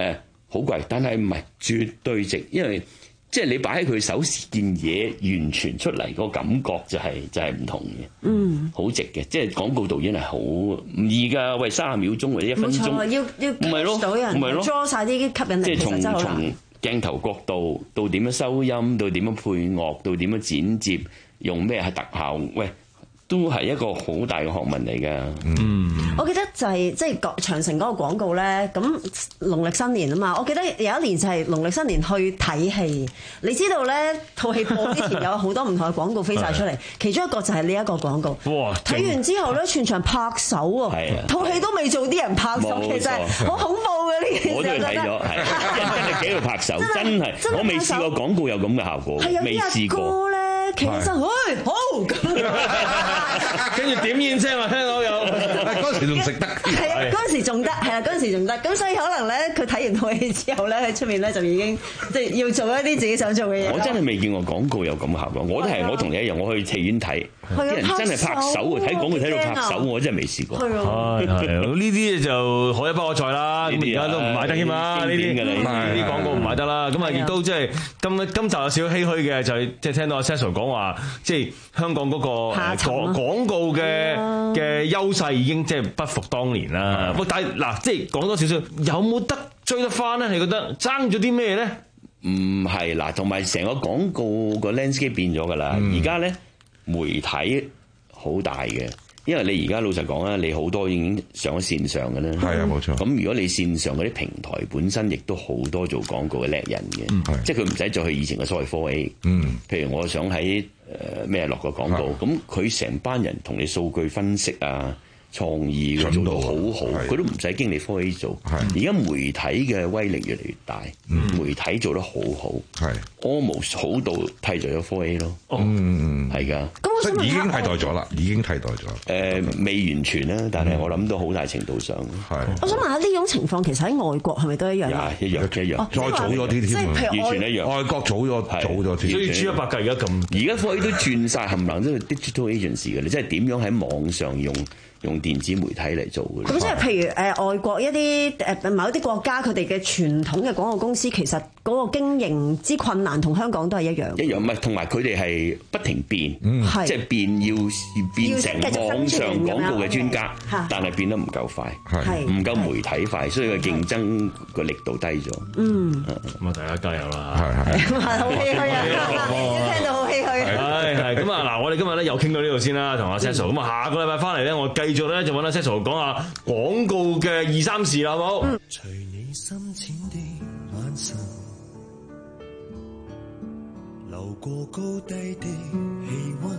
好貴，但係唔係絕對值，因為即係你擺喺佢手件嘢完全出嚟個感覺就係、是、就係、是、唔同嘅，嗯，好值嘅，即係廣告導演係好唔易㗎，喂，三十秒鐘或者一分鐘， 要要 catch 到人，抓晒啲吸引力， 即係從其實真係好難從鏡頭角度到點樣收音，到點樣配樂，到點樣剪接，用咩係特效，喂。都係一個好大嘅學問嚟㗎。嗯， 我記得就係即係長城嗰個廣告咧，咁農曆新年啊嘛，我記得有一年就係農曆新年去睇戲，你知道咧套戲播之前有好多唔同嘅廣告飛晒出嚟，其中一個就係呢一個廣告。哇！睇完之後咧，全場拍手喎，套戲都未做啲人拍手，其實好恐怖嘅呢件事。 我都去睇咗，係真係幾度拍手，真係我未試過廣告有咁嘅效果，未試過。 其實，喂，好咁， 跟住點煙聲我聽到有，嗰時仲食得， 係嗰時仲得，係啦，嗰時仲得，咁所以可能咧，佢睇完套戲之後咧，喺出面咧就已經即係要做一啲自己想做嘅嘢。 我真係未見過廣告有咁嘅效果，我都係我同你一樣，我去戲院睇，啲人真係拍手喎，睇廣告睇到拍手，我真係未試過。係啊，係呢啲就可一不可再啦。咁而家都唔買得添啦，呢啲呢啲廣告唔買得啦。咁啊，亦都即係今今集有少少唏噓嘅，就係即係聽到阿 Cecil 講話，即係香港嗰個廣廣告嘅嘅優勢已經即係不復當年啦。喂，但係嗱，即係講多少少，有冇得追得翻咧？你覺得爭咗啲咩咧？ 唔係嗱，同埋成個廣告個 landscape 變咗㗎啦。而家咧媒體好大嘅，因為你而家老實講啦，你好多已經上咗線上嘅啦。 係啊，冇錯。 咁如果你線上嗰啲平台本身亦都好多做廣告嘅叻人嘅，嗯、即係佢唔使再去以前嘅所謂 four A。嗯，譬如我想喺誒咩落個廣告，咁佢成班人同你數據分析啊。創意做到好好，佢都唔使經理科 A 做。而家媒體嘅威力越嚟越大，嗯、媒體做得好好，係 almost 好到替代咗科 A 咯。嗯，係㗎。 咁已經替代咗啦，已經替代咗。誒、 呃，未完全啦，但係我諗都好大程度上。係、嗯。 我想問下呢種情況其實喺外國係咪都一樣？ 一樣一樣， 哦、 再早咗啲添，完全一樣。 外國早咗早咗添。 所以 G 一百計而家咁， 而家科 A 都轉晒冚唪唥都係 digital agency 嘅，你即係點樣喺網上用？用電子媒體嚟做嘅。咁即係譬如誒、呃、外國一啲誒某一啲國家佢哋嘅傳統嘅廣告公司，其實嗰個經營之困難同香港都係一樣。 一樣唔係，同埋佢哋係不停變，嗯、即係變要變成網上廣告嘅專家，但係變得唔夠快，唔夠媒體快，所以個競爭個力度低咗。嗯， 咁啊大家加油啦！ 係係， 好唏噓啊！聽到好唏噓。 係係咁啊嗱，我哋今日咧又傾到呢度先啦，同阿 Cecil。咁啊下個禮拜翻嚟咧，我繼續咧就揾阿 Cecil 講下廣告嘅二三事啦，好唔好？隨你深淺的眼神，流過高低的氣溫，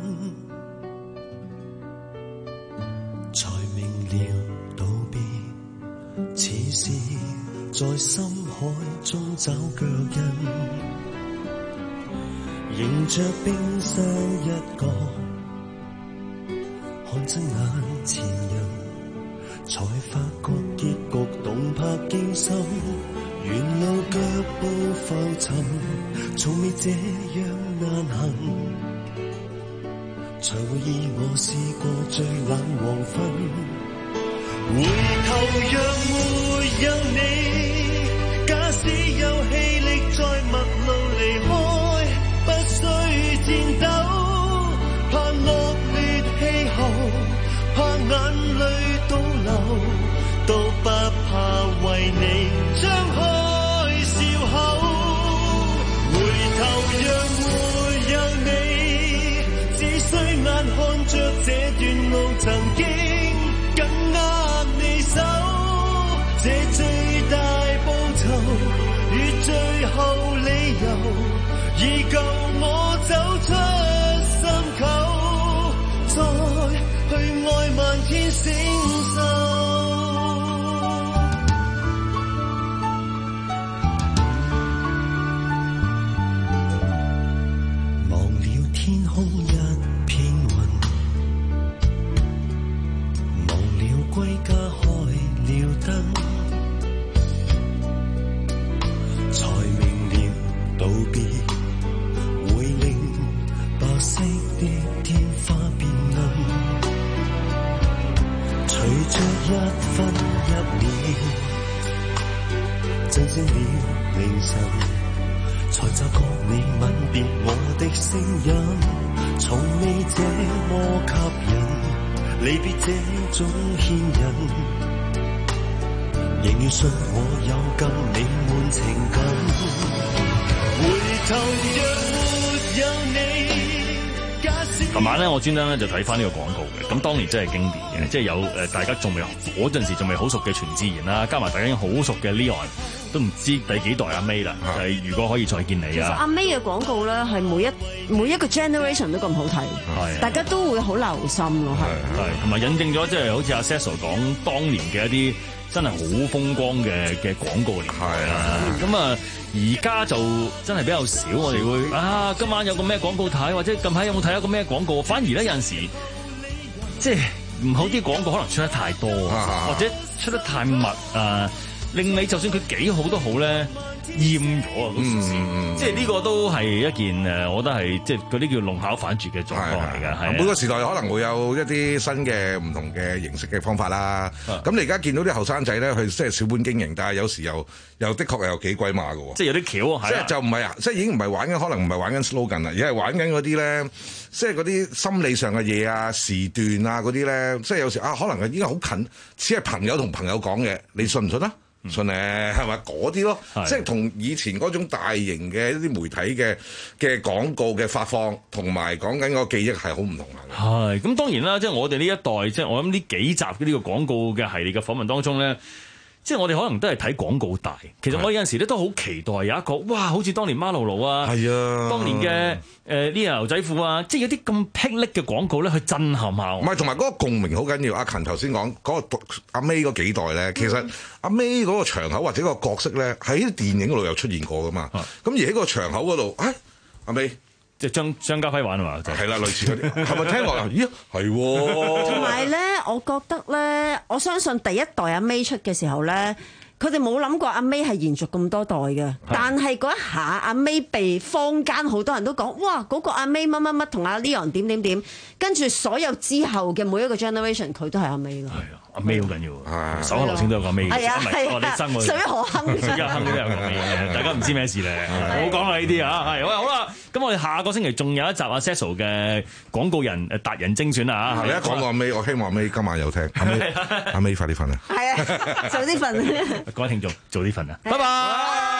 才明了道別，似是在深海中找腳印，迎着冰霜一角，看親眼前人，才發覺結局動魄驚心，沿路腳步浮沉，從未這樣難行，才會以我試過最冷黃昏。回頭若沒有你，假使有氣力再陌路離開，不需戰鬥，怕惡劣氣候，怕眼淚倒流，都不怕為你張開笑口。回頭若沒有你，只需眼看着這段路曾經緊握你手，這最大報酬與最別我的聲音，從未這麼吸引，離別這種牽引，仍然信我有跟你滿情感。回頭若沒有你，假使琴晚咧，我專登咧就睇翻呢個廣告嘅，咁當年真係經典嘅，即係有誒大家仲未嗰陣時仲未好熟嘅全智賢啦，加埋大家已經好熟嘅 Leon。都唔知第幾代阿 May 啦，就係如果可以再見你啊！ 其實阿 May 嘅廣告咧，係每一每一個 generation 都咁好睇，大家都會好留心咯，係係同埋印證咗，即係好似阿 Cecil 講當年嘅一啲真係好風光嘅嘅廣告嚟係啦。咁啊，而家就真係比較少，我哋會啊，今晚有個咩廣告睇，或者近排有冇睇一個咩廣告？反而咧有陣時即係唔好啲廣告可能出得太多，或者出得太密啊。令你就算佢幾好都好咧，厭咗啊！嗰時、嗯、即係呢個都係一件誒，我覺得係即係嗰啲叫弄巧反拙嘅狀況嚟嘅。係每個時代可能會有一啲新嘅唔同嘅形式嘅方法啦。咁你而家見到啲後生仔咧，佢即係小本經營，但係有時又又的確係有幾鬼馬嘅喎。 即係有啲橋啊！ 即係就唔係啊！即係已經唔係玩緊，可能唔係玩緊 slogan 啦，而係玩緊嗰啲咧，即係嗰啲心理上嘅嘢啊、時段啊嗰啲咧，即係有時啊，可能係已經好近，只係朋友同朋友講嘅，你信唔信啊？信咧，係咪嗰啲咯？即係同以前嗰種大型嘅一啲媒體嘅嘅廣告嘅發放，同埋講緊個記憶係好唔同嘅。 係咁，當然啦，即係我哋呢一代，即係我諗呢幾集嘅呢個廣告嘅系列嘅訪問當中咧。即係我哋可能都係睇廣告大，其實我有陣時咧都好期待有一個，哇！好似當年馬路路啊，係啊，當年嘅誒呢條牛仔褲啊，即係有啲咁霹靂嘅廣告咧，去震撼下我。 唔係，同埋嗰個共鳴好緊要。阿勤頭先講嗰個阿 May 嗰幾代咧，其實阿 May 嗰個場口或者個角色咧，喺電影嗰度有出現過噶嘛。咁、啊、而喺個場口嗰度，誒阿 May。 即係張張家輝玩啊嘛，就係啦，類似嗰啲，係咪聽落啊？咦，係喎。 同埋咧，我覺得咧，我相信第一代阿 May 出嘅時候咧，佢哋冇諗過阿 May 係延續咁多代嘅。但係嗰一下阿 May 被坊間好多人都講，哇！嗰個阿 May 乜乜乜同阿 Leon 點點點，跟住所有之後嘅每一個 generation 佢都係阿 May 咯。係啊，阿 May 好緊要，手下留情都有個 May 嘅，唔係我哋生我。十一河坑，十一坑都有個 May 嘅，大家唔知咩事咧，唔好講啦呢啲啊，係好啦。咁我哋下個星期仲有一集阿 Cecil 嘅廣告人誒達人精選啊！ 你一講到阿 May，我希望阿 May 今晚有聽。阿 May，阿 May 快啲瞓啦！ 係啊，早啲瞓。 各位聽眾，早啲瞓啊！拜拜。